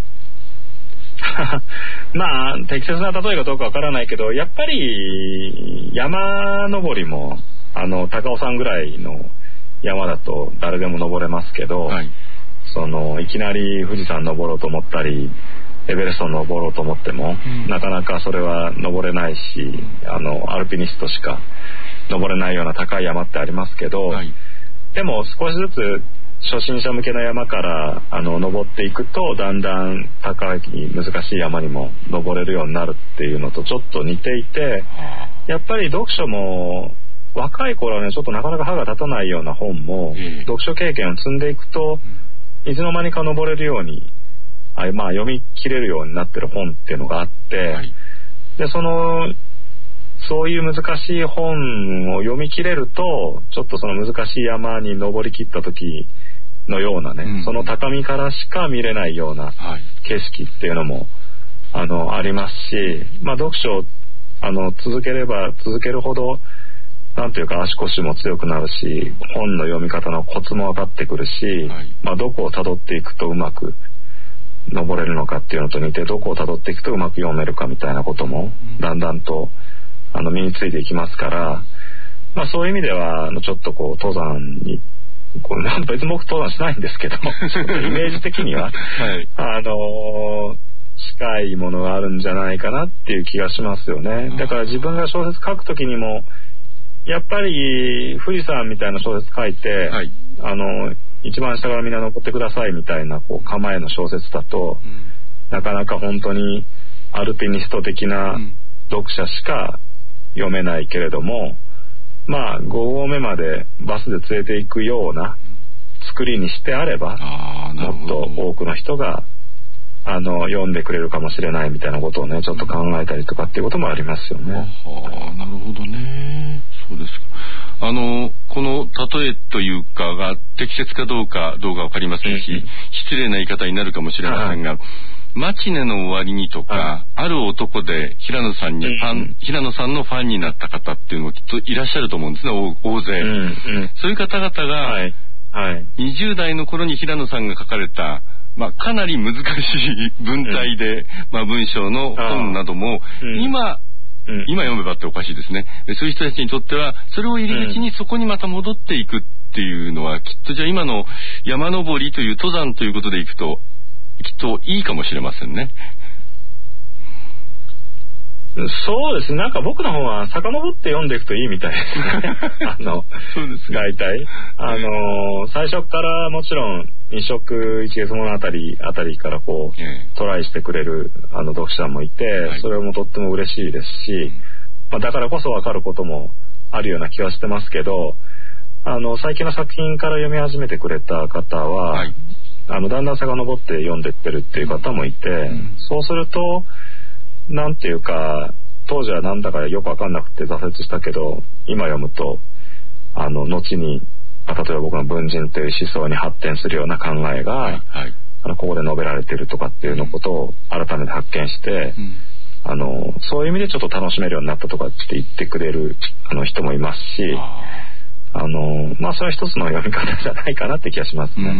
まあ適切な例えがどうかわからないけど、やっぱり山登りもあの高尾山ぐらいの山だと誰でも登れますけど、はい、そのいきなり富士山登ろうと思ったりエベレスト登ろうと思っても、うん、なかなかそれは登れないし、あのアルピニストしか登れないような高い山ってありますけど、はい、でも少しずつ初心者向けの山からあの登っていくとだんだん高い難しい山にも登れるようになるっていうのとちょっと似ていて、やっぱり読書も若い頃はねちょっとなかなか歯が立たないような本も、うん、読書経験を積んでいくと、うん、いつの間にか登れるようにあまあ読み切れるようになってる本っていうのがあって、はい、でそのそういう難しい本を読み切れるとちょっとその難しい山に登り切った時のようなね、うん、その高みからしか見れないような景色っていうのも、はい、あのありますし、まあ読書あの続ければ続けるほどなんというか足腰も強くなるし、本の読み方のコツも分かってくるし、はい、まあどこを辿っていくとうまく登れるのかっていうのと似て、どこを辿っていくとうまく読めるかみたいなこともだんだんとあの身についていきますから、まあそういう意味ではあのちょっとこう登山にこれなん別に僕登壇しないんですけどイメージ的には、はい、あのー、近いものがあるんじゃないかなっていう気がしますよね。だから自分が小説書くときにもやっぱり富士山みたいな小説書いて、はい、あの一番下からみんな登ってくださいみたいなこう構えの小説だと、うん、なかなか本当にアルピニスト的な読者しか読めないけれども、まあご合目までバスで連れて行くような作りにしてあれば、もっと多くの人があの読んでくれるかもしれないみたいなことをねちょっと考えたりとかっていうこともありますよね。 はあ、なるほどね。そうですか。あのこの例えというかが適切かどうかどうかわかりませんし、うん、失礼な言い方になるかもしれませんが、はい、マチネの終わりにとか、はい、ある男で平野さんにファン、うん、平野さんのファンになった方っていうのもきっといらっしゃると思うんですね、大勢、うんうん、そういう方々が、はいはい、にじゅう代の頃に平野さんが書かれたまあ、かなり難しい文体で、うんまあ、文章の本なども、うん、今、うん、今読めばっておかしいですね。そういう人たちにとってはそれを入り口にそこにまた戻っていくっていうのは、きっとじゃあ今の山登りという登山ということでいくときっといいかもしれませんね。 そうですね。なんか僕の方は遡って読んでいくといいみたいですね。あのそうですね。大体あの最初からもちろん二色一月物あたりあたりからこう、えー、トライしてくれるあの読者もいて、はい、それもとっても嬉しいですし、まあ、だからこそ分かることもあるような気はしてますけど、あの最近の作品から読み始めてくれた方は、はい、あのだんだん遡って読んでってるっていう方もいて、うん、そうするとなんていうか当時はなんだかよく分かんなくて挫折したけど今読むとあの後に例えば僕の文人という思想に発展するような考えが、はいはい、あのここで述べられているとかっていうのことを改めて発見して、うん、あのそういう意味でちょっと楽しめるようになったとかって言ってくれるあの人もいますし、あのまあそれは一つの読み方じゃないかなって気がしますね。 うん、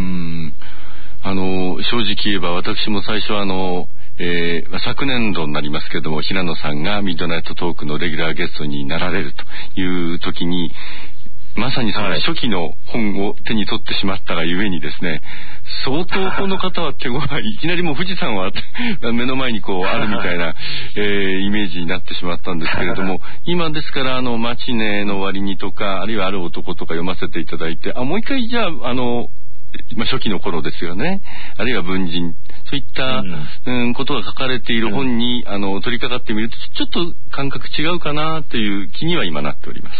あの正直言えば私も最初はあのえー、昨年度になりますけれども平野さんがミッドナイトトークのレギュラーゲストになられるという時にまさにその初期の本を手に取ってしまったがゆえにですね、相当この方は手強い、いきなりもう富士山は目の前にこうあるみたいな、えー、イメージになってしまったんですけれども、今ですからあのマチネの終わりにとかあるいはある男とか読ませていただいて、あもう一回じゃああのまあ、初期の頃ですよね、あるいは文人そういった、うんうん、ことが書かれている本に、うん、あの取り掛かってみるとちょっと感覚違うかなという気には今なっております。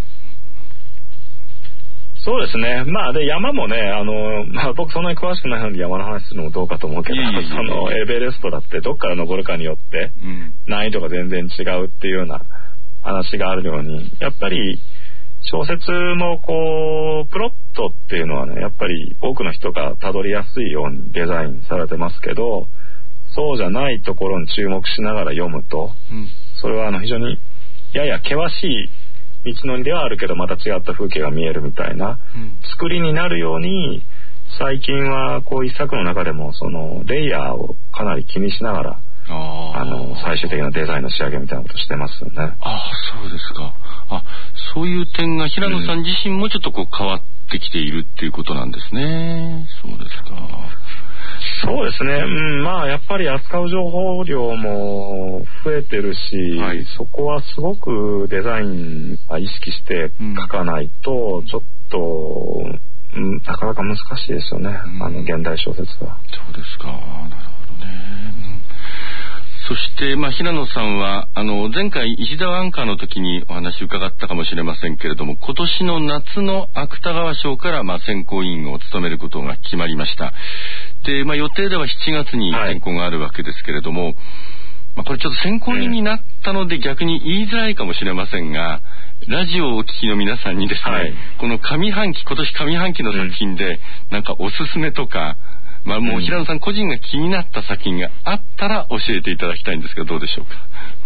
そうですね。まあで山もねあの、まあ、僕そんなに詳しくないのに山の話するのもどうかと思うけど、そのエベレストだってどっから登るかによって難易度が全然違うっていうような話があるように、やっぱり小説もこうプロットっていうのはねやっぱり多くの人がたどりやすいようにデザインされてますけど、そうじゃないところに注目しながら読むと、うん、それはあの非常にやや険しい道のりではあるけどまた違った風景が見えるみたいな作りになるように、最近はこう一作の中でもそのレイヤーをかなり気にしながらああの最終的なデザインの仕上げみたいなことしてますよね。 ああそうですか。あそういう点が平野さん自身もちょっとこう変わってきているっていうことなんですね。そうですか。 そうですね、うん、まあやっぱり扱う情報量も増えてるし、はい、そこはすごくデザインは意識して書かないと、うん、ちょっと、うん、なかなか難しいですよね、うん、あの現代小説は。 そうですか。なるほどね。そして、まあ、平野さんはあの前回石田アンカーの時にお話伺ったかもしれませんけれども、今年の夏の芥川賞から、まあ、選考委員を務めることが決まりました。で、まあ、予定ではしちがつに選考があるわけですけれども、はい、まあ、これちょっと選考委員になったので逆に言いづらいかもしれませんが、ラジオをお聞きの皆さんにですね、はい、この上半期今年上半期の作品で、うん、なんかおすすめとかまあ、もう平野さん個人が気になった作品があったら教えていただきたいんですがどうでしょうか。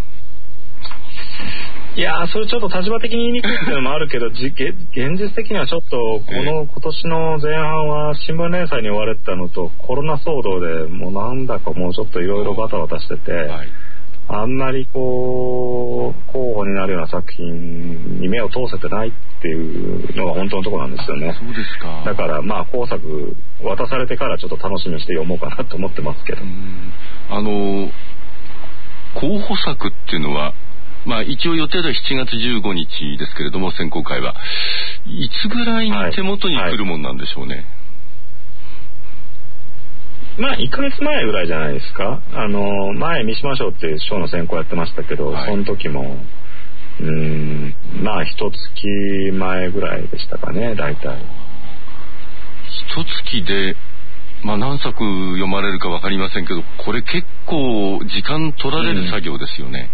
いやーそれちょっと立場的に言いにくいっていうのもあるけどじ現実的にはちょっとこの今年の前半は新聞連載に追われてたのとコロナ騒動でもうなんだかもうちょっといろいろバタバタしてて、はい、 あんまりこう候補になるような作品に目を通せてないっていうのが本当のところなんですよね。 そうですか。 だからまあ後作渡されてからちょっと楽しみにして読もうかなと思ってますけど。 あの候補作っていうのはまあ一応予定ではしちがつじゅうごにちですけれども、選考会はいつぐらいに手元に来るもんなんでしょうね。はいはい、 まあいっかげつまえぐらいじゃないですか。あの前三島賞っていう賞の選考やってましたけど、はい、その時もうーんまあ一月前ぐらいでしたかね、大体。 一月でまあ何作読まれるか分かりませんけど、これ結構時間取られる作業ですよね。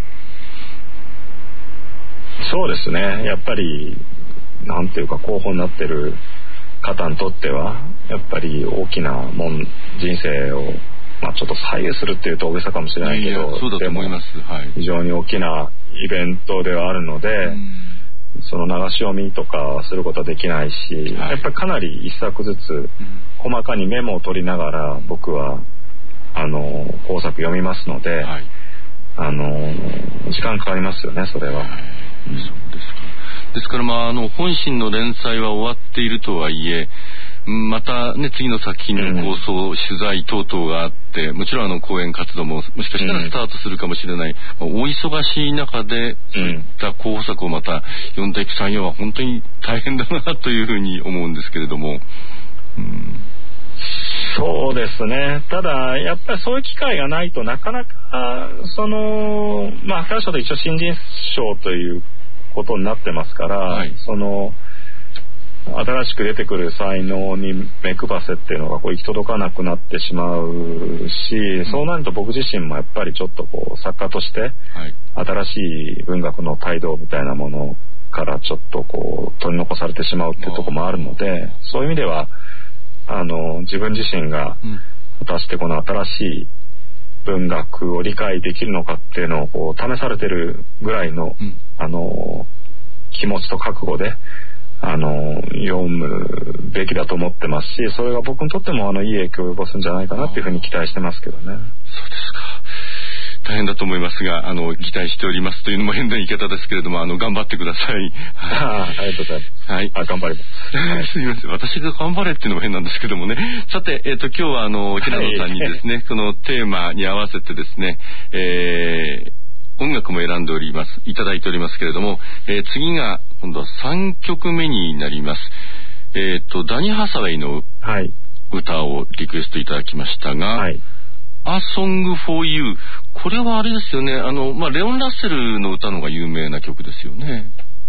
うん、そうですね。やっぱりなんていうか候補になってる方にとってはやっぱり大きなもん人生を、まあ、ちょっと左右するっていうと大げさかもしれないけど、いやいやそうだと思います。はい、非常に大きなイベントではあるので、うん、その流し読みとかすることはできないし、はい、やっぱりかなり一作ずつ細かにメモを取りながら僕はあの後作読みますので、はい、あの時間かかりますよね、それは。はい、 そうですか。ですから、まあ、あの本心の連載は終わっているとはいえ、またね次の作品の構想、うん、取材等々があって、もちろんあの講演活動ももしかしたらスタートするかもしれない、うん、まあ、お忙しい中でそういった候補作をまた読んでいく作業は本当に大変だなというふうに思うんですけれども、うん、 そうですね。ただやっぱりそういう機会がないとなかなかそのまあ芥川賞と一応新人賞ということになってますから、はい、その新しく出てくる才能に目配せっていうのがこう行き届かなくなってしまうし、うん、そうなると僕自身もやっぱりちょっとこう作家として、はい、新しい文学の態度みたいなものからちょっとこう取り残されてしまうっていうところもあるので、そういう意味ではあの自分自身が果たしてこの新しい文学を理解できるのかっていうのをこう試されてるぐらいの、うん、あの気持ちと覚悟であの読むべきだと思ってますし、それが僕にとってもあのいい影響を及ぼすんじゃないかなっていうふうに期待してますけどね。そうですか。大変だと思いますが、あの期待しておりますというのも変な言い方ですけれども、あの頑張ってください。 はい、ありがとうございます。はい、あ頑張ります。 はい、すみません。私が頑張れっていうのも変なんですけどもね。さて、えっと今日はあの平野さんにですね、はい、そのテーマに合わせてですね、えー音楽も選んでおりますいただいておりますけれども、えー、次が今度はさんきょくめになります。えっとダニー・ハサウェイの歌をリクエストいただきましたが、はい、A Song for You、 これはあれですよね、あの、まあ、レオン・ラッセルの歌のが有名な曲ですよね。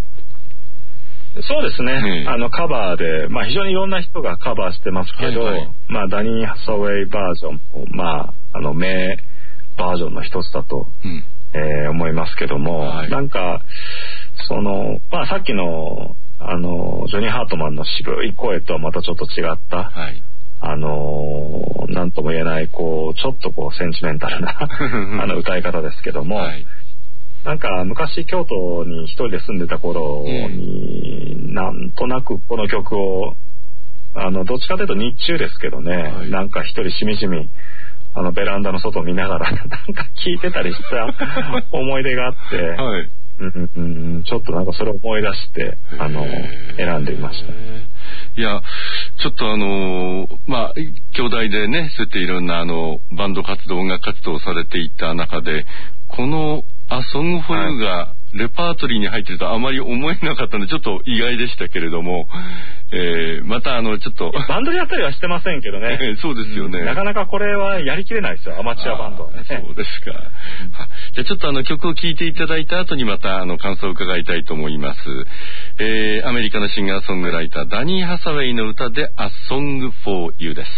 そうですね、ね、あのカバーで、まあ、非常にいろんな人がカバーしてますけど、はいはい、まあ、ダニー・ハサウェイバージョンも、まあ、あの名バージョンの一つだと、うんえー、思いますけども、はい、なんかその、まあ、さっきのあのジョニー・ハートマンの渋い声とはまたちょっと違った、はい、あのなんとも言えないこうちょっとこうセンチメンタルなあの歌い方ですけども、はい、なんか昔京都に一人で住んでた頃に、うん、なんとなくこの曲をあのどっちかというと日中ですけどね、はい、なんか一人しみじみあのベランダの外を見ながらなんか聞いてたりした思い出があって、はいうんうん、ちょっとなんかそれを思い出してあの選んでみました。 いやちょっとあのまあ兄弟でねそうやっていろんなあのバンド活動音楽活動をされていた中でこのA Song for Youがレパートリーに入っているとあまり思えなかったのでちょっと意外でしたけれども、えー、またあのちょっとバンドやったりはしてませんけどね、 えー、そうですよね、 うん、なかなかこれはやりきれないですよ、アマチュアバンドはね。 そうですか、うん、じゃあちょっとあの曲を聴いていただいた後にまたあの感想を伺いたいと思います。えー、アメリカのシンガーソングライターダニー・ハサウェイの歌でA Song for You です。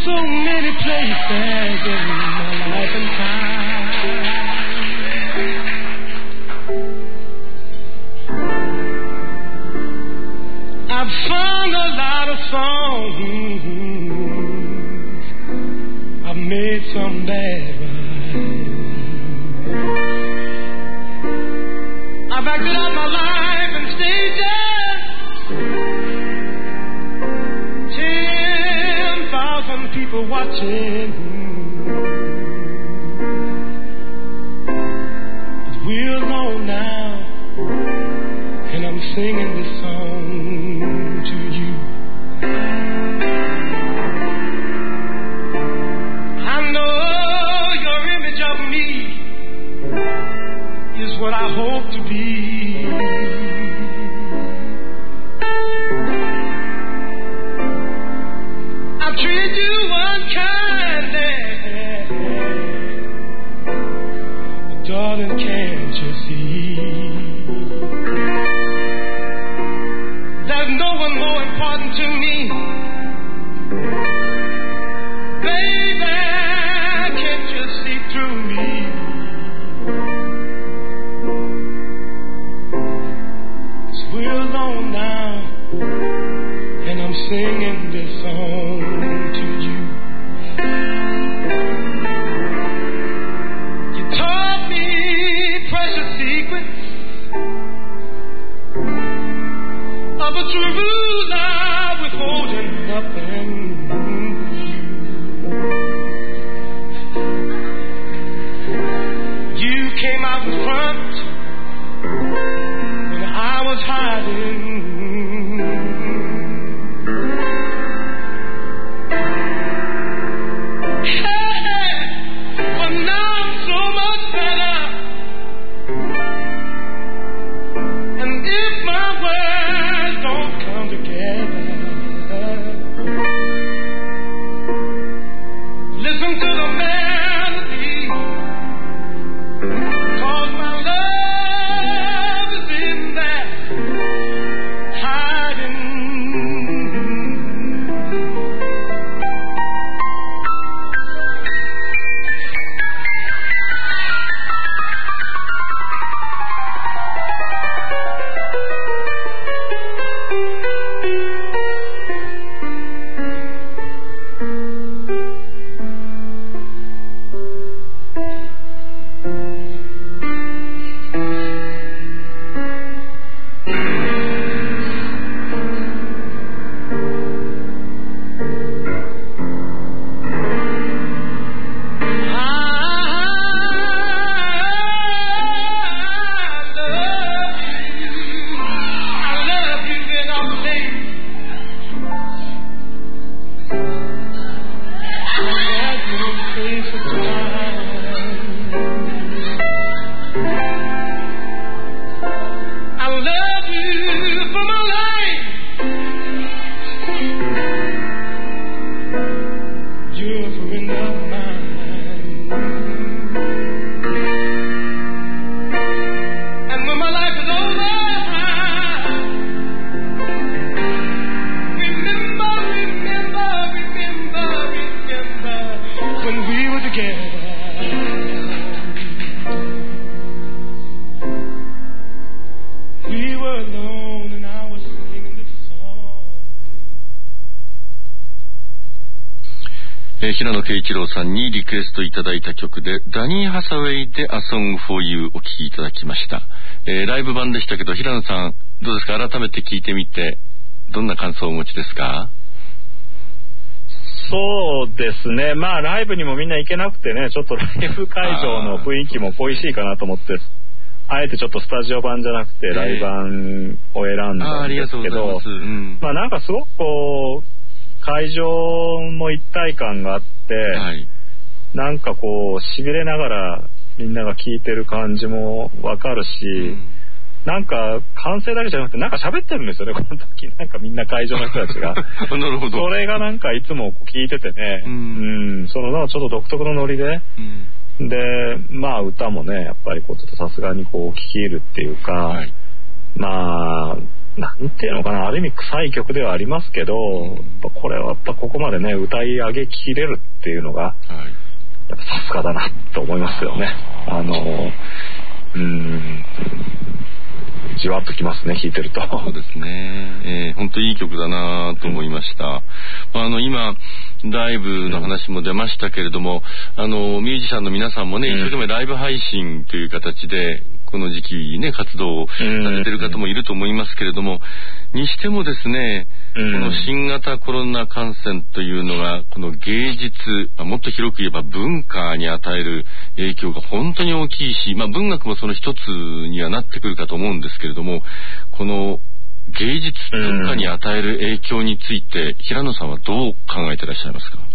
so many places in my life and time. I've sung a lot of songs, I've made some bad rhymes, I've acted out my life in stages, ten thousand people watching, but we're alone now, and I'm singing this song to you. I know your image of me is what I hope to be. I've treated you unkindly, but darling, can't you see? There's no one more important to me. Baby, can't you see through me? 'Cause we're alone now, and I'm singing this song to you. You taught me precious secrets of a true love withholding nothing. You came out in front when I was hiding. Hey, but now I'm so much better. And if my words don't come together, listen to the melody, 'cause my love is in there hiding. えー、平野啓一郎さんにリクエストいただいた曲でダニー・ハサウェイで A Song for You お聴きいただきました、えー、ライブ版でしたけど平野さんどうですか、改めて聴いてみてどんな感想をお持ちですか？ そうですね、まあライブにもみんな行けなくてね、ちょっとライブ会場の雰囲気も恋しいかなと思って、あえてちょっとスタジオ版じゃなくてライブ版を選んだんですけど、 うん、 まあなんかすごくこう会場も一体感があって、はい、なんかこうしびれながらみんなが聴いてる感じもわかるし、うん、なんか歓声だけじゃなくてなんか喋ってるんですよね、この時なんかみんな会場の人たちがなるほど。 それがなんかいつも聞いててね、うん、うん、そのなんかちょっと独特のノリで、うん、でまあ歌もねやっぱりこうちょっとさすがにこう聴き入るっていうか、はい、まあなんていうのかな、ある意味臭い曲ではありますけど、やっぱこれはやっぱここまでね歌い上げきれるっていうのが、はい、やっぱさすがだなと思いますよね。あのうーんじわっときますね、弾いてると。 そうですね、えー、本当いい曲だなと思いました、うん、あの今ライブの話も出ましたけれども、あのミュージシャンの皆さんもね、うん、一生懸命ライブ配信という形でこの時期ね活動をされてる方もいると思いますけれども、にしてもですね、うん、この新型コロナ感染というのがこの芸術、もっと広く言えば文化に与える影響が本当に大きいし、まあ、文学もその一つにはなってくるかと思うんですけれども、この芸術文化に与える影響について平野さんはどう考えていらっしゃいますか？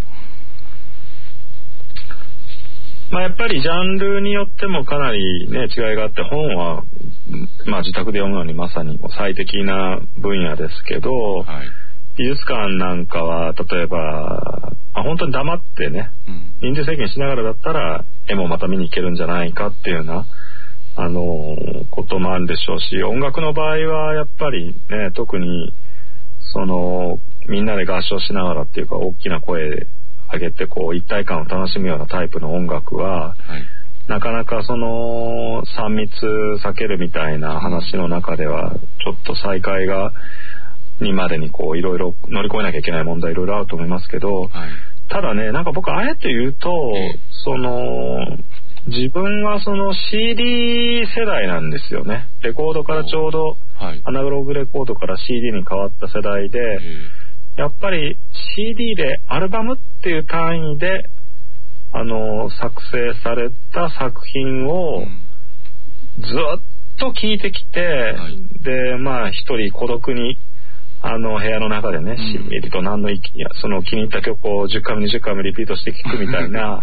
まあ、やっぱりジャンルによってもかなりね違いがあって、本は、まあ、自宅で読むのにまさに最適な分野ですけど、はい、美術館なんかは例えばあ本当に黙ってね、うん、人数制限しながらだったら絵もまた見に行けるんじゃないかっていうようなあのこともあるでしょうし、音楽の場合はやっぱりね特にそのみんなで合唱しながらっていうか大きな声で上げてこう一体感を楽しむようなタイプの音楽は、はい、なかなかそのさん密避けるみたいな話の中ではちょっと再開がにまでにこういろいろ乗り越えなきゃいけない問題いろいろあると思いますけど、はい、ただねなんか僕あえて言うと、その自分はその シーディー 世代なんですよね。レコードからちょうど、はい、アナログレコードから シーディー に変わった世代で、やっぱり シーディー でアルバムっていう単位であの作成された作品をずっと聴いてきて、はい、でまあ一人孤独にあの部屋の中でね、しんみりと何のいやその気に入った曲をじゅっかいもにじゅっかいもリピートして聴くみたいな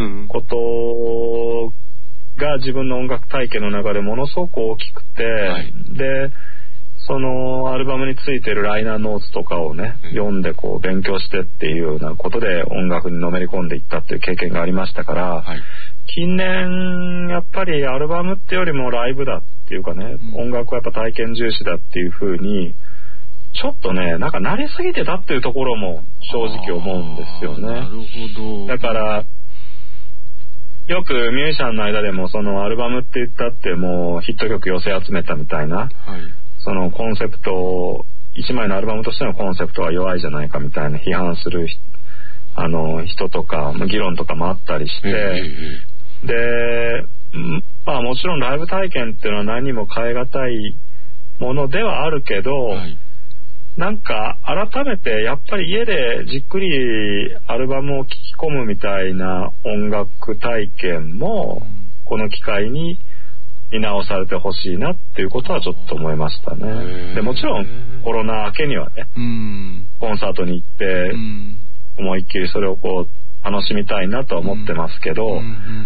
ことが自分の音楽体験の中でものすごく大きくて、はい、でそのアルバムについてるライナーノーツとかをね、うん、読んでこう勉強してっていうようなことで音楽にのめり込んでいったっていう経験がありましたから、はい、近年やっぱりアルバムってよりもライブだっていうかね、うん、音楽はやっぱ体験重視だっていう風にちょっとねなんか慣れすぎてたっていうところも正直思うんですよね。 なるほど。 だからよくミュージシャンの間でもそのアルバムって言ったってもうヒット曲寄せ集めたみたいな、はい、そのコンセプトをいちまいのアルバムとしてのコンセプトは弱いじゃないかみたいな批判するあの人とか議論とかもあったりして、えー、でまあもちろんライブ体験っていうのは何にも変え難いものではあるけど、はい、なんか改めてやっぱり家でじっくりアルバムを聴き込むみたいな音楽体験もこの機会に見直されてほしいなっていうことはちょっと思いましたね。でもちろんコロナ明けにはね、うん、コンサートに行って思いっきりそれをこう楽しみたいなとは思ってますけど、うんうんうん、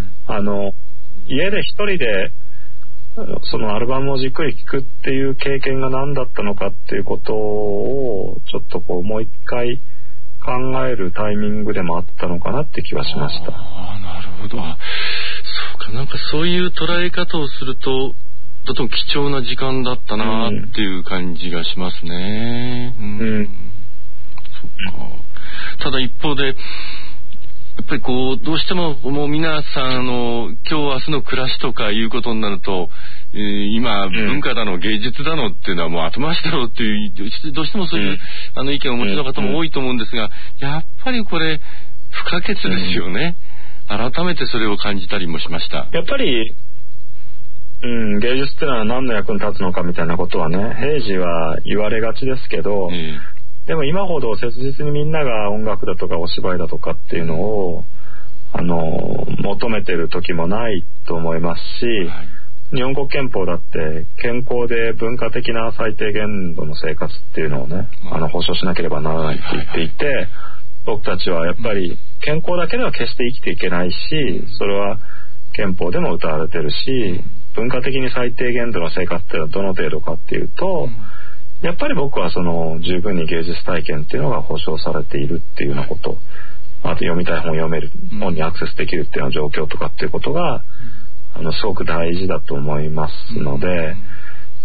あの家で一人でそのアルバムをじっくり聴くっていう経験が何だったのかっていうことをちょっとこうもう一回考えるタイミングでもあったのかなって気はしました。 ああ、なるほど。そうか、なんかそういう捉え方をするととても貴重な時間だったなっていう感じがしますね。うん。うん、そっか。ただ一方でやっぱりこうどうしてももう皆さんあの今日明日の暮らしとかいうことになると、えー、今文化だの芸術だのっていうのはもう後回しだろうっていうどうしてもそういう、うん、あの意見をお持ちの方も多いと思うんですが、やっぱりこれ不可欠ですよね。改めてそれを感じたりもしました。 やっぱり、うん、芸術ってのは何の役に立つのかみたいなことはね平時は言われがちですけど、えーでも今ほど切実にみんなが音楽だとかお芝居だとかっていうのをあの求めてる時もないと思いますし、はい、日本国憲法だって健康で文化的な最低限度の生活っていうのをね、あの保障しなければならないって言っていて、はいはいはい、僕たちはやっぱり健康だけでは決して生きていけないし、それは憲法でも謳われてるし、文化的に最低限度の生活っていうのはどの程度かっていうと、やっぱり僕はその十分に芸術体験っていうのが保障されているっていうようなこと、あと読みたい本を読める、本にアクセスできるっていうような状況とかっていうことが、あのすごく大事だと思いますので、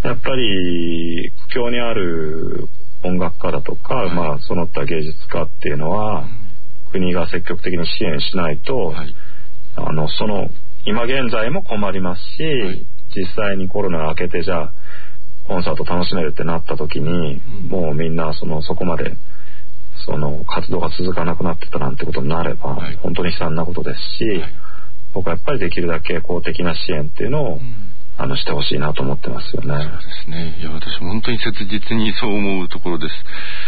やっぱり苦境にある音楽家だとか、はい、まあその他芸術家っていうのは、うん、国が積極的に支援しないと、はい、あのその今現在も困りますし、はい、実際にコロナが明けてじゃあコンサート楽しめるってなった時に、うん、もうみんなそのそこまでその活動が続かなくなってたなんてことになれば、はい、本当に悲惨なことですし、はい、僕はやっぱりできるだけ公的な支援っていうのを、うん、あのしてほしいなと思ってますよね。 そうですね。いや私本当に切実にそう思うところです。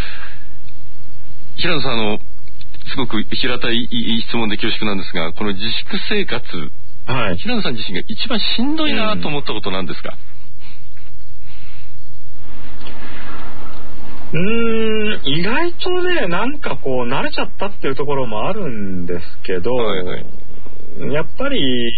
平野さん、あのすごく平たい質問で恐縮なんですが、この自粛生活、はい、平野さん自身が一番しんどいなと思ったことなんですか？ うーん、意外とね、なんかこう慣れちゃったっていうところもあるんですけど、はいはい、やっぱり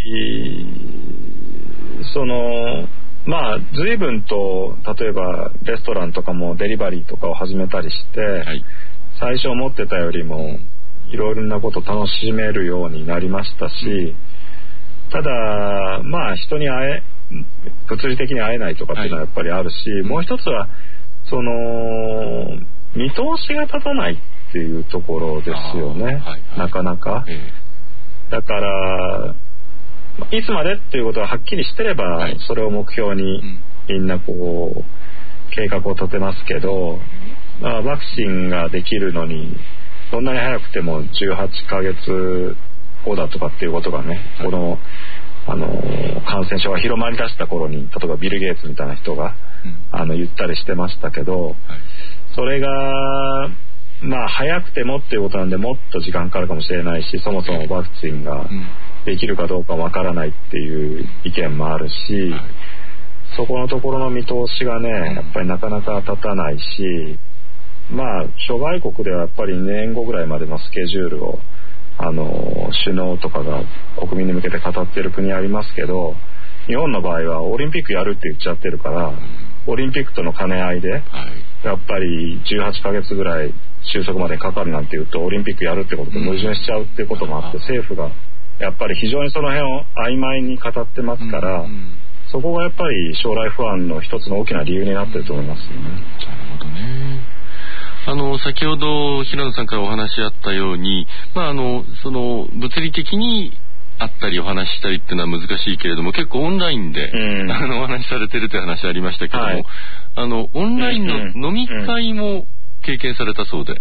そのまあ随分と例えばレストランとかもデリバリーとかを始めたりして、はい、最初思ってたよりもいろいろなことを楽しめるようになりましたし、うん、ただまあ人に会え物理的に会えないとかっていうのはやっぱりあるし、はい、もう一つはその見通しが立たないっていうところですよね、はいはい、なかなか、えー、だからいつまでっていうことがはっきりしてれば、はい、それを目標にみんなこう計画を立てますけど、まあ、ワクチンができるのにそんなに早くてもじゅうはちかげつごだとかっていうことがね、はい、このあの感染症が広まりだした頃に例えばビル・ゲイツみたいな人が、うん、あの言ったりしてましたけど、はい、それがまあ早くてもっていうことなんでもっと時間かかるかもしれないし、そもそもワクチンができるかどうかわからないっていう意見もあるし、はい、そこのところの見通しがねやっぱりなかなか立たないし、まあ諸外国ではやっぱりにねんごぐらいまでのスケジュールをあの首脳とかが国民に向けて語っている国ありますけど、日本の場合はオリンピックやるって言っちゃってるから、オリンピックとの兼ね合いで、はい、やっぱりじゅうはちかげつぐらい収束までかかるなんていうとオリンピックやるってことで矛盾しちゃうっていうこともあって、政府がやっぱり非常にその辺を曖昧に語ってますから、うんうん、そこがやっぱり将来不安の一つの大きな理由になってると思いますよね。 なるほどね。あの先ほど平野さんからお話あったように、まあ、あのその物理的に会ったりお話ししたりっていうのは難しいけれども、結構オンラインで、うん、あのお話しされてるという話ありましたけども、はい、あのオンラインの飲み会も経験されたそうで、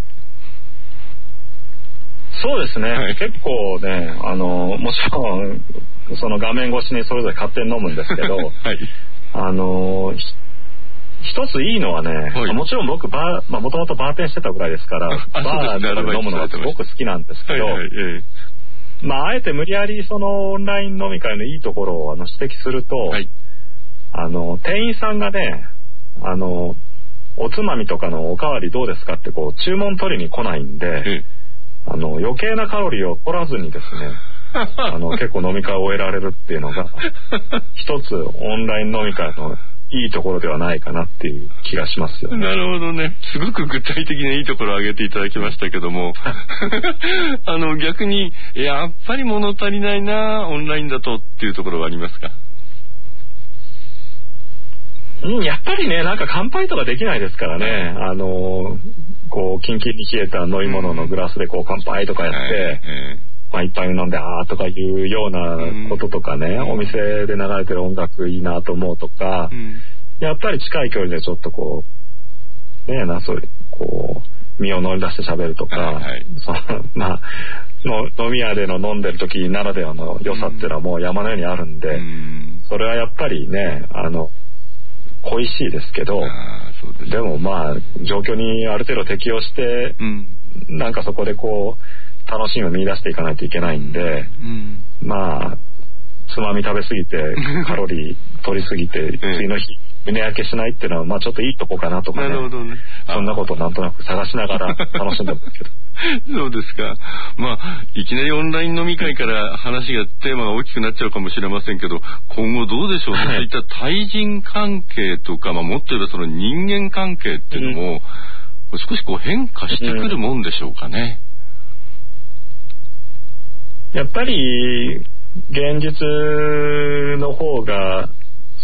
そうですね、はい、結構ね、あのもちろんその画面越しにそれぞれ勝手に飲むんですけど、はい、あの一ついいのはね、はい、もちろん僕バー、まあ、もともとバーテンしてたぐらいですからバーで飲むのがすごく好きなんですけど、はいはいはい、まああえて無理やりそのオンライン飲み会のいいところをあの指摘すると、はい、あの店員さんがね、あのおつまみとかのおかわりどうですかってこう注文取りに来ないんで、うん、あの余計なカロリーを取らずにですねあの結構飲み会を終えられるっていうのが一つオンライン飲み会のいいところではないかなっていう気がしますよね。 なるほどね。すごく具体的ないいところを挙げていただきましたけどもあの逆にやっぱり物足りないなオンラインだとっていうところはありますか？ うん、やっぱりね、なんか乾杯とかできないですからね、あのこうキンキンに冷えた飲み物のグラスでこう乾杯とかやって、うんまあ、一杯飲んであーとかいうようなこととかね、うん、お店で流れてる音楽いいなと思うとか、うん、やっぱり近い距離でちょっとこうねえな、そういうこう身を乗り出して喋るとか、はいはい、そのまあの飲み屋での飲んでる時ならではの良さっていうのはもう山のようにあるんで、うん、それはやっぱりね、あの恋しいですけど、そうですね、でもまあ状況にある程度適応して、うん、なんかそこでこう楽しみを見出していかないといけないんで、うんうん、まあつまみ食べ過ぎてカロリー取りすぎて次の日胸焼けしないっていうのはまあちょっといいとこかなとかね、なるほどね、そんなことをなんとなく探しながら楽しんでますけどそうですか。まあいきなりオンライン飲み会から話がテーマが大きくなっちゃうかもしれませんけど、今後どうでしょうね、はい、そういった対人関係とか、まあ、もっと言えばその人間関係っていうのも、うん、少しこう変化してくるもんでしょうかね。 やっぱり現実の方が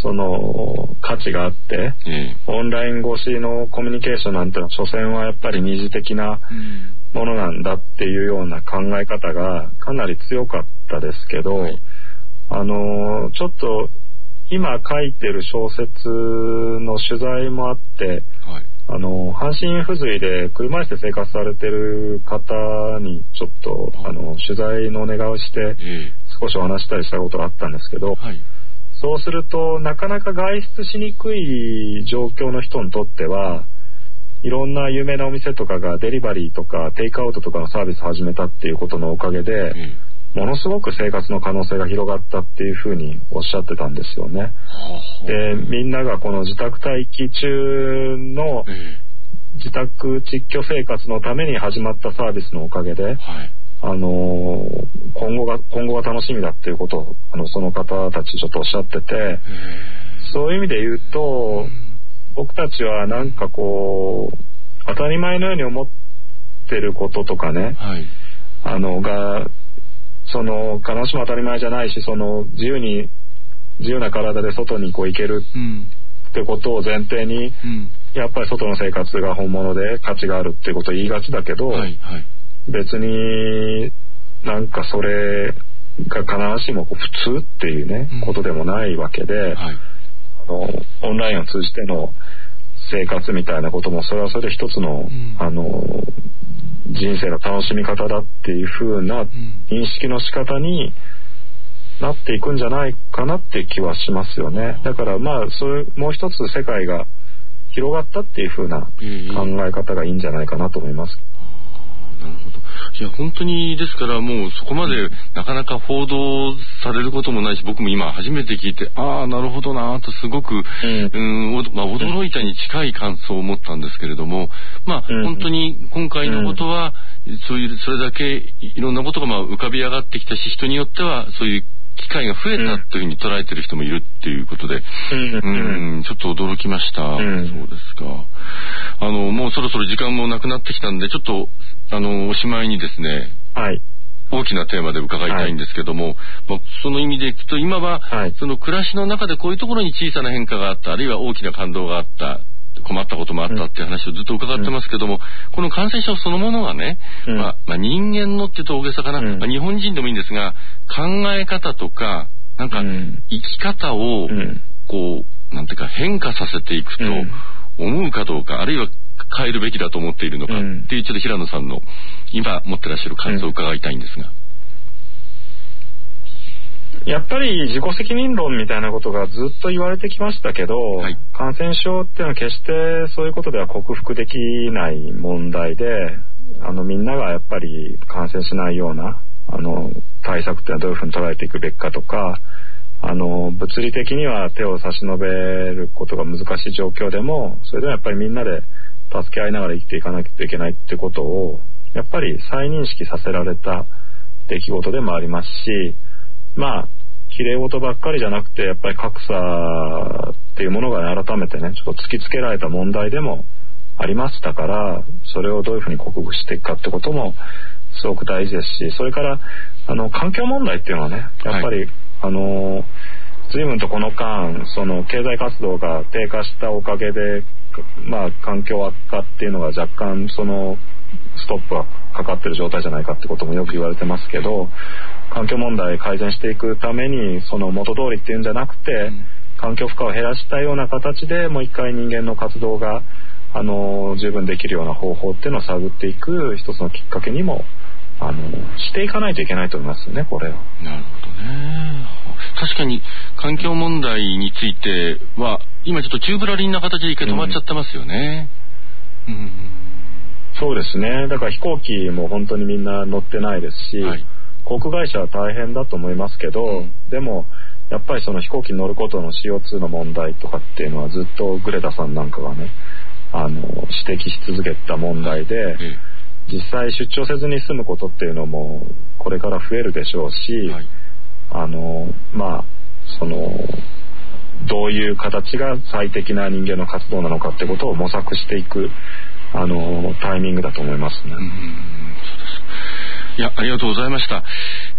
その価値があって、えー、オンライン越しのコミュニケーションなんてのは所詮はやっぱり二次的なものなんだっていうような考え方がかなり強かったですけど、はい、あのちょっと今書いてる小説の取材もあって、はい、あの半身不随で車椅子で生活されてる方にちょっとあの取材のお願いをして少しお話したりしたことがあったんですけど、はい、そうするとなかなか外出しにくい状況の人にとってはいろんな有名なお店とかがデリバリーとかテイクアウトとかのサービス始めたっていうことのおかげで、うんものすごく生活の可能性が広がったっていうふうにおっしゃってたんですよね。で、みんながこの自宅待機中の自宅窒居生活のために始まったサービスのおかげで、はい、あの今後が今後が楽しみだっていうことをあのその方たちちょっとおっしゃってて、そういう意味で言うと僕たちはなんかこう当たり前のように思ってることとかね、はい、あのがその必ずしも当たり前じゃないしその自由に自由な体で外にこう行けるってことを前提に、うん、やっぱり外の生活が本物で価値があるってことを言いがちだけど、はいはい、別になんかそれが必ずしも普通っていうね、うん、ことでもないわけで、はい、あのオンラインを通じての生活みたいなこともそれはそれで一つの、うん、あの人生の楽しみ方だっていう風な認識の仕方になっていくんじゃないかなって気はしますよね。だからまあそれもう一つ世界が広がったっていう風な考え方がいいんじゃないかなと思います。 なるほど。いや本当にですからもうそこまでなかなか報道されることもないし僕も今初めて聞いてああなるほどなとすごく、うんうんまあ、驚いたに近い感想を持ったんですけれどもまあ、うん、本当に今回のことは、うん、そういうそれだけいろんなことがまあ浮かび上がってきたし人によってはそういう機会が増えたというふうに捉えている人もいるっていうことで、うん、うんちょっと驚きました、うん、そうですか。あのもうそろそろ時間もなくなってきたんでちょっとあのおしまいにですね、はい、大きなテーマで伺いたいんですけども、はいまあ、その意味でいくと今は、はい、その暮らしの中でこういうところに小さな変化があったあるいは大きな感動があった困ったこともあったっていう話をずっと伺ってますけども、うん、この感染症そのものがね、うんまあまあ、人間のって言うと大げさかな、うんまあ、日本人でもいいんですが考え方とかなんか生き方をこうなんていうか変化させていくと思うかどうかあるいは変えるべきだと思っているのかっていうちょっと平野さんの今持ってらっしゃる感想を伺いたいんですが、 うん、やっぱり自己責任論みたいなことがずっと言われてきましたけど、はい、感染症っていうのは決してそういうことでは克服できない問題であのみんながやっぱり感染しないようなあの対策っていうのはどういうふうに捉えていくべきかとかあの物理的には手を差し伸べることが難しい状況でもそれでもやっぱりみんなで助け合いながら生きていかなきゃいけないってことをやっぱり再認識させられた出来事でもありますしまあ綺麗事ばっかりじゃなくてやっぱり格差っていうものが、ね、改めてねちょっと突きつけられた問題でもありましたからそれをどういうふうに克服していくかってこともすごく大事ですしそれからあの環境問題っていうのはねやっぱり、はい、あの随分とこの間その経済活動が低下したおかげでまあ環境悪化っていうのが若干そのストップがかかってる状態じゃないかってこともよく言われてますけど環境問題改善していくためにその元通りっていうんじゃなくて環境負荷を減らしたような形でもう一回人間の活動があの十分できるような方法っていうのを探っていく一つのきっかけにもあのしていかないといけないと思いますよねこれを。 なるほどね。確かに環境問題については今ちょっと宙ぶらりんな形で一回止まっちゃってますよね、うんうん、 そうですね。だから飛行機も本当にみんな乗ってないですし、はい、航空会社は大変だと思いますけど、うん、でもやっぱりその飛行機に乗ることの シーオーツー の問題とかっていうのはずっとグレタさんなんかがねあの指摘し続けた問題で、はい、実際出張せずに済むことっていうのもこれから増えるでしょうし、はい、あのまあそのどういう形が最適な人間の活動なのかってことを模索していくあのタイミングだと思いますね。うん、そうです。 いやありがとうございました。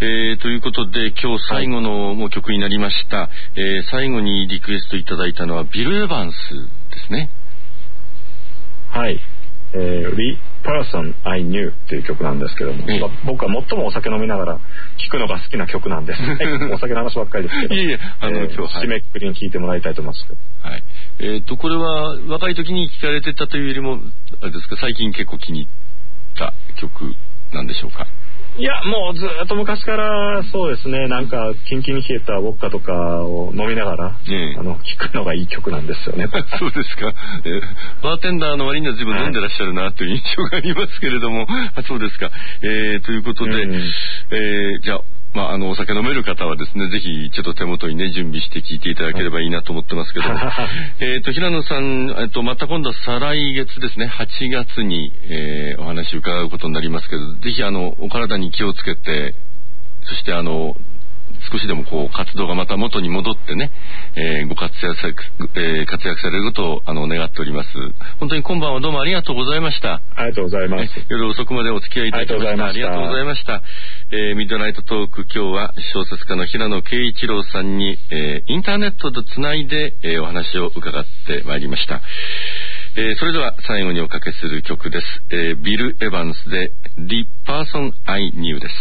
えー、ということで今日最後のもう曲になりました、はい、えー、最後にリクエストいただいたのはビル・エヴァンスですね。 はい、えー、The Person I Knew っていう曲なんですけども、えー、僕は最もお酒飲みながら聴くのが好きな曲なんです、はい、お酒の話ばっかりですけどいえいえ、あの、えー、今日、はい、締めくくりに聴いてもらいたいと思いますけど、 はい、えー、とこれは若い時に聴かれてたというよりもあれですか、最近結構気に入った曲なんでしょうか。 いや、もうずっと昔からそうですね、なんかキンキンに冷えたウォッカとかを飲みながら、ええ、あの聴くのがいい曲なんですよねそうですか、えー、バーテンダーの割には随分飲んでらっしゃるなという印象がありますけれども、はい、あ、そうですか、えー、ということで、うん、えー、じゃあまあ、あのお酒飲める方はですね、ぜひちょっと手元にね準備して聞いていただければいいなと思ってますけどえっと平野さん、えっとまた今度は再来月ですね、はちがつに、えー、お話を伺うことになりますけど、ぜひあのお体に気をつけて、そしてあの少しでもこう活動がまた元に戻ってね、えー、ご活躍され、えー、活躍されることをあの願っております。本当に今晩はどうもありがとうございました。 ありがとうございます。 夜遅くまでお付き合いいただきました。ありがとうございました。えー、ミッドナイトトーク、今日は小説家の平野啓一郎さんに、えー、インターネットとつないで、えー、お話を伺ってまいりました。えー、それでは最後におかけする曲です。えー、ビル・エヴァンスで The Person I Knew です。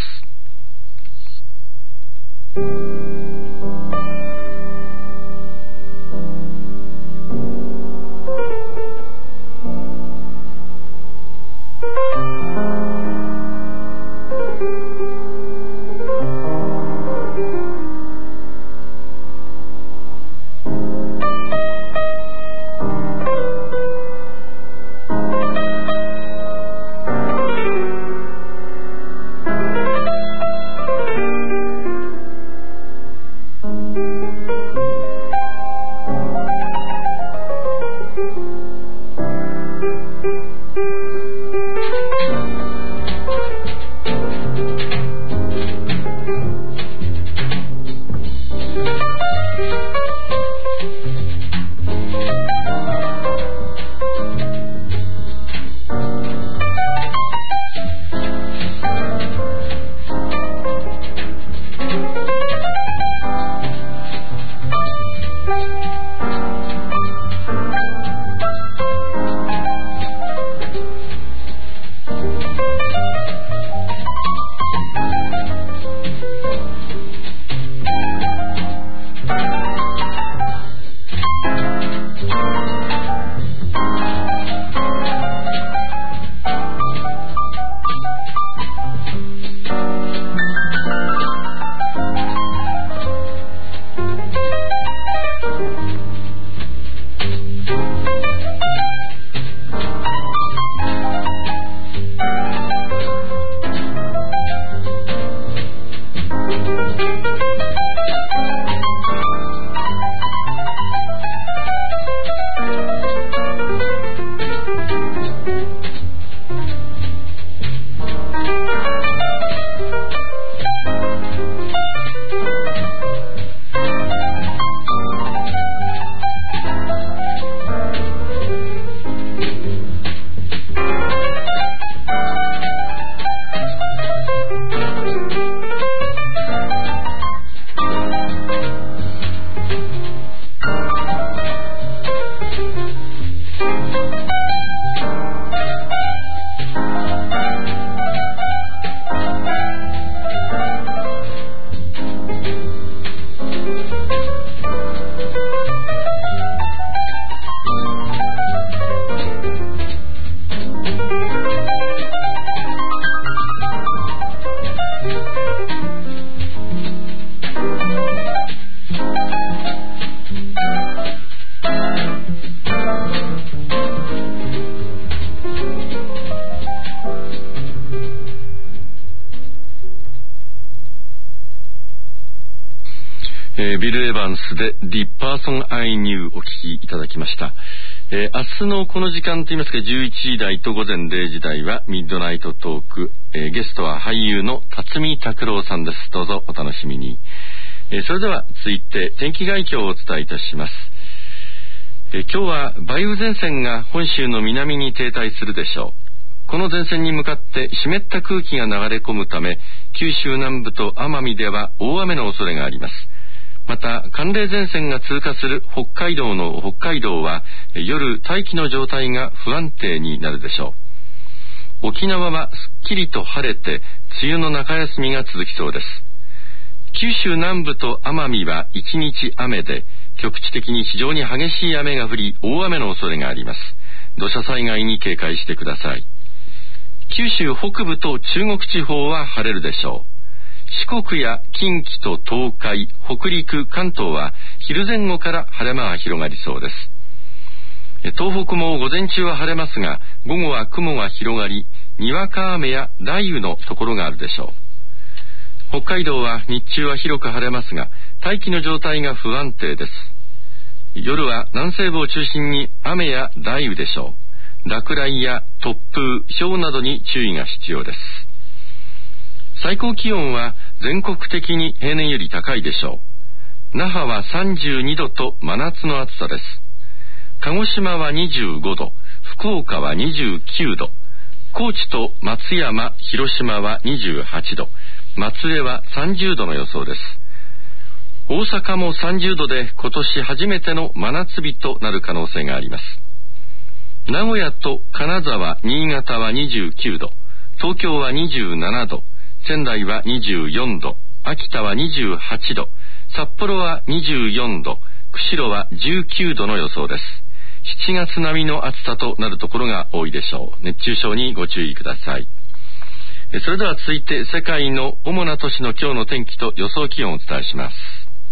えー、ビル・エヴァンスで The Person I Knew お聴きいただきました。えー、明日のこの時間といいますかじゅういちじ台と午前れいじ台はミッドナイトトーク、えー、ゲストは俳優の辰巳拓郎さんです。どうぞお楽しみに。えー、それでは続いて天気概況をお伝えいたします。えー、今日は梅雨前線が本州の南に停滞するでしょう。 この前線に向かって湿った空気が流れ込むため、九州南部と奄美では大雨の恐れがあります。また寒冷前線が通過する北海道の北海道は夜大気の状態が不安定になるでしょう。沖縄はすっきりと晴れて梅雨の中休みが続きそうです。九州南部と奄美は一日雨で、局地的に非常に激しい雨が降り大雨の恐れがあります。土砂災害に警戒してください。九州北部と中国地方は晴れるでしょう。四国や近畿と東海、北陸、関東は昼前後から晴れ間が広がりそうです。東北も午前中は晴れますが、午後は雲が広がり、にわか雨や雷雨のところがあるでしょう。北海道は日中は広く晴れますが、大気の状態が不安定です。夜は南西部を中心に雨や雷雨でしょう。落雷や突風、雹などに注意が必要です。最高気温は全国的に平年より高いでしょう。那覇はさんじゅうにどと真夏の暑さです。鹿児島はにじゅうごど、福岡はにじゅうきゅうど、高知と松山、広島はにじゅうはちど、松江はさんじゅうどの予想です。大阪もさんじゅうどで今年初めての真夏日となる可能性があります。名古屋と金沢、新潟はにじゅうきゅうど、東京はにじゅうななど、仙台はにじゅうよんど、秋田はにじゅうはちど、札幌はにじゅうよんど、釧路はじゅうきゅうどの予想です。しちがつ並みの暑さとなるところが多いでしょう。熱中症にご注意ください。それでは続いて世界の主な都市の今日の天気と予想気温をお伝えします。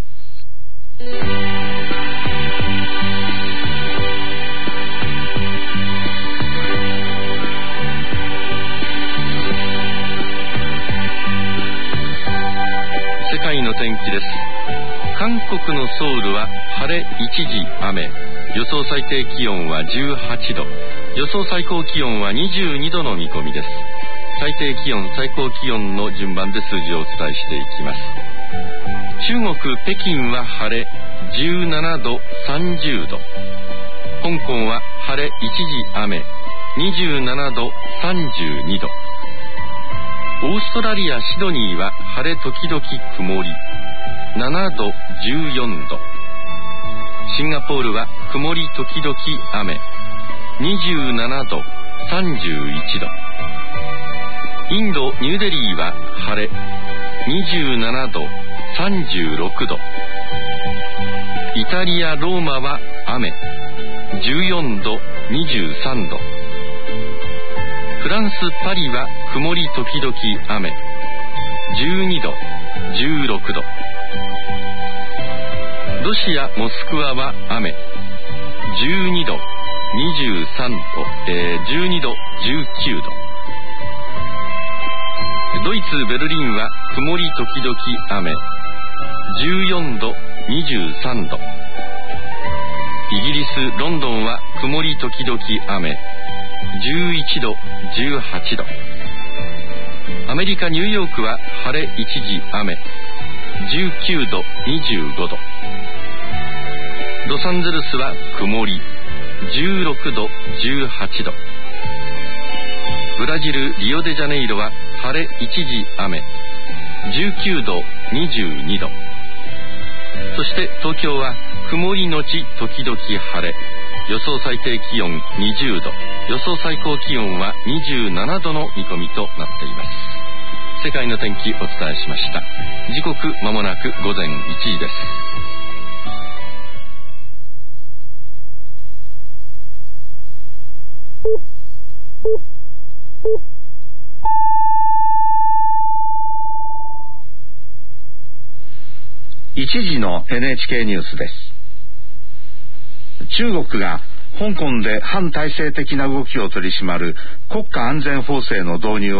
世界の天気です。韓国のソウルは晴れ一時雨、予想最低気温はじゅうはちど、予想最高気温はにじゅうにどの見込みです。最低気温、最高気温の順番で数字をお伝えしていきます。中国北京は晴れじゅうななど、さんじゅうど、香港は晴れ一時雨にじゅうななど、さんじゅうにど、オーストラリアシドニーは晴れ時々曇りななど、じゅうよんど、シンガポールは曇り時々雨にじゅうななど、さんじゅういちど、インドニューデリーは晴れにじゅうななど、さんじゅうろくど、イタリアローマは雨じゅうよんど、にじゅうさんど、フランスパリは曇り時々雨じゅうにど、じゅうろくど、ロシアモスクワは雨じゅうにど、にじゅうさんど、えー、じゅうにど、じゅうきゅうど、ドイツベルリンは曇り時々雨じゅうよんど、にじゅうさんど、イギリスロンドンは曇り時々雨じゅういちど、じゅうはちど、アメリカニューヨークは晴れ一時雨じゅうきゅうど、にじゅうごど、ロサンゼルスは曇りじゅうろくど、じゅうはちど、ブラジルリオデジャネイロは晴れ一時雨じゅうきゅうど、にじゅうにど、そして東京は曇りのち時々晴れ、予想最低気温にじゅうど、予想最高気温はにじゅうななどの見込みとなっています。世界の天気お伝えしました。時刻まもなくごぜんいちじです。 いちじの エヌエイチケー ニュースです。中国が香港で反体制的な動きを取り締まる国家安全法制の導入を